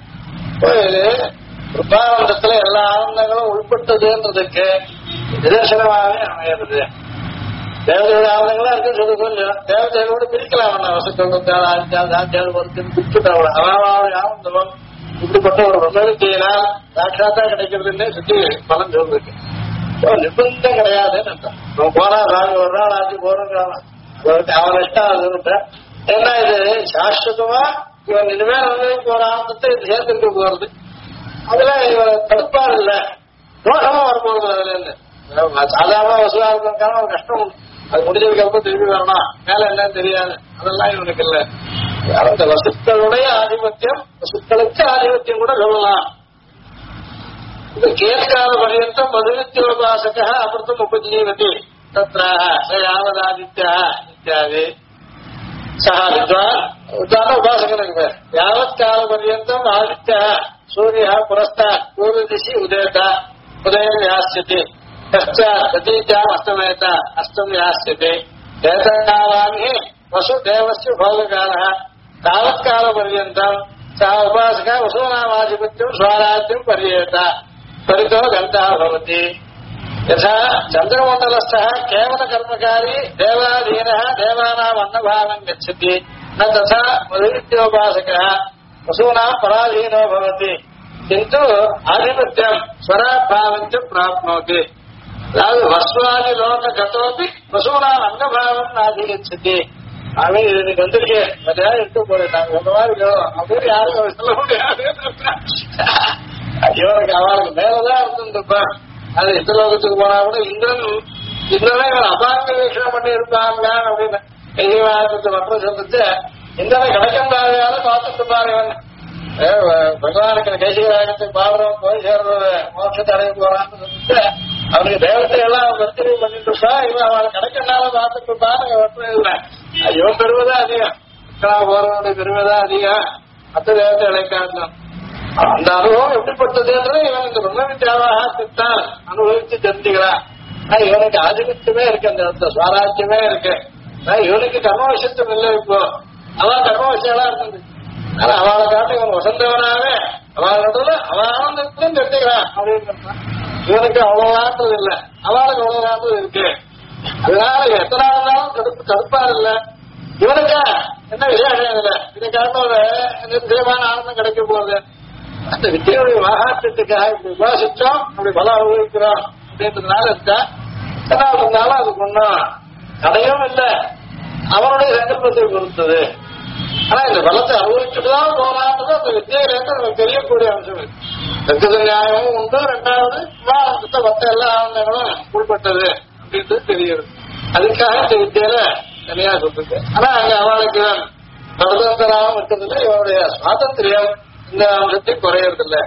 கிருபானந்தத்துல எல்லா ஆனந்தங்களும் உள்பட்டதுன்றதுக்கு நிதர்சனமாகவே அமையிறது. தேவதையோட ஆனந்தங்களா இருக்குன்னு சொல்லி சொல்லியும் தேவதைகளோடு பிரிக்கலாம். சாத்தியால் பிரிச்சுட்டா அவளுடைய ஆனந்தம் இப்படிப்பட்ட ஒரு பிரம்மவித்தியினால் சாட்சாத்தா கிடைக்கிறதுன்னே சுத்தி பலன் சொல்லிருக்கு. நிபந்தம் கிடையாதுன்னு நம்ம போனா ராஜ ஒரு நாள் ஆச்சு போறோம் அவன் இஷ்டம் அது. ஏன்னா இது சாஸ்வதமா இவன் இனிமேல் அனுபவிக்க ஒரு ஆனந்தத்தை சேர்த்துட்டு போறது. அதுல இவன் தடுப்பாடு இல்ல, தோஷமா வரப்போறது. அதுல இருந்து சாதாரண வசூலா இருக்கிறதுக்கான ஒரு கஷ்டம் அது முடிஞ்சதுக்கு அப்புறம் திரும்பி வரணும், மேல என்னன்னு தெரியாது. அதெல்லாம் இவனுக்கு இல்ல. அந்த வசுக்களுடைய ஆதிபத்தியம், வசுக்களுக்கு ஆதிபத்தியம் கூட சொல்லலாம். இது கேட்காத பரியந்தம் மதுவித்யோபாசக அமிர்தம் உபஜீவதி தத்ராஹ சயாவதாதித்யா இத்தியாதி சஹ வித்வான் உத்தான உபாசகனுக்கு பேர். யாவத் கால பரியந்தம் ஆதித்யா சூரிய புரஸ்தா பூர்வ திசி உதயதா உதயம் யாஸ்யதி பச்சாத் பிரதீத்யாம் அஸ்தமேதா அஸ்தம் யாஸ்யதி ஏதகாலானி வசுதேவஸ்ய போககாலः तावत्काल पर्यन्तं सः उपासकः वसूनामाधिपत्यं स्वराज्यं पर्येत परितो गन्तः भवति। यथा चन्द्रमण्डलस्थः केवल कर्मकारी देवाधीनः देवानाम् अन्नभावं गच्छति न तथा मधुविद्योपासकः वसूनां पराधीनो भवति किन्तु आधिपत्यं स्वराभावं च प्राप्नोति। वस्वादि लोकगतोऽपि वसूनाम् अन्नभावं नाधिगच्छति। அவன் இதுக்கு வந்திருக்கேன் மதியா எடுத்து போறேன் நாங்க உங்க மாதிரி அப்படின்னு யாரும் சொல்ல முடியாது. இவனுக்கு அவனுக்கு மேலதான் இருந்துருப்பான். அது இந்த லோகத்துக்கு போனா கூட இந்திரனே இவன் அபாங்க வீക്ഷணம் பண்ணி இருப்பாங்க அப்படின்னு கைவாரத்தை மட்டும் சொல்லிட்டு இந்திரனை கிடைக்கின்றால பார்த்துட்டு பாரு. இவன் பகவானுக்கு கைசிகராகத்தை பாடுறவன் போய் சேர்ற மோட்சத்தை அடைய போறான்னு சொல்லிட்டு அவனுக்கு தேவத்தை எல்லாம் வர்த்தனை பண்ணிட்டு இருக்கா. இவன் அவளை கிடைக்கனால பார்த்துட்டு இருப்பான். வர்த்தனை இல்லை, இவன் பெறுவதா அதிகம், போறவனுடைய பெறுவதா அதிகம். மற்ற தேவத்தை இழைக்காது. அந்த அனுபவம் எப்படிப்பட்டதுன்றது இவன் இந்த பிரம்மவித்யாவாக திட்டம் அனுபவிச்சு தெரிஞ்சுக்கிறான். இவனுக்கு ஆதிபத்தியமே இருக்கு, அந்த சுவாராஜ்யமே இருக்கு. இவனுக்கு கர்ம விஷயத்தும் இல்லை. இப்போ அவன் கர்ம விஷயங்களா இருக்குது. ஆனா அவளை காட்டு இவன் வசந்தவனாவே அவள் நடுவில் அவன் ஆனந்தத்திலும் தெரிஞ்சுக்கிறான் அப்படின்னு. இவனுக்கு அவ்வளவு ஆனது இல்லை, அவளுக்கு அவ்வளவு ஆனது இருக்கு. அதனால எத்தனை இருந்தாலும் தடுப்பா இல்லை. இவனுக்கா என்ன விசேஷம் இல்லை, இதை காட்ட ஒரு நிச்சயமான ஆனந்தம் கிடைக்க போகுது. அந்த வித்தியுடைய மகாத்தியத்துக்காக இப்படி உபாசிச்சோம், அப்படி பலம் அனுபவிக்கிறோம் அப்படின்றதுனால இருக்கா. எத்தனை இருந்தாலும் அதுக்கு ஒன்றும் தடையும் இல்லை, அவனுடைய சங்கல்பத்தை பொறுத்தது. ஆனா இந்த பலத்தை அனுபவிச்சுட்டுதான் போனான்றது அந்த வித்தியிலேருந்து நமக்கு தெரியக்கூடிய அம்சம். ரத்த நியாயமும் உண்டு. ரெண்டாவது ஆனந்தத்தை மற்ற எல்லா ஆனந்தங்களும் உள்பட்டது அப்படின்றது தெரியுது. அதுக்காக இந்த வித்தியில தனியா சொல்றது. ஆனா அங்க அவளுக்கு பரதந்தராகவும் இருக்கிறதுல இவனுடைய சுவாதந்திரியம் இந்த அம்சத்தை குறையறதில்லை.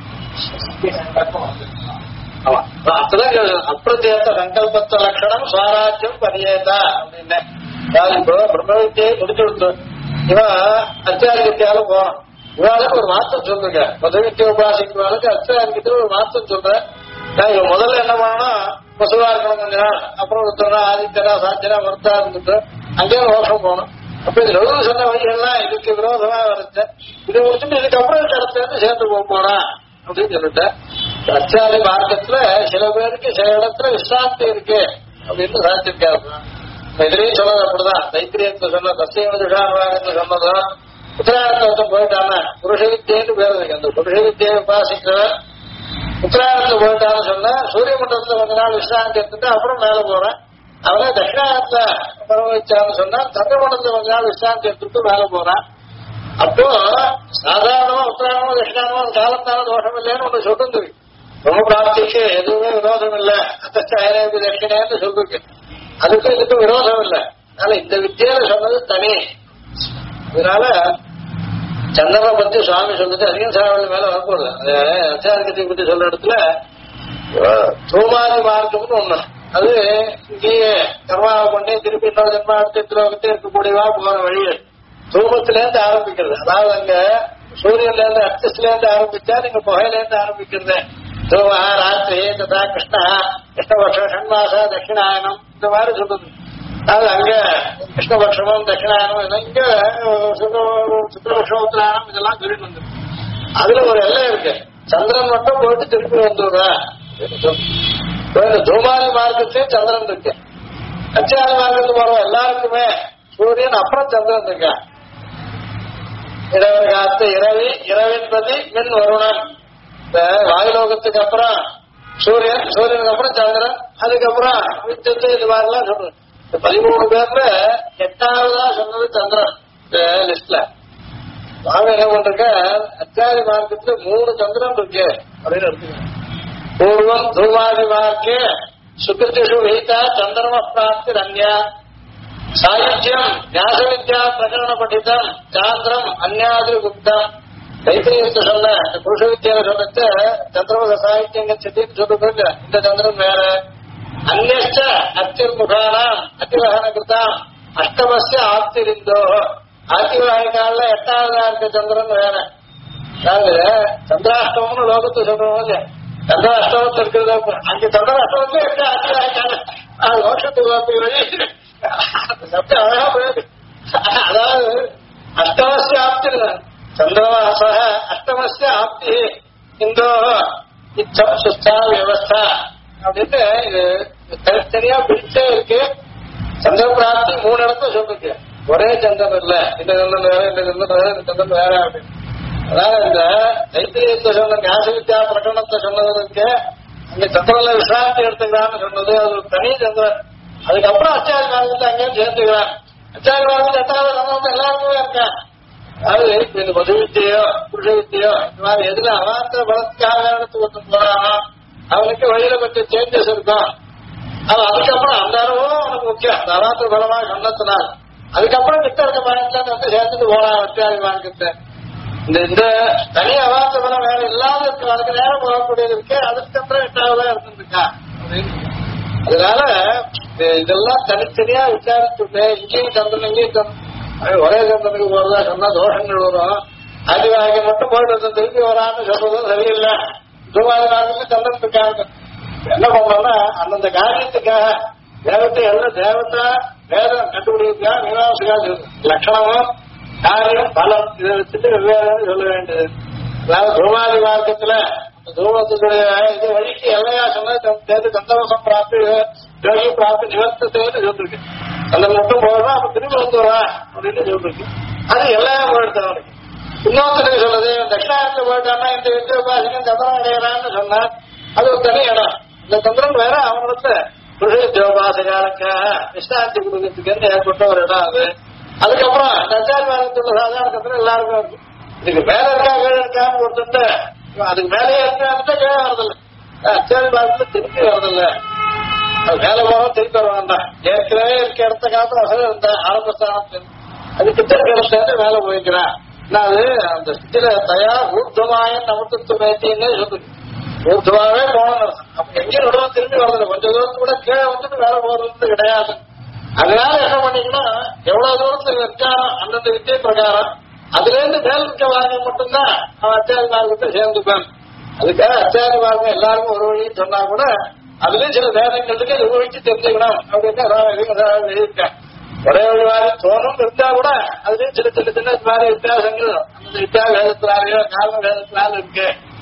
அப்பிரதேச சங்கல்பத்த லட்சணம் சுவாராஜ்யம் பரியேதா அப்படின்னு. இப்போ பிரம்மவித்தியை முடிச்சு கொடுத்தோம். இவன் அச்சாரிகத்தியால போறான். இவாளுக்கு ஒரு மாற்றம் சொல்லுங்க. மதுவித்திய உபாசிக்கிறவாளுக்கு அச்சாரிகத்துல ஒரு மாற்றம் சொல்றேன். இவன் முதல்ல என்ன பண்ணா பசுவா இருக்கணும் கொஞ்ச நாள், அப்புறம் ஒருத்தரா ஆதித்தரா சாத்தியரா மருத்தா இருந்துட்டு அங்கேயே மோசம் போகணும். அப்ப இது நடுவு சொன்ன வழிகள்லாம் இதுக்கு விரோதமா வரைச்சேன். இது முடிச்சுட்டு இதுக்கப்புறம் கடத்தேன்னு சேர்ந்து போனா அப்படின்னு சொல்லிட்டேன். அச்சாரி மார்க்கத்துல சில பேருக்கு சில இடத்துல விசாந்தி இருக்கு அப்படின்னு சாதிச்சிருக்காரு. எதிரையும் சொன்னது அப்படிதான். தைத்திரியத்தை சொன்ன தஸ்யமதுஷான்னு சொன்னதும் உத்தராயணத்தை போயிட்டான புருஷ வித்தியன்னு பேர் இருக்கு. அந்த புருஷ வித்தியை உபாசிக்கிற உத்தராயணத்துல போயிட்டான்னு சொன்னா சூரிய மண்டலத்துல கொஞ்ச நாள் விசாந்தி எடுத்துட்டு அப்புறம் மேல போறேன். அவனே தட்சிணாயத்துல பரவச்சான்னு சொன்னா சந்திரமண்டலத்துல கொஞ்ச நாள் விசாந்தி எடுத்துட்டு மேல போறான். அப்போ சாதாரணமா உத்தராயணமோ தட்சிணாயனமோ காலத்தான தோஷம் இல்லைன்னு ஒண்ணு சொல்லிருக்கு. ரொம்ப பிராப்திக்கு எதுவுமே விரோதம் இல்லை. அத்தஸ்தாயிரேபி தட்சிணேன்னு சொல்லிருக்கு. அதுக்கும் இதுக்கும் விரோதம் இல்லை. அதனால இந்த வித்தியில சொன்னது தனி. இதனால சந்திரனை பத்தி சுவாமி சொல்லிட்டு அதிகம் சாவல் மேல வரக்கூடாது. அது அச்சாரகத்தை பத்தி சொல்ற இடத்துல தூமாதி மார்க்கம்னு ஒண்ணு. அது இங்கேயே கர்மாவை பண்ணி திருப்பி இன்னொரு ஜென்மா அடுத்த இருக்கக்கூடியவா போற வழிகள் தூமத்தில இருந்து ஆரம்பிக்கிறது. அதாவது அங்க சூரியன்ல இருந்து அர்த்தஸ்ல இருந்து ஆரம்பிச்சா நீங்க புகையில இருந்து ஆரம்பிக்கிறது. தூமா ராத்திரி ததா கிருஷ்ணா கிருஷ்ணபக்ஷம் ஷண்மாசா தட்சிணாயனம் இந்த மாதிரி சொல்றது. அது அங்க கிருஷ்ணபக்ஷமும் தட்சிணாயனம் இங்க சுக்லபக்ஷம் உத்தராயணம் இதெல்லாம் சொல்லிட்டு வந்து அதுல ஒரு எல்லை இருக்கு. சந்திரன் மட்டும் போயிட்டு திருப்பி வந்துடுறா. தூமாதி மார்க்கத்தையும் சந்திரன் இருக்கு. அச்சாதி மார்க்கத்துக்கு போறோம் எல்லாருக்குமே சூரியன் அப்புறம் சந்திரன் இருக்கா. இரவு காத்து இரவி இரவின்பதி மின் வருணன். இந்த வாயுலோகத்துக்கு அப்புறம் சூரியன் சூரியனுக்கு அப்புறம் சந்திரன் அதுக்கப்புறம் வித்தியத்து இது மாதிரிலாம் சொல்றது. 13 பேர்ல 8வதா சொன்னது சந்திரன் இந்த லிஸ்ட்ல. நாம என்ன பண்றோங்க அச்சாரி மார்க்கத்துல 3 சந்திரன் இருக்கு அப்படின்னு எடுத்துக்கோங்க. பூர்வம் தூமாதி மார்க்கே சுகிருதிஷு வீதா சந்திரம பிராப்தி ரன்யா சாயுஜ்யம் ஞாச வித்யா பிரகரண படித்தம் சாந்திரம் அந்நாதிரி குப்தம். தைத்திரியத்தை சொன்ன புருஷ வித்தியால சொன்னது சந்திரமத சாகித்யங்கள் செட்டின்னு சொல்லுங்க. இந்த சந்திரன் வேற அந்நஷ்ட அத்திர்முகானாம் அதிவகன கிருதாம் அஷ்டமஸ்ய ஆப்திரிந்தோ. ஆத்திவாகிகால 8வதா இருக்க சந்திரன் வேற. அதாவது சந்திராஷ்டமம்னு லோகத்தை சொல்றோம். சந்திராஷ்டமத்தில் இருக்கிறது அங்க சந்திராஷ்டமத்துல இருக்க ஆத்திவாகிகால அது மோட்சத்துக்கு வழி சப்தம் அழகா போயிடுது. அதாவது அஷ்டமஸ்ய ஆப்தி சந்திரவாச அஷ்டமஸ்ய ஆப்தி இந்தோ இச்சம் சுஸ்தா வியவஸ்தா அப்படின்னு இது தனித்தனியா பிரிச்சே இருக்கு. சந்திர பிராப்தி 3 இடத்துல சொல்லிருக்கு. ஒரே சந்திரன் இல்ல. இந்த சந்திரன் வேற இந்த சந்திரன் வேற இந்த சந்திரன் வேற அப்படின்னு. அதாவது இந்த தைத்திரியத்தை சொன்ன ஞாச வித்யா பிரகடனத்தை சொன்னது இருக்கு. அங்க சந்திரன்ல விசாரணை எடுத்துக்கிறான்னு சொன்னது அது ஒரு தனி சந்திரன். அதுக்கப்புறம் அச்சாரி மார்க்கத்தை அங்கேயும் சேர்த்துக்கிறான். அச்சாரி மார்க்கத்தை 8வது சந்திரன் எல்லாருக்குமே இருக்கா. அதாவது இந்த மது வித்தியோ புருஷ வித்தியோ இந்த மாதிரி எதுல அவாந்த பலத்துக்காக ஒருத்தன் போறானோ அவனுக்கு வழியில கொஞ்சம் சேஞ்சஸ் இருக்கும். அது அதுக்கப்புறம் அந்த அனுபவம் அவனுக்கு முக்கியம். அந்த அவாந்த பலமாக சொன்னதுனால் அதுக்கப்புறம் கிட்ட இருக்க மாநிலத்தை வந்து சேர்த்துட்டு போறான் அச்சாரி மார்க்கத்தை. இந்த தனி அவாந்த பலம் வேற இல்லாத இருக்கு. அதுக்கு நேரம் போகக்கூடியது இருக்கு. அதுக்கப்புறம் 8வதா இருந்துருக்கா. அதனால இதெல்லாம் தனித்தனியா விசாரிச்சுட்டு இங்கேயும் சந்திரன் இங்கேயும் சந்திரன் ஒரே சந்திரனுக்கு போறதா சொன்னா தோஷங்கள் வரும். ஆதிவாகி மட்டும் போயிட்டு திருப்பி வரான்னு சொல்றதும் சரியில்லை. தூமாதி மார்க்கத்துல சந்திரன் இருக்காங்க. என்ன பண்ணோம்னா அந்தந்த காரியத்துக்காக தேவத்தை எல்லாம் தேவத்தா வேதம் கண்டுபிடிக்கா மீனாசிகா லட்சணமும் காரியம் பலம் இதை வச்சுட்டு வெவ்வேறு சொல்ல வேண்டியது. அதாவது தூமாதி மார்க்கத்துல தூமத்துடைய இது வழிக்கு எல்லையா சொன்னது சந்தோஷம் பிராப்தி யோகி பிராப்தி நிவர்த்தத்தைன்னு சொல்லிருக்கு. அந்த மட்டும் போறதா அப்ப திரும்பி வந்துடுறா அப்படின்னு சொல்லிருக்கு. அது எல்லையா போயிடுது அவனுக்கு. இன்னொருத்தருக்கு சொல்லுது தட்சிணாயத்துல போயிட்டான்னா இந்த வித்தியோபாசகம் சந்திரன் அடையிறான்னு சொன்னா அது ஒரு தனி இடம். இந்த சந்திரன் வேற அவனிடத்துல புருஷ வித்தியோபாசகாலுக்கு விசாந்தி கொடுக்கறதுக்கு ஏற்பட்ட ஒரு இடம் அது. அதுக்கப்புறம் தச்சாரி மார்க்கத்துள்ள சாதாரண சந்திரன் எல்லாருக்கும் இருக்கு. இதுக்கு மேல இருக்கா கீழே இருக்கான்னு ஒருத்தட்டு அதுக்கு மேலேயே இருக்கான்னு கீழே வரதில்லை. அச்சாரி மார்க்கத்துல திருப்பி வரதில்லை. அது மேல போக திருப்பி வர வேண்டாம். ஏற்கனவே இருக்க இடத்த காலத்துல அசல் இருந்த ஆரம்பஸ்தானத்துல அது கிட்ட இருக்க இடத்துல மேல போய்க்கிறான். அது அந்த ஸ்தில தயா ஊர்துவாயன் அமிர்தத்து மேத்தின்னு சொல்லுது. ஊர்துவாவே போகணும். அப்ப எங்கேயும் நடுவில் திரும்பி வரதில்லை. கொஞ்சம் தூரத்து கூட கீழே வந்துட்டு மேல போறது கிடையாது. அதனால என்ன பண்ணிக்கணும் எவ்வளவு தூரத்துக்கு இருக்கானோ அந்தந்த வித்தியை பிரகாரம் அதுல இருந்து மேல் இருக்க வாங்க மட்டும்தான் அவன் அச்சாரி மார்க்கத்தை சேர்ந்துப்பான். அதுக்காக அச்சாரி மார்க்கம் எல்லாருக்கும் ஒரு வழின்னு சொன்னா கூட அதுலயும் சில வேதங்களுக்கு இது வச்சு தெரிஞ்சுக்கணும் அப்படின்னு எழுதியிருக்கேன். ஒரே ஒரு மாதிரி தோணும் இருந்தா கூட அதுலயும் சின்ன சின்ன சின்ன மாதிரி வித்தியாசங்கள் அந்த வித்தியாச வேதத்தினாலேயோ காரண வேதத்தினால இருக்கு.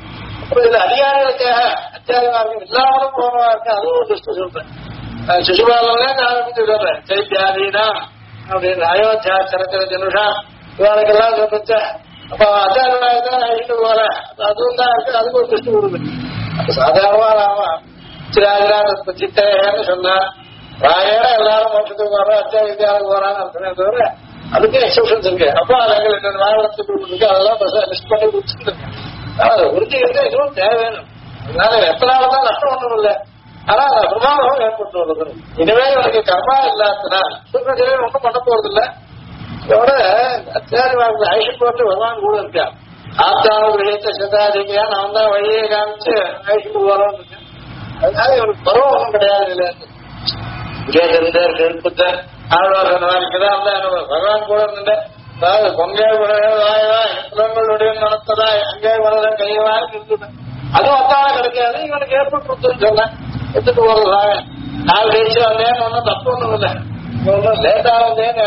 இதுல அதிகாரிகளுக்காக அத்தியாதிமார்கள் இல்லாமலும் போனவா இருக்கு. அதுவும் ஒரு லிஸ்ட் சொல்றேன். சிசுபாலனே ஆரம்பிச்சு சொல்றேன். சைத்தியாதீனா அப்படின்னு அயோத்தியா சரச்சர ஜனுஷா இவாளுக்கெல்லாம் சொல்லிச்ச. அப்ப அத்தியாதிமாரத்தான் அழிட்டு போற அதுவும் தான் இருக்கு. அதுக்கு ஒரு லிஸ்ட் கொடுக்குது. அப்ப சாதாரணமா நாம சிராஜராஜ சித்தையன்னு சொன்னா ராயேட எல்லாரும் மோட்சத்துக்கு போறோம் அத்தியாதிக்கு போறான்னு அர்த்தமே தவிர அதுக்கு எக்ஸப்ஷன்ஸ் இருக்கு. அப்போ அது எங்களுக்கு மாநிலத்துக்கு இருக்கு. அதெல்லாம் லிஸ்ட் பண்ணி கொடுத்துருக்கேன். உறுதிக்கிறது இதுவும் தேவையான. அதனால எத்தனால தான் நஷ்டம் ஒன்றும் இல்லை. ஆனா பிரபாவம் ஏற்பட்டு வருது. இனிமே எனக்கு கர்மா இல்லாதனா சூழ்நிலை ஒன்றும் பண்ண போறது இல்லை. இதோட அத்தியாதிவாரத்தில் ஐஷன் போட்டு பகவான் கூட இருக்கா. ஆப்தான விஷயத்தை சிந்தாதிக்கையா நான் தான் வழியை காமிச்சு ஐஷனுக்கு போறோம்னு இருக்கேன். அதனால இவனுக்கு பருவம் ஒன்றும் கிடையாது. இல்லை கேட்டிருந்தார் கெடுப்புத்த ஆழ்வார்தான் பகவான் கூட இருந்த அதாவது பொங்கை வாயவாய் புலங்களுடைய நடத்ததாய் அங்கே வரத கைவாய் இருந்தது. அதுவும் அத்தான கிடைக்காது. இவனுக்கு ஏற்பட்டு சொன்னேன் எடுத்துட்டு போறதுதாங்க. நாலு கழிச்சு வந்தேன்னு ஒன்றும் தப்பு ஒண்ணும் இல்லை. ஒன்றும் லேட்டா வந்தேன்னு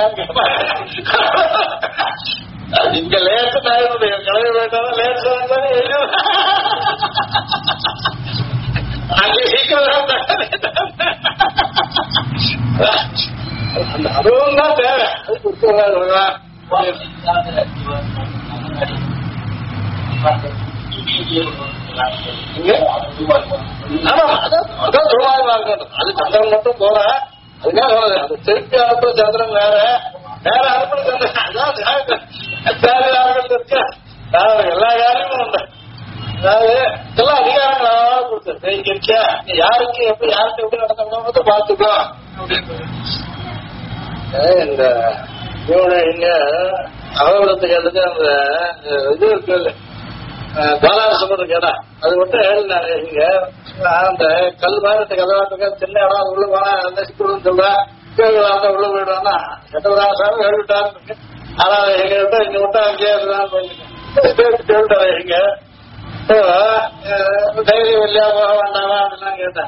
இங்க லேட்டு நாயுடைய கிளம்பி போயிட்டாலும் லேட்டு வந்தாலும் எழுதும். அங்கே சீக்கிரம் அந்த அதுவும் தான் தேவை. அது கொடுத்துருவாங்க. அதான் சுகாதாரம். அது சந்திரன் மட்டும் போற அதுக்காக சொல்றது. அது திருப்பி அனுப்புற சந்திரன் வேற வேற அனுப்புற சந்திரன். அதான் இருக்க எல்லா காரியமும் உண்டு. அதாவது எல்லா அதிகாரங்களாக கொடுத்தது. இங்க இருக்கியா நீ யாருக்கு எப்படி யாருக்கு எப்படி நடத்தணும் பார்த்துக்கோ அப்படின்னு. இந்த இங்க அவலத்துக்கு அதுக்கு அந்த இது இருக்கு இல்ல பாலாரசம் கேடா அது மட்டும் எழுதினாங்க. இங்க அந்த கல் மாதிரி கதவாட்டுக்க சின்ன இடம் உள்ள போனா நசிக்கணும்னு சொல்றா உள்ள போயிடுவான்னா சட்டவராசாரம் எழுதிட்டாரு. ஆனா எங்க விட்டா இங்க விட்டா அங்கேயே கேட்டாரு. இங்க தைரியம் இல்லையா போக வேண்டாமா அப்படிலாம் கேட்டேன்.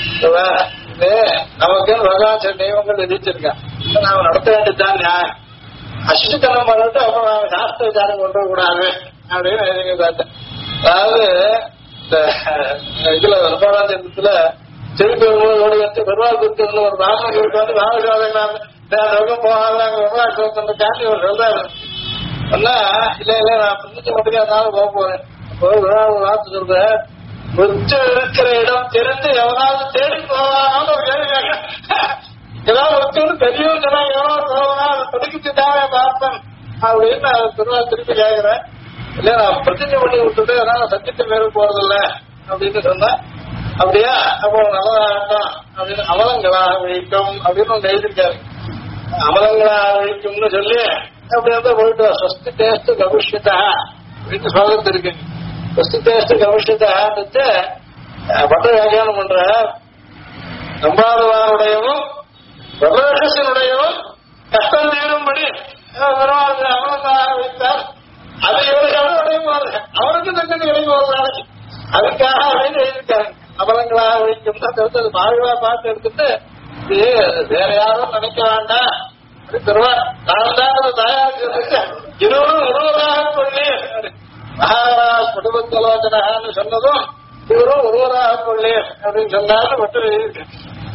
நமக்கு பகவான் சில தெய்வங்கள் விதிச்சிருக்கேன். நாம நடத்த வேண்டியதுதான் நியாயம். அசுத்தனம் பண்ணிட்டு அப்புறம் நாம சாஸ்திர விசாரம் கொண்டு கூடாது அப்படின்னு எழுதிங்க பார்த்தேன். அதாவது இந்த இதுல 9ஆம் தேதியில திருப்பி ஓடி வந்து பெருமாள் குறித்து ஒரு பிராமணன் வந்து ராமசாதகம் போகாதாங்க பெருமாள் காண்டி ஒரு சொல்றாரு. சொன்னா இல்ல இல்ல நான் பிரிச்சு மட்டும் அதனால போக போறேன். வார்த்தை சொல்றேன். முத்து இருக்கிற இடம் தெரிந்து எவனாவது தேடி போவான்னு ஒரு கேள்வி கேட்க. ஏதாவது ஒருத்தர் தெரியும் சொன்னா எவனோ போவனா அதை படிக்கச்சுதானே பார்த்தேன் அப்படின்னு நான் திரும்ப திருப்பி கேட்கிறேன். இல்ல நான் பிரதிஜை பண்ணி விட்டுட்டு அதனால சத்தியத்தை மேல போறதில்ல அப்படின்னு சொன்னேன். அப்படியா அப்போ நல்லதாகட்டும் அப்படின்னு அமலங்களாக விழிக்கும் அப்படின்னு ஒன்று எழுதியிருக்காரு. அமலங்களாக விழிக்கும்னு சொல்லி அப்படி இருந்தா போயிட்டு ஸ்வஸ்தி டேஸ்ட் கவிஷ்யத்தா அப்படின்னு சொல்றது இருக்கு. ஸ்வஸ்தி டேஸ்ட் கவிஷ்யத்தான்ட்டு பட்ட வியாக்கியானம் பண்ற நம்பாதவாருடையவும் பிரதேசனுடையவும் கஷ்டம் தீரும்படி அமலங்களாக வைத்தார். அது இவருக்காக உடையும் அவருக்கு தங்க கிடைக்கும் ஒரு நாளைக்கு அதுக்காக அப்படின்னு எழுதியிருக்காங்க. அமலங்களாக வைக்கும் தான் வாழ்வா பார்த்து எடுத்துட்டு வேற யாரும் நினைக்க வேண்டாம் அப்படின்னு தருவார். நான் தான் தயாரிச்சு இருவரும் ஒருவராக கொள்ளி மகாராஜ் குடும்பத்தலோச்சனான்னு சொன்னதும் இவரும் ஒருவராக கொள்ளி அப்படின்னு சொன்னாலும் மட்டும் எழுதியிருக்கு.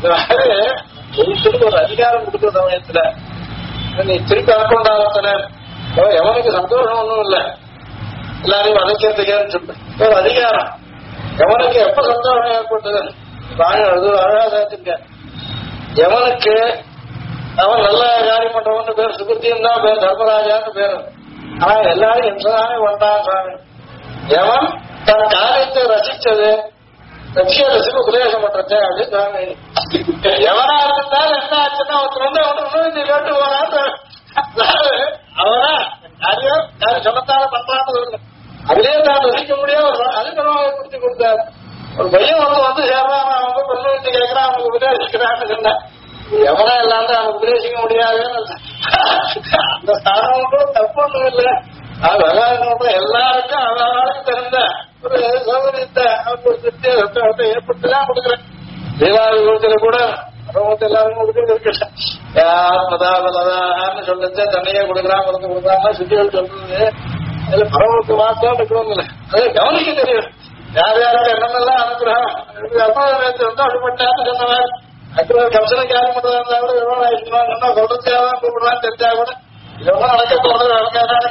ஒரு அதிகாரம் கொடுக்குற சமயத்துல நீ திருப்பி அனுப்பண்டாகத்தன எவனுக்கு சந்தோஷம் ஒண்ணும் இல்லை. எல்லாரையும் வதைக்கிறதுக்கேன்னு சொல்றேன் ஒரு அதிகாரம். எவனுக்கு எப்ப சந்தோஷம் ஏற்பட்டது அழகாச்சிருக்க. எவனுக்கு அவன் நல்ல காரியம் பண்றவன் பேர் சுகிருத்தியும் தான் பேர் தர்மராஜான்னு பேரு. ஆனா எல்லாரும் இம்சதானே பண்றான் சாமி. எவன் தன் காரியத்தை ரசிச்சது ரசிக ரசிக்க உபதேசம் பண்றச்சே அப்படின்னு சாமி. எவனா இருந்தாலும் என்ன ஆச்சுன்னா ஒருத்தர் வந்து அவனுக்கு கேட்டு போனான்னு அவனா யாரும் சொல்லத்தால பண்றான்னு அதுலயே தான் ரசிக்க முடியாது. அதுக்கெல்லாம் ஏற்படுத்தி கொடுத்தாரு. ஒரு பையன் வந்து சேர்றான் அவங்க பொண்ணு வச்சு கேட்கறான் அவங்க உபதேசிக்கிறான்னு சொன்னேன். எவனா இல்லாம அவனுக்கு உபதேசிக்க முடியாதுன்னு அந்த ஸ்தானம் கூட தப்பு ஒண்ணும் இல்லை. அது விளையாடுற எல்லாருக்கும் அவளுக்கு தெரிந்த ஒரு சௌகரியத்தை அவருக்கு ஒரு திருப்தியை ஏற்படுத்திதான் கொடுக்குறேன். தீபாவளி கொடுத்துல கூட எல்லாருக்கும் கொடுக்கறது இருக்கு. ஆத்மதாபதான்னு சொல்லிட்டு தண்ணியே கொடுக்குறான் கொடுக்குறாங்க சுத்திகள் சொல்றது அதுல பரவலுக்கு மாத்தம் இருக்கணும் இல்லை. அதை கவனிக்க தெரியும். யார் யாருக்கு என்னென்னலாம் அனுகிரகம் சந்தோஷப்பட்டான்னு சொன்னவர் அக்ரூர் கம்சனுக்கு யாரும் மட்டும் இருந்தா கூட எவ்வளவு ஆயிடுச்சுன்னு என்ன சொல்றதுக்காக கூப்பிடுவான்னு தெரிஞ்சா கூட இதெல்லாம் நடக்க போறது நடக்காது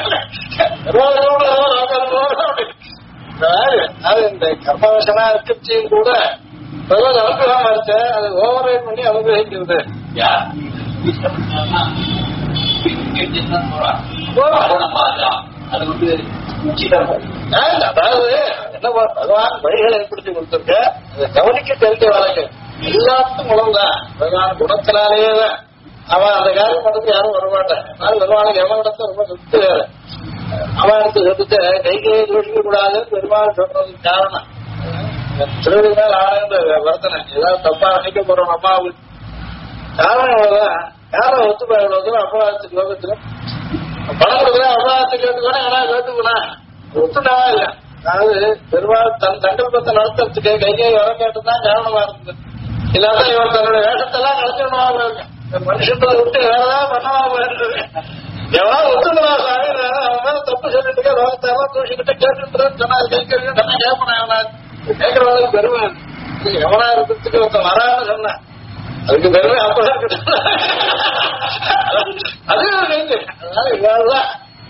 இந்த கர்மவசனா இருக்கிறதையும் கூட அனுகிரகம் இருக்கு அது ஓவர் ரைட் பண்ணி அனுகிரகிக்கிறது அதாவது என்ன பகவான் வழிகளை ஏற்படுத்தி கொடுத்திருக்க அதை கவனிக்க தெரிஞ்ச வழக்கு எல்லாத்துக்கும் உணவுதான் பகவான் குணத்தினாலேயே தான் அவன் அந்த காரியம் பண்றதுக்கு யாரும் வரமாட்டான் அதனால பெருமாளுக்கு எவனிடத்தை ரொம்ப திருப்தி வேறு அவனுக்கு சொல்லிட்டு கைகையை தூஷிக்க கூடாதுன்னு பெருமாள் சொல்றதுக்கு காரணம் திருவிழா ஆனந்த வர்த்தனை ஏதாவது தப்பா நினைக்க போறோம் அம்மாவுக்கு காரணம் இவ்வளவுதான் யாரும் ஒத்துப்பா எவ்வளவு தூரம் அபராதத்துக்கு லோகத்துல பணம் கொடுக்குற அபராதத்துக்கு கேட்டுக்கணும் ஏன்னா கேட்டுக்கணும் ஒத்துனவா இல்ல அதாவது பெருமாள் தன் சங்கல்பத்தை நடத்துறதுக்கு கைகை வர கேட்டுதான் காரணமா இருந்தது இல்லாத இவர் தன்னுடைய வேஷத்தெல்லாம் நடத்தணுமா இருக்கு மனுஷங்களை விட்டு வேறதான் பண்ணவா போயிருந்தது எவ்வளவு ஒத்துங்களா சாமி அவன் மேல தப்பு சொல்லிட்டு லோகத்தெல்லாம் தூசிக்கிட்டு கேட்டுன்றதுன்னு சொன்னா கைகறியும் சொன்னா கேட்பேன் எவனா கேட்கறவங்களுக்கு பெருமை எவனா இருக்கிறதுக்கு ஒருத்தன் வரான்னு சொன்னேன் அதுக்கு பெருமை அப்பதான் கிட்ட அது அதனால இவ்வளவுதான்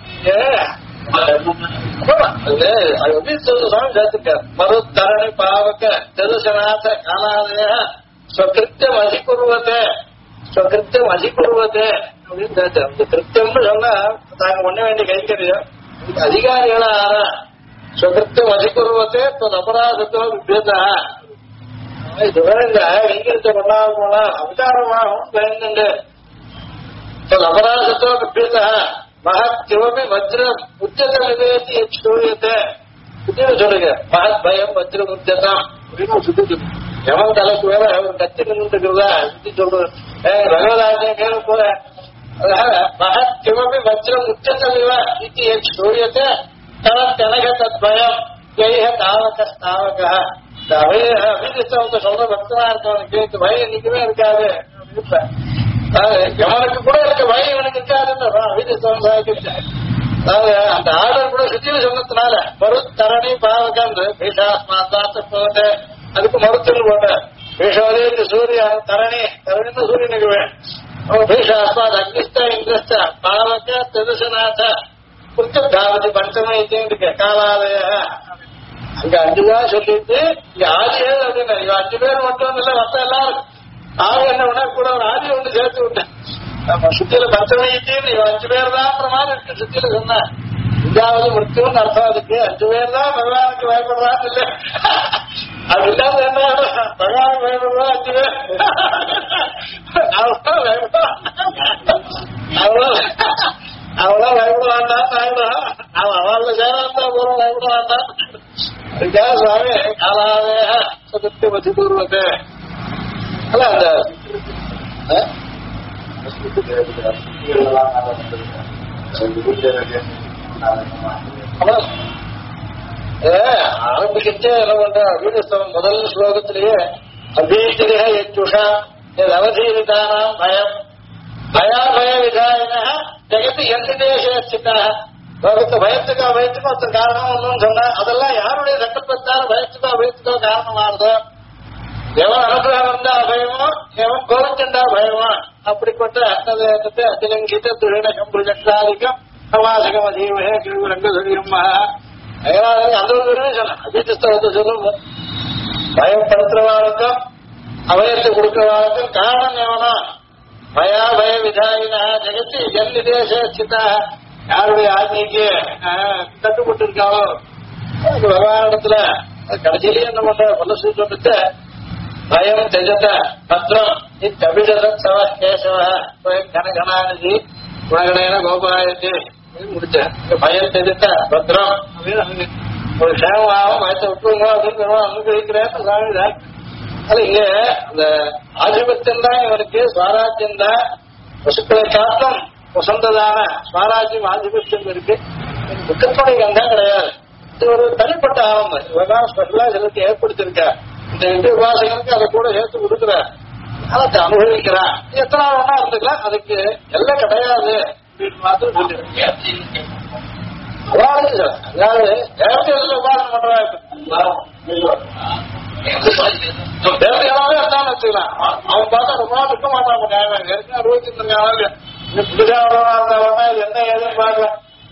அது எப்படி சுவாமி சேர்த்துக்கார் மருத்தரணி பாவக்க தரிசனாத காலாதய ஸ்வகிருத்தியம் அதிகுருவதே ஸ்வகிருத்தியம் அதிகுருவதே அப்படின்னு சேர்த்தார் இந்த கிருத்தியம்னு சொன்னா தாங்க பண்ண வேண்டிய கைங்கரியம் அதிகாரிகளா ஆறா ஸ்வகிருத்தியம் அதிகுருவதே அபராதத்தோ விபேதா இது வேற இந்த கைங்கரியத்தை பண்ணாம போனா அவதாரமாகவும் பயந்துண்டு அபராதத்தோ விபேதா மகத் சிவமே வஜ்ரம் உச்சத்தை விவேத்தி சூரியத்தை சுத்தின்னு சொல்லுங்க மகத் பயம் வஜ்ரம் உச்சதான் அப்படின்னு சுத்தி எவன் தலைக்கு வேற அவன் கத்தி நின்றுக்கிறதா சுத்தி சொல்றது பகவதாஜன் கேள்வி போல அதனால மகத் சிவமே வஜ்ரம் உச்சத்தை இத்தி சூரியத்தை தனக தத் பயம் ஜெய தாவக ஸ்தாவக அபிதிஷ்டவத்தை சொல்ற பக்தனா இருக்கவனுக்கு இந்த பயம் இன்னைக்குமே இருக்காது எவனுக்கு கூட இருக்க பயம் இவனுக்கு இருக்காதுன்னு அபிதிஷ்டம் அதாவது அந்த ஆர்டர் கூட சுத்தியில சொன்னதுனால மறுத்தரணி பாவகன்று பீஷாஸ்மாத்தாத்த போட்டு அதுக்கு மறுத்தல் போட்ட பீஷோதே சூரிய தரணி தரணின்னு சூரியனுக்கு வேணும் பீஷாஸ்மாத் அக்னிஸ்த இந்திரஸ்த பாவக திருசநாத புத்தகாவதி பஞ்சமே இருக்கு காலாலய அங்க 5 தான் சொல்லிட்டு இங்க ஆதிகள் அப்படின்னு இவன் 5 பேர் மட்டும் இல்ல மத்த எல்லாரும் ஆக என்ன பண்ண கூட ஒரு ஆதி ஒன்று சேர்த்து விட்டேன் நம்ம சுத்தியில பஞ்சமயத்தின்னு இவன் 5 பேர் தான் மாதிரி இருக்கு சுத்தியில சொன்ன 5வது மிருத்துன்னு அர்த்தம் அதுக்கு 5 பேர் தான் பகவானுக்கு பயப்படுறான்னு இல்ல அது இல்லாத என்ன பகவானுக்கு பயப்படுறா 5 பேர் அவ்வளவு பயப்படுறான் அவ்வளவு பயப்பட வேண்டாம் பயப்படான் அவன் அவள சேராந்தா பூர்வம் பயப்பட வேண்டாம் அதுக்காக சுவாமி காலாதய சதுர்த்தி மதி பூர்வத்தை அல்ல அந்த ஆரம்பிக்கிட்டே என்ன பண்ற அபிநஸ்தவம் முதல் ஸ்லோகத்திலேயே அபீதிரிக யச்சுஷா அவதீரிதானாம் பயம் பயாபய விதாயின ஜெகத்து எந்த தேச லோகத்தை பயத்துக்கோ பயத்துக்கோ ஒருத்தர் காரணம் ஒண்ணுன்னு சொன்னா அதெல்லாம் யாருடைய சங்கல்பத்தால பயத்துக்கோ பயத்துக்கோ காரணமானதோ எவன் அனுகிரகம் இருந்தா பயமோ எவன் கோவிச்சண்டா பயமோ அப்படிப்பட்ட அர்த்தத்தை அத்திலங்கிட்ட துரிணகம் புரிஜக்ஷாதிக்கம் சமாசகம் அதீமகே கிருரங்க சுரியம்மா அந்த ஒரு சொன்ன அபித்தத்தை சொல்லும் பயப்படுத்துறவாளுக்கும் அபயத்தை கொடுக்கிறவாளுக்கும் காரணம் எவனோ பயா பய விதாயினா ஜெகத்து என் தேச சித்தா யாருடைய ஆத்மிக்கு கட்டுப்பட்டு இருக்காவோ பகவானிடத்துல கடைசியிலேயே என்ன பண்ற பல சொல்லிட்டு பயம் தெஜத பத்திரம் இத்தபிஷத கேசவ கனகனானி குணகணேன கோபாயத்தி முடிச்ச பயம் தெஜத்த பத்திரம் அப்படின்னு ஒரு க்ஷேமாவும் பயத்தை விட்டுருங்க அப்படின்னு அனுகிரகிக்கிறேன் சாமி அது இங்க அந்த ஆதிபத்தியம் தான் இவனுக்கு சுவாராஜ்யம் தான் பசுக்களை காட்டும் வசந்ததான சுவாராஜ்யம் ஆதிபத்தியம் இருக்கு துக்கத்துடைய கண்டம் கிடையாது இது ஒரு தனிப்பட்ட ஆரம்பம் இவதான் ஸ்பெஷலா சிலருக்கு ஏற்படுத்திருக்கா இந்த 2 உபாசகனுக்கு அதை கூட சேர்த்து கொடுக்குற அதை அனுபவிக்கிறான் எத்தனை ஒன்னா இருந்துக்கலாம் அதுக்கு எல்லாம் கிடையாது அப்படின்னு மாத்திரம் சொல்லிருக்கேன் அதாவது அதாவது தேவதைகள் உபாசனை பண்றாங்க. தேவதைகளாவே இருந்தாலும் வச்சுக்கலாம். அவன் பார்த்தா ரொம்ப நாள் இருக்க மாட்டான். ஏற்கனவே அனுபவிச்சுருக்காங்க. புதுசா இருந்தவனா என்ன ஏதுன்னு பாக்கல.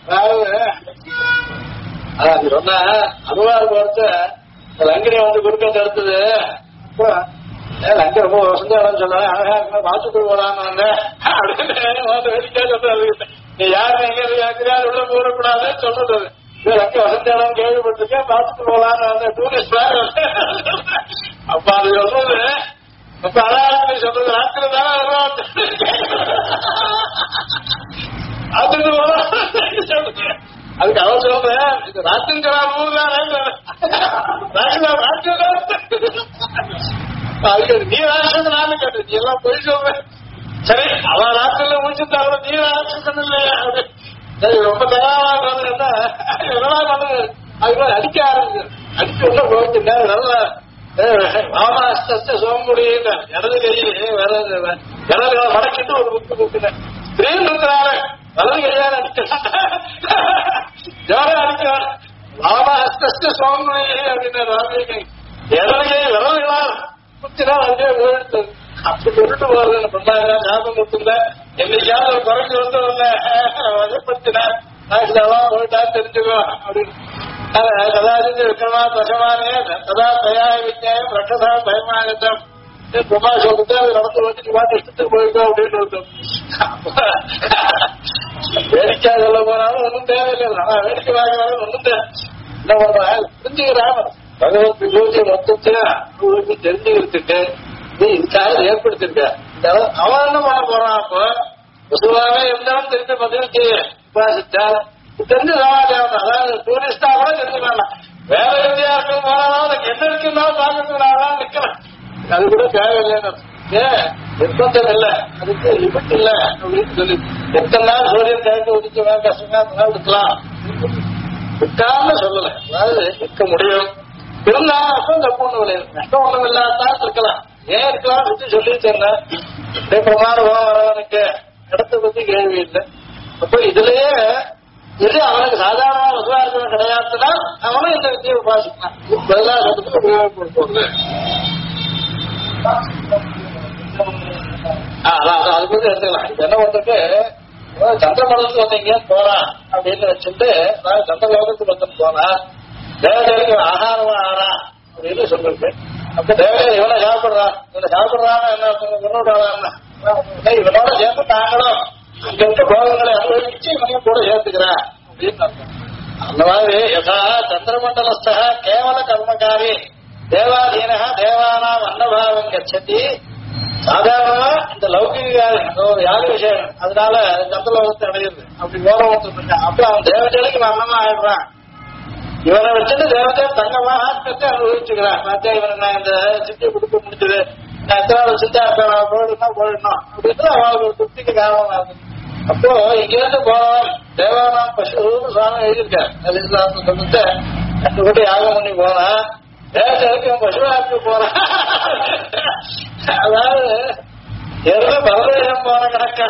அதாவது சொன்ன அனுவாத பார்த்து லங்கனை வந்து குறுக்க தடுத்தது. லங்கை ரொம்ப வசந்த இடம் சொன்னாங்க. அழகா இருக்கு வாத்துக்குள் போலான்னு வந்தேன் அப்படின்னு வேடிக்கை சொல்றது. நீ யாரு எங்க யாரு உள்ள போடக்கூடாதுன்னு சொல்றது. லங்கை வசந்த இடம் கேள்விப்பட்டிருக்கேன் வாத்துக்கு போலான்னு வந்தேன் டூரிஸ்ட். அப்ப அது சொல்றது அப்ப அழகா சொல்றது ராத்திரி தானே அதுக்கு போல அதுக்கு அவர் சொல்றேன் இது ராத்திரி அதுக்கு நீ ராட்சசன் நானும் கேட்டு நீ எல்லாம் போய் சொல்றேன். சரி அவன் ராத்திரில முடிச்சிருந்தாலும் நீ ராட்சசன் இல்லையா சரி ரொம்ப தயாரா பண்ணுது. அதுக்கு அடிக்க ஆரம்பிச்சு அடிச்சு உள்ள போச்சுங்க. நல்ல வாமாஸ்த சோம்புடி இடது கையிலே வேற இடது மடக்கிட்டு ஒரு புக்கு கொடுக்குறேன். திடீர்னு இருக்கிறாரு வலது கையால் அடிக்கிறான். யாரும் அடிக்கிறான் வாமாஸ்த சோம்புடி அப்படின்னு இடது கை விரல்களால் குத்தினா அதே விழுத்து அப்படி சொல்லிட்டு போறது பண்ணாங்க. ஞாபகம் கொடுத்துருந்த என்னைக்காவது ஒரு குறைஞ்சு வந்து வகைப்படுத்தினார். நான் போயிட்டா தெரிஞ்சுக்கோ அப்படின்னு கதாச்சித்து விக்ரமா தசமானே கதா தயா விஜயம் ரட்சதா பயமாகத்தம் பிரமா சொல்லிட்டு அது நடந்து வச்சுட்டு பார்த்து இஷ்டத்துக்கு போயிருக்கோம் அப்படின்னு இருக்கும். வேடிக்கை சொல்ல போனாலும் ஒன்றும் தேவையில்லை. நான் வேடிக்கை வாங்கினாலும் ஒன்றும் தேவை என்ன பண்றாங்க புரிஞ்சுக்கிறான். பகவத் விபூதி மொத்தத்தை தெரிஞ்சுக்கிறதுக்கு நீ இதுக்காக ஏற்படுத்திருக்க. அவன் என்ன பண்ண போறான்? அப்போ வசுவாவே இருந்தாலும் தெரிஞ்ச பதிலுக்கு உபாசித்தால் தெரிஞ்சு சமாச்சாரம். அதாவது டூரிஸ்டா கூட தெரிஞ்சுக்கலாம். வேற இந்தியா இருக்கும் போனாலும் அதுக்கு என்ன இருக்குன்னா பார்க்கறதுனால நிக்கலாம். அது கூட தேவையில்லைன்னு நிர்பந்தம் இல்லை. அதுக்கு லிமிட் இல்லை அப்படின்னு சொல்லி எத்தனை நாள் சூரியன் கிழக்கு ஒதுக்க வேண்டாம் கஷ்டமா இருக்கலாம் விட்டான்னு சொல்லல. அதாவது இருக்க முடியும் இருந்தாலும் அப்ப தப்பு ஒண்ணும் இல்லை. நஷ்டம் ஒண்ணும் இல்லாதான் இருக்கலாம். ஏன் இருக்கலாம் பத்தி சொல்லி தரேன். பிரமாணம் வரவனுக்கு இடத்தை பத்தி கேள்வி இல்லை. அப்ப இதுலயே இது அவனுக்கு சாதாரண வசுவா இருக்கவன் கிடையாதுன்னா அவனும் இந்த வித்தியை உபாசிக்கலாம். பதிலாக உபயோகப்படுத்துவது அது பத்தி எடுத்துக்கலாம். இப்ப என்ன பண்றது சந்திரமண்டலத்துக்கு வந்து எங்கேயும் போறான் அப்படின்னு வச்சுட்டு நான் சந்திரலோகத்துக்கு வந்து போனா தேவதைக்கு ஆகாரமா ஆறா அப்படின்னு சொல்லிருக்கு. அப்ப தேவதை இவனை சாப்பிடுறான். இவனை சாப்பிடுறான்னு என்ன முன்னோட்டாளா இவனோட சேர்ந்து நாங்களும் அங்க இருக்க போகங்களை அனுபவிச்சு இவனையும் கூட சேர்த்துக்கிறேன் அப்படின்னு அர்த்தம். அந்த மாதிரி யதா சந்திரமண்டலஸ்த கேவல கர்மகாரி தேவாதீன தேவானாம் அன்னபாவம் கச்சதி. சாதாரணமா இந்த லௌகிக ஒரு யாக விஷயம் அதனால சந்திரலோகத்தை அடையுது அப்படி ஓரவத்து இருக்கான். அப்ப அவன் தேவதைக்கு அன்னமா ஆயிடுறான். இவனை வச்சுட்டு தேவதை தங்கமா ஆத்மத்தை அனுபவிச்சுக்கிறான். பார்த்தா இவனுக்கு நான் இந்த சித்தியை கொடுக்க முடிஞ்சது நான் எத்தனை சித்தா இருப்பேன் போயிடணும் அப்படின்னு அவனுக்கு ஒரு திருப்திக்கு காரணமா இருக்கு. அப்போ இங்கிருந்து போனவன் தேவானாம் பசுன்னு சுவாமி எழுதியிருக்காரு. அது சொல்லிட்டு ரெண்டு கூட யாகம் பண்ணி போனா தேவதைக்கு பசுவாக்கு போறான். அதாவது எருது பரதேசம் போன கணக்கா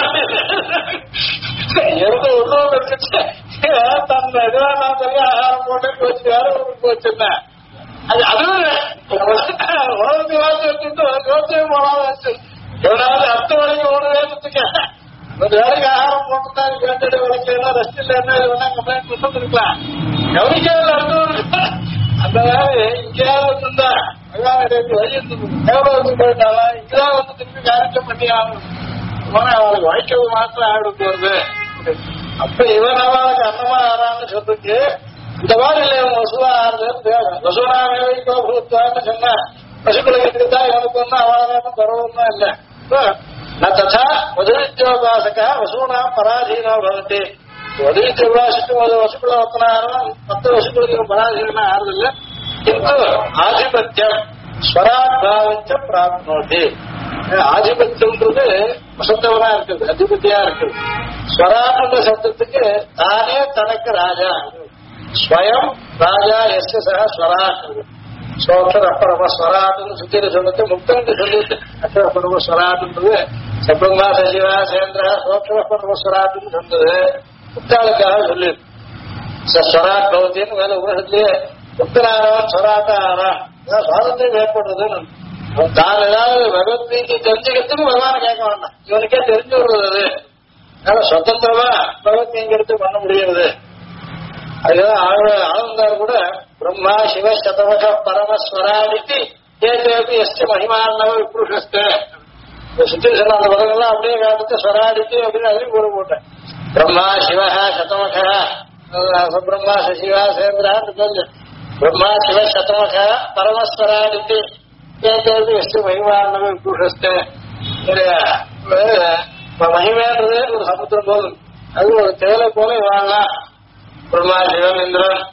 எருது உள்ளூர் வச்சுட்டு தன் எதுவா நான் சொல்லி ஆகாரம் போட்டு போச்சு வேற ஊருக்கு போச்சுருந்தேன். அதுவும் உலகத்து வாசி வச்சுட்டு யோசியம் போனாலும் எவனாவது அடுத்த வரைக்கும் ஓடு வேணுத்துக்க ஒரு வேலைக்கு ஆகாரம் போட்டுதான் கேட்டு வரைக்கும் ரெஸ்ட் இல்லைன்னா வேணா கம்ப்ளைண்ட் கொண்டு இருக்கலாம். கவனிக்காத அடுத்த அந்த வேலை இங்கேயாவது இருந்தா வழி இருந்தது போயிட்டாலும் இங்கதான் வந்து திருப்பி காரியம் பண்ணி ஆகணும். அவளுக்கு வாய்க்கிறது மாத்திரம் ஆயிடும் போறது. அப்ப இவன் அவளுக்கு அன்னமா ஆறான்னு சொல்றதுக்கு இந்த மாதிரி இல்லை. இவன் வசுவா ஆறுது வசுவனான்னு சொன்ன பசுக்குலகத்துக்கு தான் இவனுக்கு ஒன்றும் அவளும் பரவம் இல்லை. ததா மதுரித்யோபாசக வசூனா பராதீனோ பவதி. மதுரித்து உபாசிட்டு வசுக்குல ஒத்தனாரும் 10 வசுக்குலக்கு பராதீனா ஆறுதில்லை. கிந்து ஆதிபத்தியம் ஸ்வராத்பாவச்ச பிராப்னோதி. ஆதிபத்தியம்ன்றது வசந்தவனா இருக்குது, அதிபதியா இருக்குது. ஸ்வரான்ற சப்தத்துக்கு தானே தனக்கு ராஜா. ஸ்வயம் ராஜா எஸ் சக ஸ்வராட். சோற்றர் அப்பரம ஸ்வராட்டுன்னு சுத்திர சொல்லிட்டு முக்தனுக்கு சொல்லிட்டு அக்கரப்பரம ஸ்வராட்டுன்றது சப்ரமா சசிவா சேந்திரா சோற்றர் அப்பரம ஸ்வராட்டுன்னு சொன்னது முக்தாளுக்காக சொல்லிடு. ஸ்வராட் பவத்தின்னு மேல உலகத்திலேயே முக்தனானவன் ஸ்வராட்டா ஆறான். சுவாதந்திரம் ஏற்படுறதுன்னு அவன் தான் ஏதாவது பகவத்கீதை தெரிஞ்சுக்கிறதுக்கு பகவானை கேட்க வேண்டாம், இவனுக்கே தெரிஞ்சு விடுறது. அதனால சுதந்திரமா பகவத்கீதை எடுத்து பண்ண முடியாது. அதுதான் ஆனந்தார் கூட பிரம்மா சிவ சதவக பரமஸ்வராடிக்கு ஏதேபி எஸ்ட மகிமானவ விபுருஷஸ்த சுத்தி சொன்ன அந்த பதங்கள்லாம் அப்படியே காலத்து ஸ்வராடிக்கு அப்படின்னு அதுலயும் கூற போட்டேன். பிரம்மா சிவ சதவக பிரம்மா சசிவா சேந்திரான்னு சொல்லு. பிரம்மா சிவ சதவக பரமஸ்வராடிக்கு ஏதேபி எஸ்ட மகிமானவ விபுருஷஸ்த. மகிமைன்றது ஒரு சமுத்திரம் போதும், அது ஒரு தேலை போல வாழலாம். பிரம்மா சிவன் இந்திரன்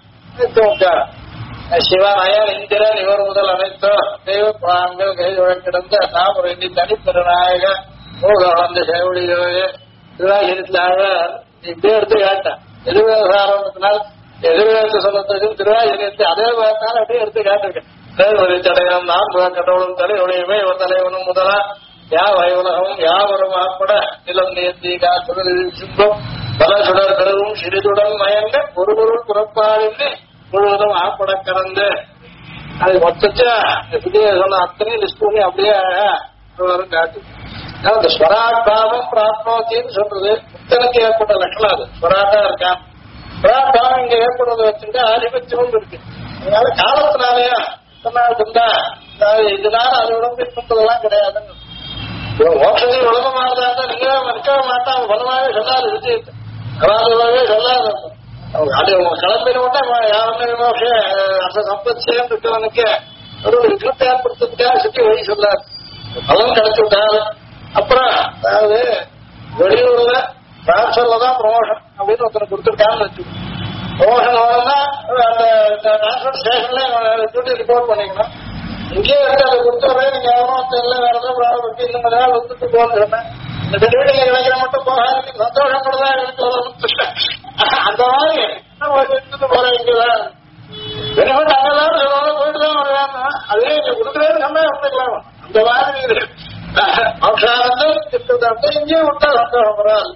சிவன் அயன் இந்திரன் இவர் முதல் அனைத்தோம் தெய்வ பிராங்கள் கை கிடந்த நாம் ஒரு எண்ணி தனிப்பெருநாயக மூல வளர்ந்த சேவடி திருவாகிரத்திலாக இப்படியே எடுத்து கேட்டேன். எதிர்வேத ஆரம்பத்தினால் எதிர்வேதத்தை சொல்லத்துக்கு திருவாகிரத்தை அதே பார்த்தாலும் அப்படியே எடுத்து கேட்டிருக்கேன். தேவரி தடையம் நான் கடவுளும் தலையுடையுமே இவர் தலைவனும் முதலா யா வயவுலகமும் யாவரும் ஆப்பட நிலம் நேர்த்தி காற்று சிம்பம் பல சுடர் கருவும் சிறிதுடன் மயங்க ஒரு பொருள் புறப்பாடின்றி முழுவதும் ஆப்பட கறந்து அது மொத்தத்தை சொன்ன அத்தனையும் லிஸ்ட் பண்ணி அப்படியே வரும் காட்டு. அந்த ஸ்வராட் பாவம் பிராப்னோத்தின்னு சொல்றது முக்தனுக்கு ஏற்பட்ட லட்சணம். அது ஸ்வராட்டா இருக்கான். ஸ்வராட் பாவம் இங்க ஏற்படுறத வச்சுட்டு ஆதிபத்தியம் இருக்கு. அதனால காலத்தினாலயா இருந்தா இதனால அது உடம்பு இருப்பதெல்லாம் கிடையாதுன்னு மோட்சத்தில் உலகமானதா இருந்தா நீங்க நிற்க மாட்டான். பலமாவே சொல்லாது இருக்கு, அவாதவே சொல்லாது. அது கிளம்பின உடனே யாருமே மோட்ச அந்த சம்பத்தியம் இருக்கவனுக்கு ஒரு விருப்பத்தை ஏற்படுத்துறதுக்காக சுற்றி வழி சொல்லாது. பலன் கிடைச்சு விட்டாரு. அப்புறம் அதாவது வெளியூர்ல டிரான்ஸ்பர்ல தான் ப்ரமோஷன் அப்படின்னு ஒருத்தர் கொடுத்துருக்கான்னு வச்சு ப்ரமோஷன் வரணும்னா அந்த டிரான்ஸ்பர் ஸ்டேஷன்ல டியூட்டி ரிப்போர்ட் பண்ணிக்கணும். இங்கேயே வந்து அதை கொடுத்துறேன் நீங்க எவரும் தெரியல வேற ஏதாவது இந்த மாதிரி வந்துட்டு போன்னு சொன்னேன். இந்த வீட்டுல கிடைக்கிற மட்டும் போக சந்தோஷப்படுதான் எனக்கு அந்த மாதிரி எடுத்துட்டு போறேன். இங்கதான் பெருமட்டு அங்கதான் போயிட்டு தான் வருவாங்க. அதே இங்க கொடுக்குறேன்னு சொன்னா வந்துக்கலாம். அந்த மாதிரி அவசானத்தை இங்கேயே விட்டா சந்தோஷம் வராது.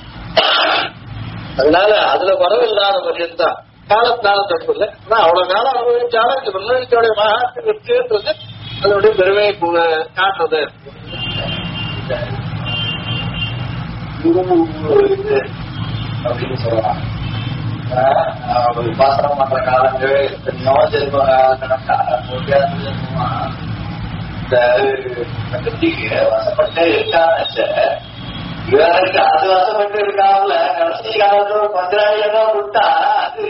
அதனால அதுல வரவில்லாத பட்சம்தான் காலத்தினால தப்பு இல்லை. ஆனா அவ்வளவு காலம் அனுபவிச்சாலும் இந்த பிரம்மவித்தோடைய மகாத்மியம் இருக்குன்றது அதனுடைய பெருமையை காட்டுறது. அப்படின்னு சொல்லலாம். உபாசனம் பண்ற காலங்கள் எத்தனையோ ஜென்ம இந்த பிரகதிக்கு வசப்பட்டு இருக்கான்னு இவருக்கு அது வசப்பட்டு இருக்காமல கடைசி காலத்துல பஞ்சாயிரம் விட்டா அது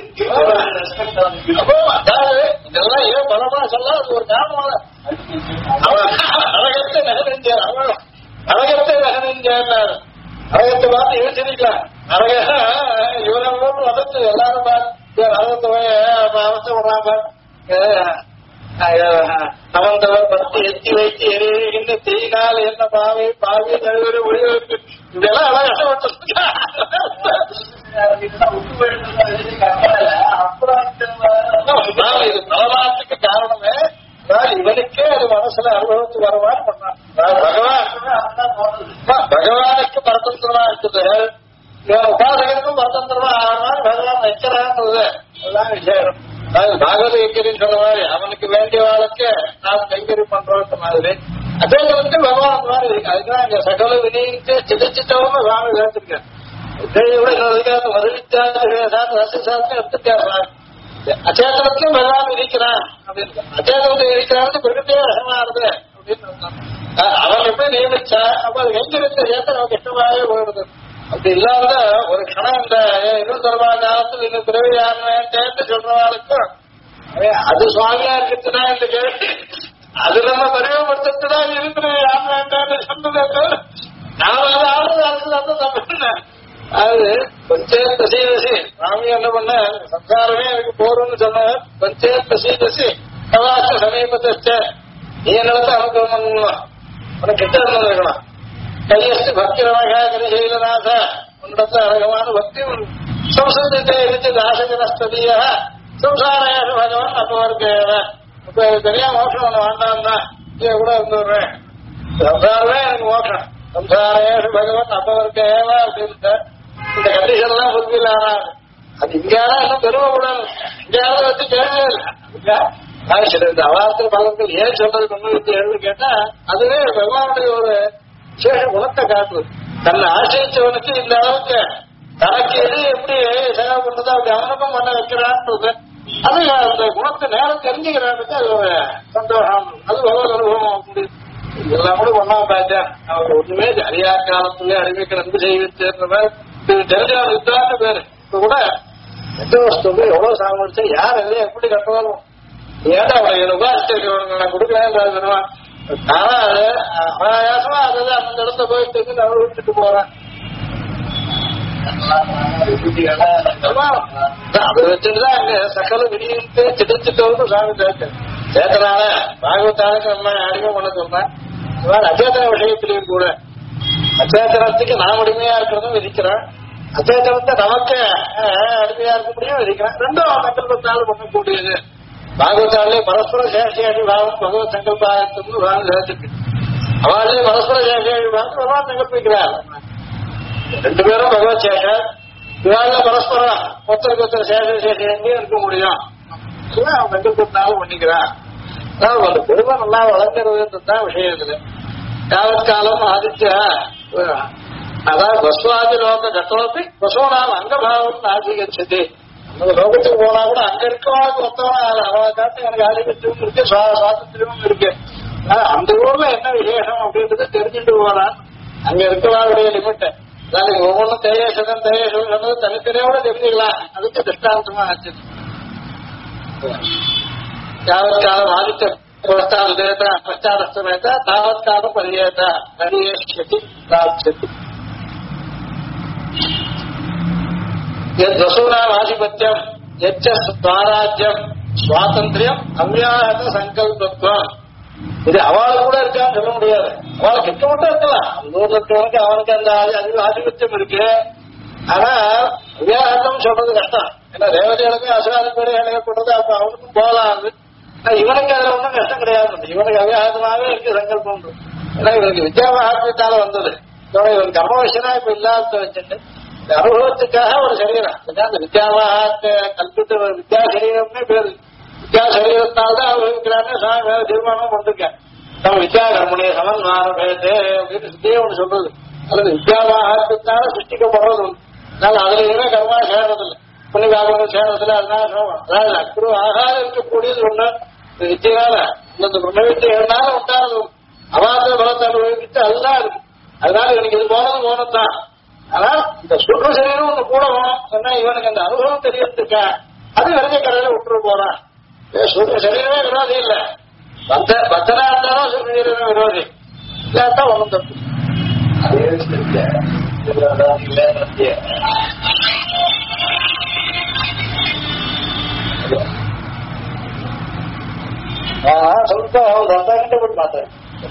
இதெல்லாம் ஏன் பலமா சொல்ல அது ஒரு காரணம். அழகத்தை நகர்ந்தார், அவன் அழகத்தை நகர்ந்தார். அழகத்தை பார்த்து யோசிக்கலாம். அழக இவரை போட்டு வளர்த்து எல்லாரும் பார்த்து அழகத்தை அவசப்படுறாங்க. அவந்தவர் பத்து எத்தி வைத்து எரிகின்ற தீயினால் என்ன பாவை பாவி நடுவரை ஒளிவெடுத்து இதெல்லாம் அழகாக இது பலமாட்டுக்கு காரணமே இவனுக்கே அது மனசுல அனுபவத்துக்கு வருவான்னு பண்ணான். பகவானுக்கு பரதந்திரமா இருக்குது, இவன் உபாசகனுக்கும் பரதந்திரமா ஆகணும். பகவான் வைக்கிறான்றது எல்லாம் விஷயம். அதாவது பாகவத கைங்கரின்னு சொன்ன மாதிரி அவனுக்கு வேண்டிய வாழ்க்கை நாம் கைங்கரி பண்றோன்ற மாதிரி அதே வந்து பகவான் மாதிரி இருக்கு. அதுதான் இங்க சகல வினையிட்டு சிதைச்சிட்டவங்க சுவாமி சேர்த்திருக்கேன். மதுவிச்சாசாத்து எடுத்துட்டாரு. அச்சேதனத்தையும் பகவான் இருக்கிறான் அப்படின்னு அச்சேதனத்தை இருக்கிறான்னு பிரகத்தையே ரசமாறுது அப்படின்னு அவன் எப்படி நியமிச்சா அப்ப அது கைங்கரியத்தை சேர்த்து நமக்கு இஷ்டமாகவே போயிடுது. அப்படி இல்லாத ஒரு கணம் இந்த இன்னும் தொடர்பா காலத்தில் இன்னும் பிறவியானு சேர்த்து சொல்றவாளுக்கும் அது சுவாமியா இருக்குதுன்னா இந்த கேள்வி அது நம்ம பரிவப்படுத்ததான் இருக்கிற யாருன்னு சொன்னது நாம அதை ஆடுறது அந்த தப்பு. அது பஞ்சேத் தசீதசி சுவாமி என்ன பண்ண சம்சாரமே எனக்கு போறோம்னு சொன்ன பஞ்சேத் தசீதசி கவாச்ச சமீபத்தை நீ என்னத்தை அனுபவம் பண்ணணும் உனக்கு கிட்ட இருந்தது இருக்கணும். கையஸ்து பக்தி ரமகா கரிசைலநாத உன்னிடத்துல அழகமான பக்தி சம்சத்தை இருந்து தாசகனஸ்ததியா சம்சாரேஷ பகவான் அப்பவருக்கு இப்ப பெரிய மோட்சம் ஒண்ணு வேண்டாம்னா இங்கே கூட இருந்துடுறேன். சம்சாரமே எனக்கு மோட்சம் சம்சாரேஷ பகவான் அப்பவருக்கு ஏவா அப்படின்னு இந்த கண்டிஷன் எல்லாம் புத்தியிலான அது இங்கேயாவது இன்னும் பெருமைப்படாது, இங்கேயாவது வச்சு கேள்வியே இல்லை. சில இந்த அவார்த்த பலன்கள் ஏன் சொல்றது முன்னூத்தி எழுது கேட்டா அதுவே பகவானுடைய ஒரு விசேஷ குணத்தை காட்டுது. தன்னை ஆசிரியச்சவனுக்கு இந்த அளவுக்கு தனக்கு எது எப்படி சேவை பண்றதோ அப்படி அவனுக்கும் பண்ண வைக்கிறான்றது, அது அந்த குணத்தை நேரம் தெரிஞ்சுக்கிறானுக்கு அது ஒரு சந்தோஷம், அது பகவத் அனுபவம். அப்படி இதெல்லாம் கூட ஒன்னா பார்த்தேன். அவங்க ஒண்ணுமே அறியா காலத்துல அறிவிக்கிற அன்பு செய்விச்சேர்ந்த இது தெரிஞ்சாலும் இதுதான் பேரு. இப்ப கூட எந்த வஸ்து எவ்வளவு சாமர்த்தியம் யார் எதையும் எப்படி கட்டுவாலும் ஏன்னா அவனை உபாசிட்டு நான் கொடுக்கலேன்னு ஆனா அது அனாயாசமா அதுதான் அந்த இடத்த போயிட்டு நான் விட்டுட்டு போறேன். அது வச்சுட்டுதான் அங்க சகல விடியிட்டு சிட்டிச்சிட்டு சாமி சேத்தனால பாகவத்தாளுக்கு நம்ம அடிமை பண்ண சொல்றேன். அச்சேதன விஷயத்திலையும் கூட அச்சேதனத்துக்கு நாம் அடிமையா இருக்கிறதும் விதிக்கிறேன், அச்சேதனத்தை நமக்கு அடிமையா இருக்க முடியும் விதிக்கிறேன். ரெண்டும் சங்கல்பத்தால் பண்ணக்கூடியது. பாகவத்தாலே பரஸ்பர சேஷேஷி பாவம் பகவத் சங்கல்பாயத்துக்கு பாவம் சேர்த்துக்கு அவளே பரஸ்பர சேஷேஷி பாவம் பகவான் சங்கல்பிக்கிறார். ரெண்டு பேரும் பகவத் சேஷர், இவாள பரஸ்பரம் ஒருத்தருக்கு ஒருத்தர் சேஷ சேஷம் இருக்க முடியும். அவன் சங்கல்பத்தினாலும் பண்ணிக்கிறான். அதாவது அந்த பெருமை நல்லா வளர்க்கிறதுதான் விஷயம் இருக்குது. காலத்காலம் ஆதித்ய அதாவது பஸ்வாதி லோக கட்டோப்பி பசுவனாம் அங்கபாவம் ஆதிகச்சது. அந்த லோகத்துக்கு போனா கூட அங்க இருக்கவாளுக்கு மொத்தமா அவளை காட்டு எனக்கு ஆதிபத்தியமும் இருக்கு, சுவாதந்திரமும் இருக்கு. அந்த ஊர்ல என்ன விசேஷம் அப்படின்றது தெரிஞ்சுட்டு போறான். அங்க இருக்கவாளுடைய லிமிட் அதாவது ஒவ்வொன்றும் தேயேசம் சொன்னது தனித்தனியோட தெரிஞ்சுக்கலாம். அதுக்கு திருஷ்டாந்தமா ஆச்சு. யாவத்காலம் ஆதித்ய புரஸ்தாத பச்சாதஸ்தமேத தாவத்காலம் பரியேத பரியேஷதி பிராப்ஸ்யதி. வசூனாம் ஆதிபத்தியம் எச்ச ஸ்வராஜ்யம் சுவாதந்திரியம் அவ்யாஹத சங்கல்பத்வம். இது அவளுக்கு கூட இருக்கான்னு சொல்ல முடியாது. அவளுக்கு கிட்ட மட்டும் இருக்கலாம். அந்த ஊர்ல இருக்கிறவனுக்கு அவனுக்கு அந்த ஆதிபத்தியம் இருக்கு. ஆனா அவ்யாஹதம் சொல்றது கஷ்டம். ஏன்னா தேவதைகளுக்கு அசுராதிபதிகளுக்கு கொடுறது அப்ப அவனுக்கும் போகலாம். இவனுக்கு அதுல ஒன்றும் கஷ்டம் கிடையாது. இவனுக்கு அவ்யாஹதமாவே இருக்கு சங்கல்பம். ஏன்னா இவனுக்கு வித்யா மகாத்மியத்தால வந்தது. இவன் கர்மவசனா இப்ப இல்லாத வச்சுட்டு அனுபவத்துக்காக ஒரு சரீரம் அந்த வித்யாவாக கல்பித்த வித்யா சரீரம்னே பேரு. வித்யா சரீரத்தால்தான் அனுபவிக்கிறான்னு சாமி வேற தீர்மானம் பண்ணிருக்கேன். நம்ம வித்யா கர்மணிய சமன்மானம் பேசு அப்படின்னு சித்தியே ஒண்ணு சொல்றது. அல்லது வித்யாவாகத்தால சிருஷ்டிக்கப்படுறது. அதனால அதுல எதுவுமே கர்மா சேர்றதில்லை, புண்ணியகாபங்கள் சேர்றதில்லை. அதாவது அக்ரு ஆகாரம் இருக்கக்கூடியது ஒண்ணு வித்தியால இந்த பிரம்ம வித்தியை இருந்தாலும் உண்டானது அவாத பலத்தை அனுபவிக்கிட்டு அதுதான் இருக்கு. அதனால இவனுக்கு இது போனதுதான். ஆனால் இந்த சுற்று சரீரம் ஒண்ணு கூட போனோம் சொன்னா இவனுக்கு அந்த அனுபவம் தெரியறதுக்கா அது விரைஞ்ச கடையில விட்டுரு போறான். சுற்று சரீரமே விரோதி இல்ல, பக்தனா இருந்தாலும் சுற்று சரீரமே விரோதி இல்லாதான் ஒண்ணும் தப்பு. ಸ್ವಲ್ಪ ಒಂದು ಅರ್ಧ ಗಂಟೆ ಬಿಟ್ಟು ಮಾತಾಡಿ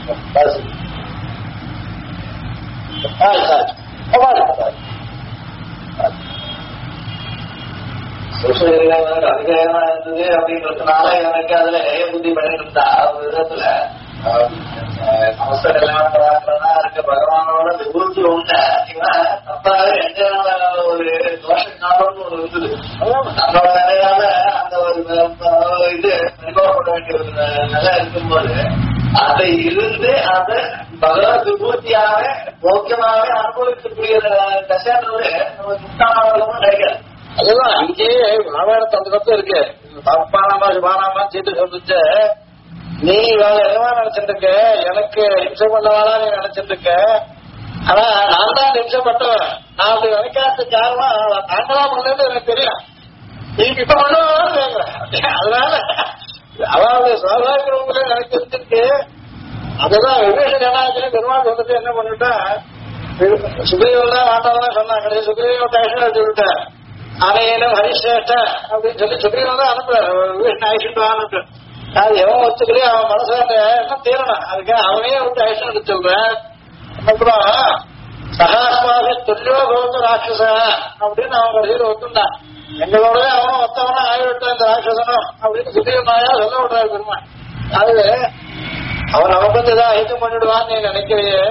அதிகமா இருந்தது அப்படின்றதுனால எனக்கு அதுல புத்தி பண்ணிட்டு இருந்தா ஒரு விதத்துல நமஸ்காரம் எல்லாம் இருக்க பகவானோட விபூதி உண்ட இவன் தப்பாக எந்த ஒரு தோஷத்தினாலும் ஒரு இருந்தது. நம்மளோட நிலையால அந்த ஒரு இது அனுபவப்பட வேண்டிய ஒரு நிலை இருக்கும்போது அதை இருந்து அதை பகவத் விபூத்தியாக போக்கியமாக அனுபவிக்கக்கூடிய தசைன்றது நமக்கு முட்டாளர்களும் கிடைக்காது. அதுதான் இங்கேயே மகாபாரத அந்த பக்கம் இருக்கு. பானாமா சுபானாமா சீட்டு சொல்லிச்சு, நீ வேலை என்னவா நினைச்சிட்டு இருக்க, எனக்கு ஹிம்சை பண்ணவாளா நீ நினைச்சிட்டு இருக்க. ஆனா நான் தான் ஹிம்சைப்பட்டவன். நான் அப்படி நினைக்காததுக்கு காரணம் தாங்களா பண்ணது எனக்கு தெரியும். நீ இப்ப பண்ணுவான்னு கேட்கிறேன். அதனால அவளுடைய சுவாபாவிக ரூபங்களே எனக்கு தெரிஞ்சிருக்கு. அதுதான் விவேஷ ஜனாதிபதி பெருமாள் வந்துட்டு என்ன பண்ணிட்டா சுக்ரீவன் தான் வாட்டாதான் சொன்னாங்க. சுக்ரீவன் டைஷன் சொல்லிட்டேன் அனையனும் ஹரிஷ்ரேஷ்ட அப்படின்னு சொல்லி சுக்ரீவன் தான் அனுப்புறாரு விவேஷன் அழிச்சுட்டு வான்னு. அது எவன் வச்சுக்கலையே அவன் மனசுல என்ன தீரணும். அதுக்காக அவனையே விட்டு அழிச்சு எடுத்து சொல்றேன். அப்புறம் சகாஸ்மாவி துல்லியோ பகவத்து ராட்சசா அப்படின்னு அவன் கடைசியில் ஒத்துண்டான். எங்களோடவே அவனும் ஒத்தவனும் ஆகிவிட்டான் இந்த ராட்சசனும் அப்படின்னு சுக்ரீவனாயா சொல்ல விடுறாரு பெருமாள். அது அவன் நமக்கு வந்து ஏதாவது ஐட்டம் பண்ணிடுவான்னு நீ நினைக்கிறையே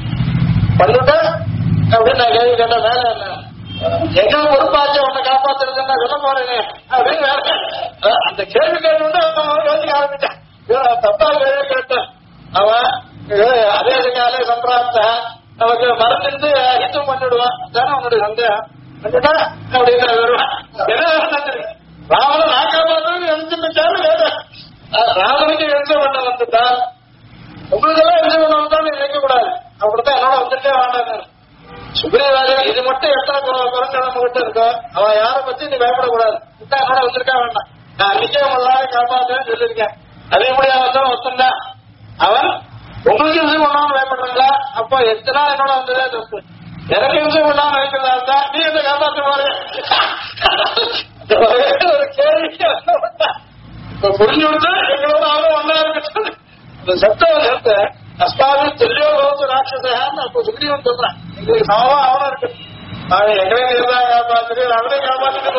பண்ணிட்ட அப்படின்னு நான் கேள்வி கேட்டேன். மேல என்ன எங்க பொறுப்பாச்சு உன்னை காப்பாத்துறது போறேனே அப்படின்னு அந்த கேள்வி கேட்டு யோசிக்க ஆரம்பிச்சான். தப்பா கேள்வி கேட்டான் அவன். அதே காலே சம்பிராப்த நமக்கு மறந்துட்டு ஹித்தம் பண்ணிடுவான் தானே அவனுடைய சந்தேகம். பண்ணிட்டா அப்படின்னு வருவான். ராமனை நான் காப்பாற்று நினைச்சுட்டாலும் ராமனுக்கு எழுத பண்ண வந்துட்டா உங்களுக்கெல்லாம் எழுத பண்ண வந்தாலும் நினைக்கக்கூடாது. அப்படித்தான் என்னோட வந்துட்டே வேண்டாம். சுக்ரீவாஜன் இது மட்டும் எத்தனை குறைஞ்ச நம்ம கிட்ட இருக்கோ அவன் யாரை பத்தி நீ பயப்படக்கூடாது. என்னோட வந்திருக்கா வேண்டாம். நான் அன்னைக்கே எல்லாரும் காப்பாற்றேன்னு சொல்லியிருக்கேன். அதே முடியாது வந்தவன் ஒத்துந்தான். அவன் உங்களுக்கு யூஸ் பண்ணாம பயப்படுறீங்களா? அப்போ எத்தனை என்னோட வந்ததே தப்பு. எனக்கு யூஸ் பண்ணாம நினைக்கிறதா நீ என்ன காப்பாற்ற போற ஒரு கேள்வி புரிஞ்சு விடுத்தா எங்களோட அவனும் ஒன்னா இருக்கு. இந்த சத்தம் சேர்த்த அஸ்தாவி தெரியோ ராட்சசான்னு அப்ப சுக்ரீவன் சொல்றான். எங்களுக்கு சமமா அவனும் இருக்கு. அவன் எங்களையும் இருந்தா காப்பாத்துட்டு அவனையும் காப்பாத்திட்டு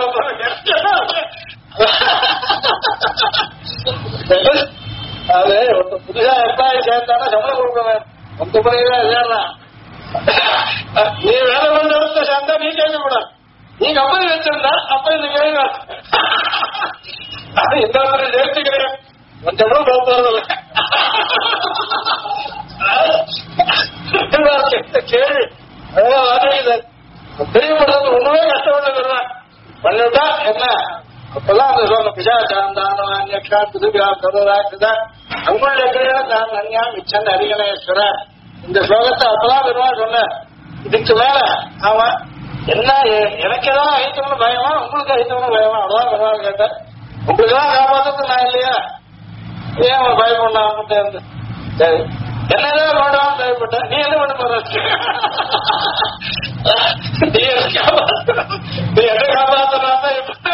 அது ஒன்று புதுசா எம்ப்ளாயி சேர்த்தானா சம்பளம் கொடுக்கணும். ஒன்று முறையில சேர்றான். நீ வேலை பண்ண இடத்த சேர்ந்தா நீ கேட்கக்கூடாது. நீ கம்பெனி வச்சிருந்தா அப்ப இந்த கேள்வி இந்த சேர்த்துக்கிறேன் கொஞ்சம் கூட போறதில்லை. கேள்வி தெரியப்படுறது ஒண்ணுமே கஷ்டப்பட்டு பண்ணிவிட்டா என்ன அப்பெல்லாம் அந்த சொல்ல பிசாச்சாந்தானுதா அவங்களுடைய தான் நன்யா மிச்சந்த அரிகணேஸ்வர இந்த ஸ்லோகத்தை அப்பதான் பெருமாள் சொன்ன. இதுக்கு மேல அவன் என்ன எனக்கு ஏதாவது அழித்தவனு பயமா உங்களுக்கு அழித்தவனு பயமா அவ்வளவுதான் பெருமாள் கேட்டேன். உங்களுக்கு எல்லாம் காப்பாற்றது நான் இல்லையா? ஏன் அவன் பயப்படாம இருந்து சரி என்னதான் வேண்டாம் தேவைப்பட்ட நீ என்ன பண்ண போற? நீ என்ன காப்பாத்தனா?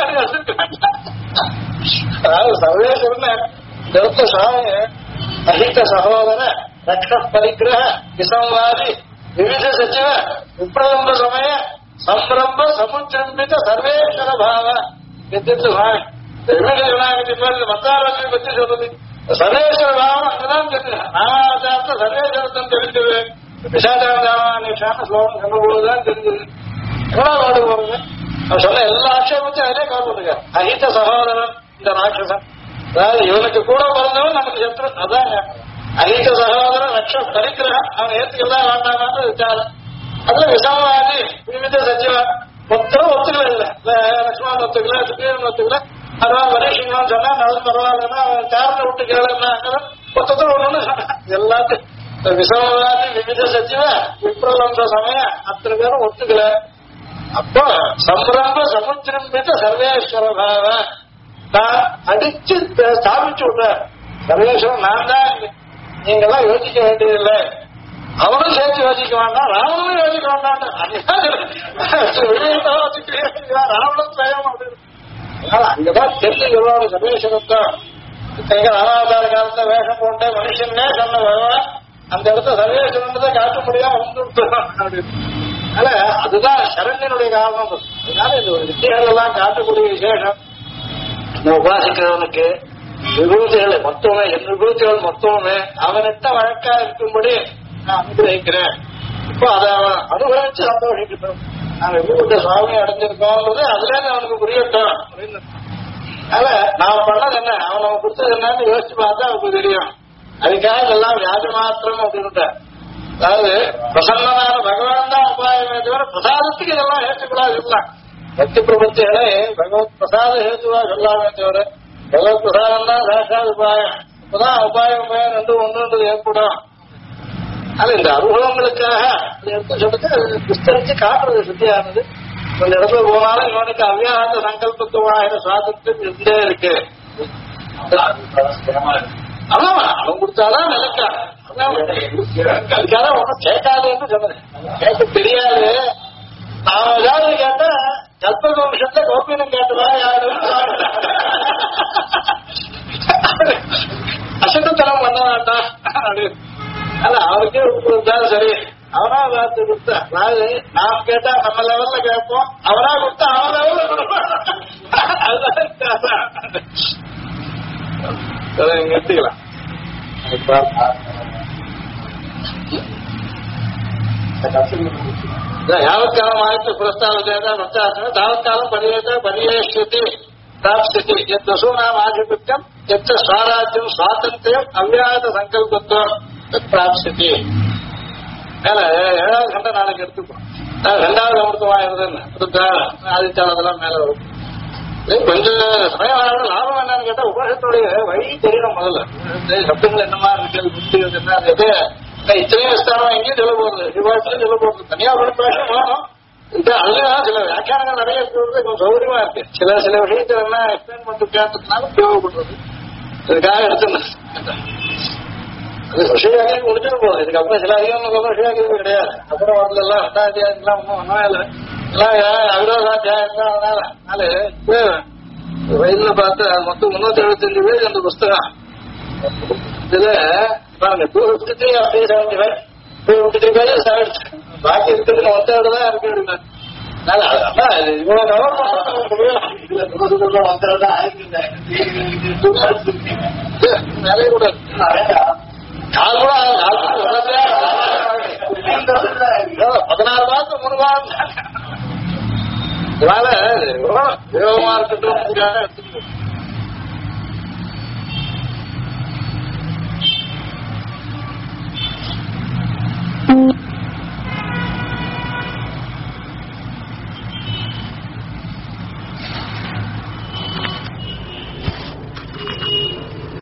அதாவது சர்வேஸ்வரன் சுவாமி அஹித சகோதர ரக்ஷ பரிகிரக விசம்வாதி விவித சச்சிவ விப்ரலம்ப சமய சம்பிரம்ப சமுத்திரம்பித சர்வேஸ்வர பாவ எதிர்த்து சுவாமி மத்தாரத்தை பத்தி சொல்றது சர்வேஸ்வர பாவம் அங்கதான் தெரிஞ்சு நானாச்சாரத்தை சர்வேஸ்வரத்தம் தெரிஞ்சது. விசாச்சாரம் ஸ்லோகம் சொல்லும்போதுதான் தெரிஞ்சது. எவ்வளவு பாடு போறது அவன் சொன்ன எல்லா ஆட்சேபத்தையும் அதிலே கவர்ந்துருக்க. அஹித சகோதரன் இந்த ராட்சசன் அதாவது இவனுக்கு கூட பிறந்தவன் நமக்கு சத்ரு. அதான் அஹித சகோதரன் ரக்ஷ பரிகிரகம் அவன் ஏத்துக்கெல்லாம் வேண்டாமான்னு விசாரம். அதுல விசமவாதி விவித சச்சிவன் மொத்தம் ஒத்துக்கல இல்லை. லட்சுமணன் ஒத்துக்கல சுக்ரீவன் ஒத்துக்கல. அதான் பரீட்சைங்கன்னு சொன்னா நல்ல பரவாயில்லன்னா அவன் காரணம் விட்டு கேளுன்னா மொத்தத்தில் ஒண்ணுன்னு சொன்னான். எல்லாத்தையும் விசமவாதி விவித சச்சிவ விப்ரலம்ப சமய அத்தனை பேரும் ஒத்துக்கல. அப்போ சம்பிரம்ப சமுத்திரம்பித சர்வேஸ்வர பாவ நான் அடிச்சு ஸ்தாபிச்சு விட்ட சர்வேஸ்வரன் நான் தான். நீங்கெல்லாம் யோசிக்க வேண்டியதில்லை. அவனும் சேர்த்து யோசிக்க வேண்டாம் ராவனும் யோசிக்க வேண்டாம். ராவணம் சுயம் அப்படின்னு அங்கதான் தெரிஞ்சுக்கிறோம். சர்வேஸ்வரத்தான் எங்க ராமாவதார காலத்துல வேஷம் போட்ட மனுஷன்னே சொன்ன பகவான் அந்த இடத்த சர்வேஸ்வரன் காட்ட முடியாம வந்து அப்படின்னு. அதனால அதுதான் சரண்யனுடைய காரணம். அதனால இந்த ஒரு வித்தியாசம் எல்லாம் காட்டக்கூடிய விசேஷம். இந்த உபாசிக்கிறவனுக்கு விபூதிகள் மொத்தமே என் விபூதிகள் மொத்தமே அவனிட்ட வழக்கா இருக்கும்படி நான் அனுகிரகிக்கிறேன். இப்போ அதை அவன் அனுபவிச்சு சந்தோஷிக்கட்டும். நாங்க விபூத சுவாமி அடைஞ்சிருக்கோம்ன்றது அதுல அவனுக்கு புரியட்டும் அப்படின்னு. அதனால நாம பண்ணது என்ன அவன் நம்ம கொடுத்தது என்னன்னு யோசிச்சு பார்த்தா அவனுக்கு தெரியும். அதுக்காக இதெல்லாம் வியாஜ மாத்திரம் அப்படின்ட்டு அதாவது பிரசன்னமான பகவான் தான் உபாயமே தவிர பிரசாதத்துக்கு இதெல்லாம் ஏற்றுக்கூடாது. இருக்கலாம் பக்தி பிரபத்திகளை பகவத் பிரசாத ஹேத்துவா சொல்லாமே தவிர பகவத் பிரசாதம் தான் சாட்சாத் உபாயம். இப்பதான் உபாயம் உபாயம் ரெண்டும் ஒன்றுன்றது ஏற்படும். அது இந்த அனுபவங்களுக்காக எடுத்து சொல்லிட்டு விஸ்தரிச்சு காட்டுறது சுத்தியானது. இந்த இடத்துல போனாலும் இவனுக்கு அவ்வியாத சங்கல்பத்துவாகிற சுவாதத்துவம் இருந்தே இருக்கு. ஆமா அவன் கொடுத்தாதான் நினைக்கான். அதுக்காக ஒன்னும் கேட்காதுன்னு சொன்னது. கேட்க தெரியாது. நாம ஏதாவது கேட்டா கல்பக விஷயத்த கோபினம் கேட்டதா யாரும் அசட்டுத்தனம் பண்ண வேண்டாம் அப்படின்னு. ஆனா அவருக்கே கொடுத்தா சரி அவனா பார்த்து கொடுத்தா அதாவது நாம் கேட்டா நம்ம லெவல்ல கேட்போம். அவனா கொடுத்தா அவன் லெவல்ல கொடுப்பான். அதுதான் நீங்க எடுத்துக்கலாம். யாவத்காலம் ஆயிரத்தி புரஸ்தாவதேதா வச்சாசன தாவத்காலம் பரியேத பரியேஷ்யதி பிராப்ஸ்யதி எத் வசூனாம் ஆதிபத்தியம் எத்த ஸ்வராஜ்யம் சுவாதந்திரம் அவ்யாத சங்கல்பத்துவம் பிராப்ஸ்யதி. மேல 7வது கண்ட நாளைக்கு எடுத்துப்போம். 2வது அமிர்தமா இருந்ததுன்னு ஆதித்யால் அதெல்லாம் மேல வரும். கொஞ்சம் சமயம் லாபம் என்னன்னு கேட்டா உபநிஷத்துடைய வழி தெரியணும். முதல்ல சப்தங்கள் என்னமா இருக்கு, முக்தி என்ன, எது இத்தனையும் விஸ்தாரம் எங்கேயும் சொல்ல போகுது, சிவாசலையும் சொல்ல போகுது. தனியா ஒரு பேஷம் வேணும். அதுலதான் சில வியாக்கியானங்கள் நிறைய இருக்கிறது கொஞ்சம் சௌகரியமா இருக்கு. சில விஷயத்தை என்ன எக்ஸ்பிளைன் பண்ணிட்டு கேட்டதுனால உபயோகப்படுறது. இதுக்காக எடுத்துருந்தேன். அது விஷயாக்கி முடிஞ்சிட்டு போகுது. இதுக்கப்புறம் சில அதிகம் விஷயாக்கிறது கிடையாது. அப்புறம் வரல எல்லாம் 2வது அத்தியாயத்துலாம் ஒன்றும் ஒன்றும் இல்லை. எல்லாம் அவிரோதாத்தியாயம். அதனால வயதுல பார்த்து மொத்தம் 375 பேஜ் அந்த புஸ்தகம். இதுல பாருங்க 253 அப்படியே 75 253 பேஜஸ் ஆயிடுச்சு. பாக்கி இருக்கிறது 1/3 தான் இருக்கு. இவ்வளவு நிறைய கூட 16 மாசம் 3 மாதம். இதனால இருக்கட்டும் எடுத்துக்கணும்.